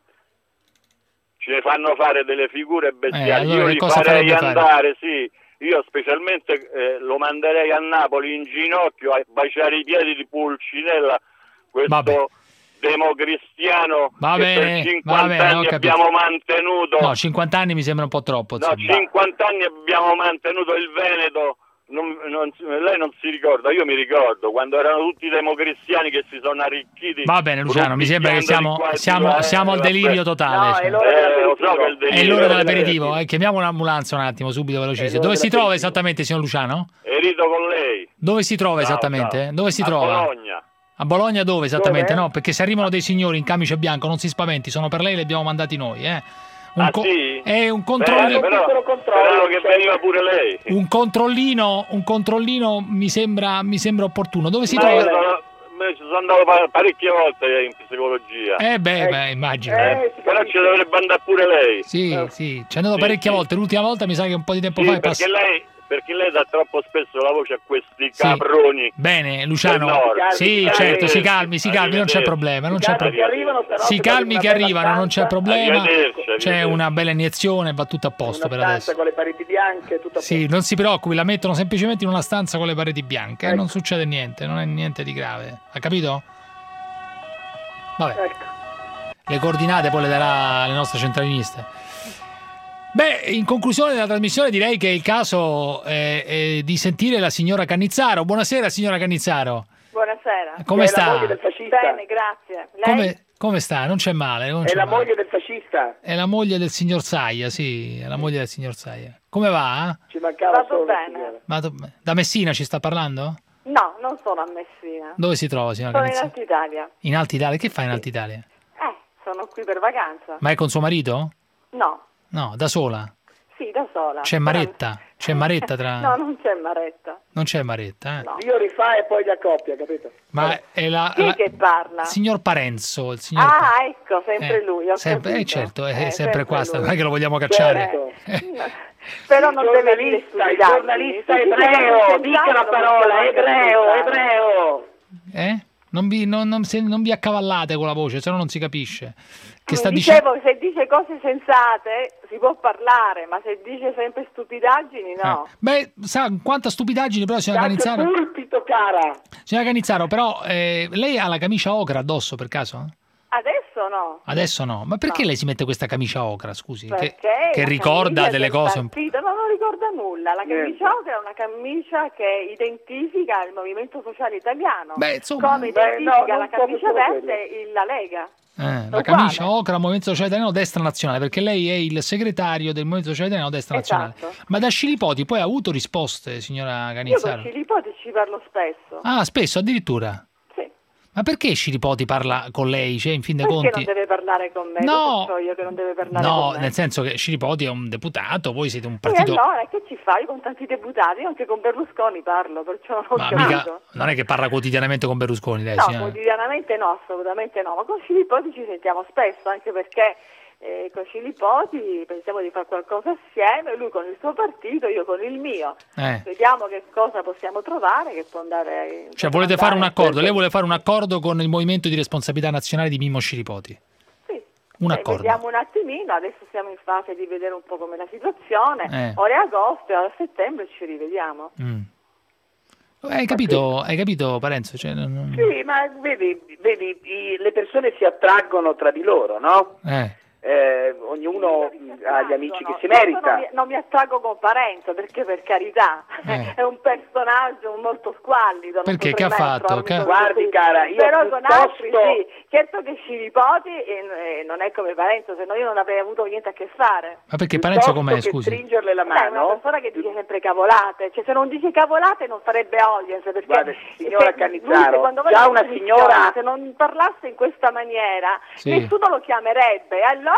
ci ne fanno fare delle figure bestiali, allora io gli farei andare, sì, io specialmente lo manderei a Napoli in ginocchio a baciare i piedi di Pulcinella, questo democristiano che per 50 anni abbiamo mantenuto. No, 50 anni mi sembra un po' troppo. No, 50 anni abbiamo mantenuto il Veneto. Lei non si ricorda, io mi ricordo quando erano tutti democristiani che si sono arricchiti. Va bene, Luciano, mi sembra che siamo al delirio totale. No, è l'ora dell'aperitivo. Chiamiamo un'ambulanza un attimo, subito, velocissimo. Dove si trova esattamente, signor Luciano? Rito con lei. Dove si trova esattamente? Dove si trova? A Bologna. A Bologna dove esattamente? Dove? No, perché se arrivano dei signori in camice bianco, non si spaventi, sono per lei, li abbiamo mandati noi, sì? È un controllino. Speravo che veniva pure lei. Un controllino mi sembra opportuno. Dove si trova? Ci sono andato parecchie volte in psicologia. Immagino. Però ci dovrebbe andare pure lei. Sì, ci è andato parecchie volte. L'ultima volta mi sa che un po' di tempo fa è passato. Perché lei dà troppo spesso la voce a questi caproni. Bene, Luciano. Sì, certo, si calmi, non c'è problema. Si calmi che arrivano, non c'è problema. C'è una bella iniezione, va tutto a posto per adesso. Con le pareti bianche, tutto a posto. Sì, non si preoccupi, la mettono semplicemente in una stanza con le pareti bianche, non succede niente, non è niente di grave. Ha capito? Vabbè. Le coordinate poi le darà alle nostre centraliniste. Beh, in conclusione della trasmissione direi che è il caso di sentire la signora Cannizzaro. Buonasera signora Cannizzaro. Buonasera. Come sta? È la moglie del fascista. Bene, grazie. Lei? Come sta? Non c'è male. È la moglie del fascista. È la moglie del signor Saia, sì, è la moglie del signor Saia. Come va? Ci mancava solo bene. Da Messina ci sta parlando? No, non sono a Messina. Dove si trova signora Cannizzaro? Sono in Alta Italia. In Alta Italia? Che fa in Alta Italia? Sono qui per vacanza. Ma è con suo marito? No. No, da sola? Sì, da sola. C'è Maretta? C'è Maretta tra... No, non c'è Maretta. Non c'è Maretta, No. Dio rifà e poi li accoppia, capito? Ma è Chi che parla? Il signor Parenzo, il signor... ecco, sempre lui. Certo, è sempre qua, non è che lo vogliamo cacciare. Però non deve dire il giornalista ebreo, dica la parola, ebreo. Non vi accavallate con la voce, se no non si capisce. Dicevo, se dice cose sensate si può parlare, ma se dice sempre stupidaggini no. Beh, sa quanta stupidaggini però signora Cannizzaro. Pulpito, cara. Signora Cannizzaro, però lei ha la camicia ocra addosso per caso? Adesso no. Adesso no. Ma perché lei si mette questa camicia ocra, scusi? Perché che ricorda delle cose un po'. No, non ricorda nulla. La camicia ocra è una camicia che identifica il movimento sociale italiano. Beh, insomma, come identifica la camicia verde la Lega. La camicia ocra, Movimento Sociale Italiano, Destra Nazionale, perché lei è il segretario del Movimento Sociale Italiano, Destra Nazionale. Ma da Scilipoti poi ha avuto risposte, signora Cannizzaro? Io con Scilipoti ci parlo spesso. Ah, spesso addirittura? Sì. Ma perché Scilipoti parla con lei? Cioè, in fin dei conti... Perché non deve parlare con me? No, so io che non deve parlare con me. No, nel senso che Scilipoti è un deputato, voi siete un partito... E allora, che ci fai con tanti deputati? Io anche con Berlusconi parlo, perciò non ho capito. Mica, non è che parla quotidianamente con Berlusconi, lei? No, quotidianamente no, assolutamente no. Ma con Scilipoti ci sentiamo spesso, anche perché con i nipoti pensiamo di fare qualcosa assieme, lui con il suo partito, io con il mio. Vediamo che cosa possiamo trovare che può andare. Cioè volete fare un accordo? Lei vuole fare un accordo con il Movimento di Responsabilità Nazionale di Mimmo Sciripoti? Sì. Un accordo. Vediamo un attimino, adesso siamo in fase di vedere un po' come la situazione. Ora è agosto e a settembre ci rivediamo. Hai capito Parenzo? Cioè, Sì, ma vedi, le persone si attraggono tra di loro, no? Ognuno ha gli amici che si merita. Non mi attraggo con Parenzo, perché per carità è un personaggio molto squallido. Perché che ha fatto? Guardi cara, io però con altri sì, certo che Sciripoti non è come Parenzo, se no io non avrei avuto niente a che fare. Ma perché Parenzo com'è, scusi? Stringerle la mano. È una persona che dice sempre cavolate, cioè se non dice cavolate non farebbe audience, perché guarda, signora Cannizzaro, già una signora, se non parlasse in questa maniera nessuno lo chiamerebbe, allora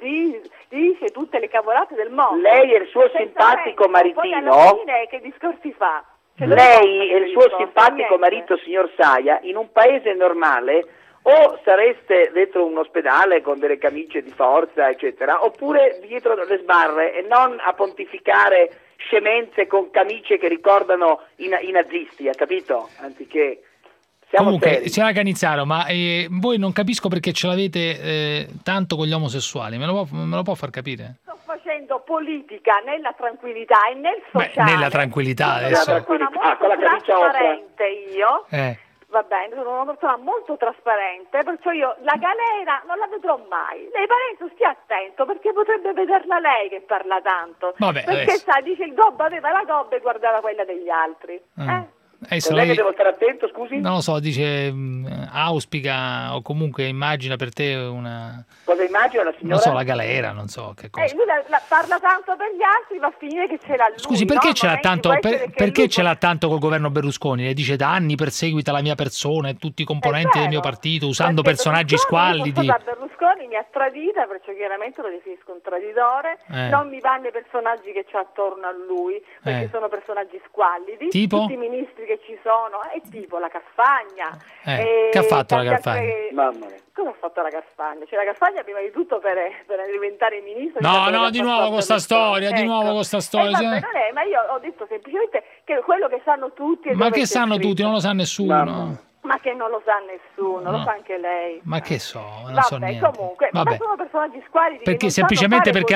dice tutte le cavolate del mondo. Lei e il suo simpatico maritino. Poi alla fine che discorsi fa? Lei e il suo simpatico marito, signor Saia, in un paese normale o sareste dentro un ospedale con delle camicie di forza, eccetera, oppure dietro le sbarre e non a pontificare scemenze con camicie che ricordano i nazisti, ha capito? Anziché... Comunque, signora Cannizzaro, ma voi non capisco perché ce l'avete tanto con gli omosessuali, me lo può far capire? Sto facendo politica nella tranquillità e nel sociale. Nella tranquillità adesso. Sono una persona molto trasparente io. Va bene, sono una persona molto trasparente, perciò io la galera non la vedrò mai. Lei Parenzo stia attento, perché potrebbe vederla lei che parla tanto. Vabbè, perché dice il gobbo aveva la gobba e guardava quella degli altri. Lei che devo stare attento, scusi? Non lo so, dice auspica o comunque immagina per te una... Cosa immagina la signora? Non so, la galera, non so che cosa. Lui parla tanto per gli altri, va a finire che ce l'ha lui. Scusi, perché no? ce l'ha tanto, perché ce l'ha tanto col governo Berlusconi? Le dice da anni perseguita la mia persona e tutti i componenti del mio partito usando personaggi squallidi. Berlusconi mi ha tradita, perciò chiaramente lo definisco un traditore. Non mi vanno i personaggi che c'ha attorno a lui, perché sono personaggi squallidi. Tipo? Tutti i ministri che ci sono, è tipo la Carfagna. Che ha fatto la Carfagna? Mamma mia. Cosa ha fatto la Carfagna? Cioè la Carfagna prima di tutto per diventare ministro. No, di nuovo con sta storia, di nuovo con sta storia. Ma io ho detto semplicemente che quello che sanno tutti. Ma che sanno tutti? Non lo sa nessuno. Ma che non lo sa nessuno, lo sa anche lei. Ma che so, non so niente. Comunque, ma sono personaggi squallidi. Perché semplicemente perché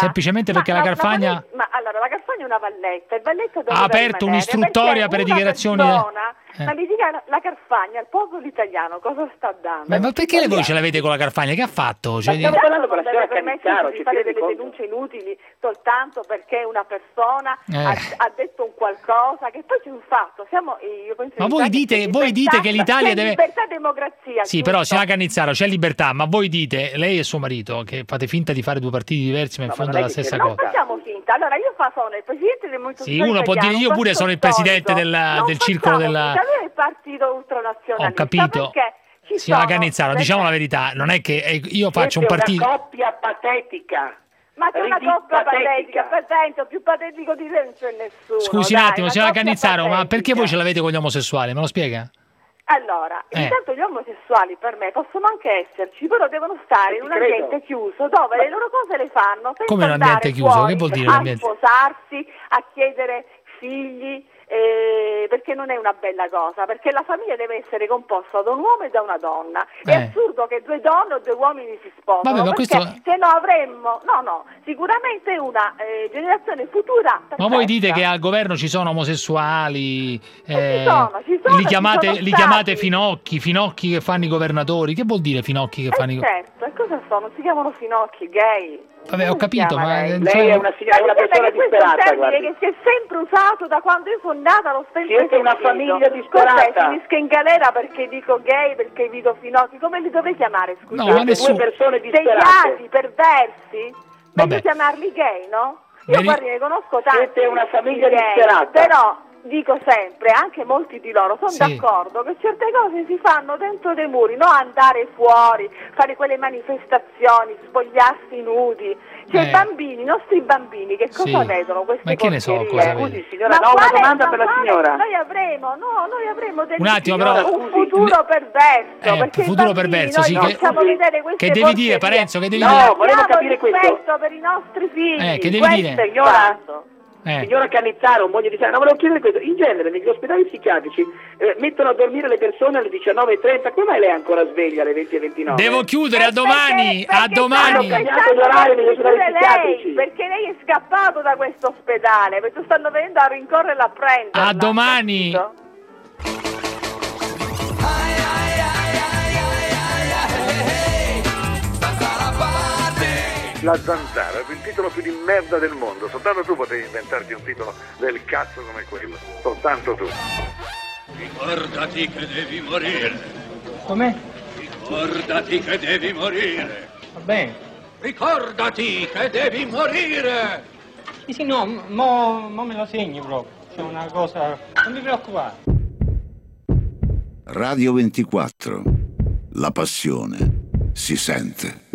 la Carfagna. Ma allora la Carfagna è una valletta, il Valletta ha aperto un'istruttoria per le dichiarazioni. Ma mi dica la Carfagna al popolo italiano cosa sta dando? Ma perché voi ce l'avete con la Carfagna? Che ha fatto? Cioè, stiamo parlando con la signora Cannizzaro, di fare delle denunce inutili soltanto perché una persona ha detto un qualcosa, che poi c'è un fatto. Ma voi dite che l'Italia deve... libertà e democrazia. Sì, però signora Cannizzaro, c'è libertà, ma voi dite, lei e suo marito, che fate finta di fare due partiti diversi, ma in fondo è la stessa cosa. Non facciamo finta. Allora io sono il presidente del Movimento Sì, uno può dire, io pure sono il presidente del circolo della... Lui è il partito ultranazionalista. Ho capito. Signora Cannizzaro, diciamo la verità, non è che io faccio un partito... una coppia patetica. Ma c'è una coppia patetica, presente, più patetico di te non c'è nessuno. Scusi un attimo, signora Cannizzaro, ma perché voi ce l'avete con gli omosessuali? Me lo spiega? Allora, intanto gli omosessuali per me possono anche esserci, però devono stare in un ambiente chiuso dove le loro cose le fanno senza come un ambiente chiuso? Che vuol dire a l'ambiente? sposarsi, a chiedere figli, perché non è una bella cosa, perché la famiglia deve essere composta da un uomo e da una donna. È assurdo che due donne o due uomini si sposano. Vabbè, ma perché se no avremmo sicuramente una generazione futura perfetta. Ma voi dite che al governo ci sono omosessuali, ci sono, li chiamate finocchi che fanno i governatori. Che vuol dire finocchi che fanno i governatori? Certo, e cosa sono? Si chiamano finocchi, gay. Vabbè, ho capito, ma lei è una persona disperata, guarda. Che si è sempre usato da quando io sono nata, l'ho sempre Siete una famiglia disperata. Finisco in galera perché dico gay, perché vedo finocchi. Come li dovete chiamare, scusate? No, ma nessuno... Due persone disperate. Deviati, perversi? Meglio chiamarli gay, no? Io guardi, ne conosco tanti. Siete una famiglia disperata. Però dico sempre, anche molti di loro sono d'accordo che certe cose si fanno dentro dei muri, non andare fuori, fare quelle manifestazioni, spogliarsi nudi. Cioè i bambini, i nostri bambini, che cosa vedono queste cose? Ma che ne so cosa Scusi signora, una domanda per la signora. Noi avremo un attimo, però, un futuro perverso, perché futuro perverso, sì, che devi dire, Parenzo, che devi dire? No, volevo capire questo per i nostri figli. Che devi dire? Signora Cannizzaro, moglie di Sara, volevo chiedere questo. In genere negli ospedali psichiatrici mettono a dormire le persone alle 19:30, come mai lei è ancora sveglia alle 20:29? Devo chiudere, a domani, a domani. Hanno cambiato gli orari negli ospedali psichiatrici. Perché lei è scappato da questo ospedale, perché stanno venendo a rincorrerla a prendere. A domani. La Zanzara è il titolo più di merda del mondo, soltanto tu potevi inventarti un titolo del cazzo come quello, soltanto tu. Ricordati che devi morire. Com'è? Ricordati che devi morire. Va bene. Ricordati che devi morire. Sì, no, mo me lo segni proprio, c'è una cosa, non mi preoccupare. Radio 24, la passione si sente.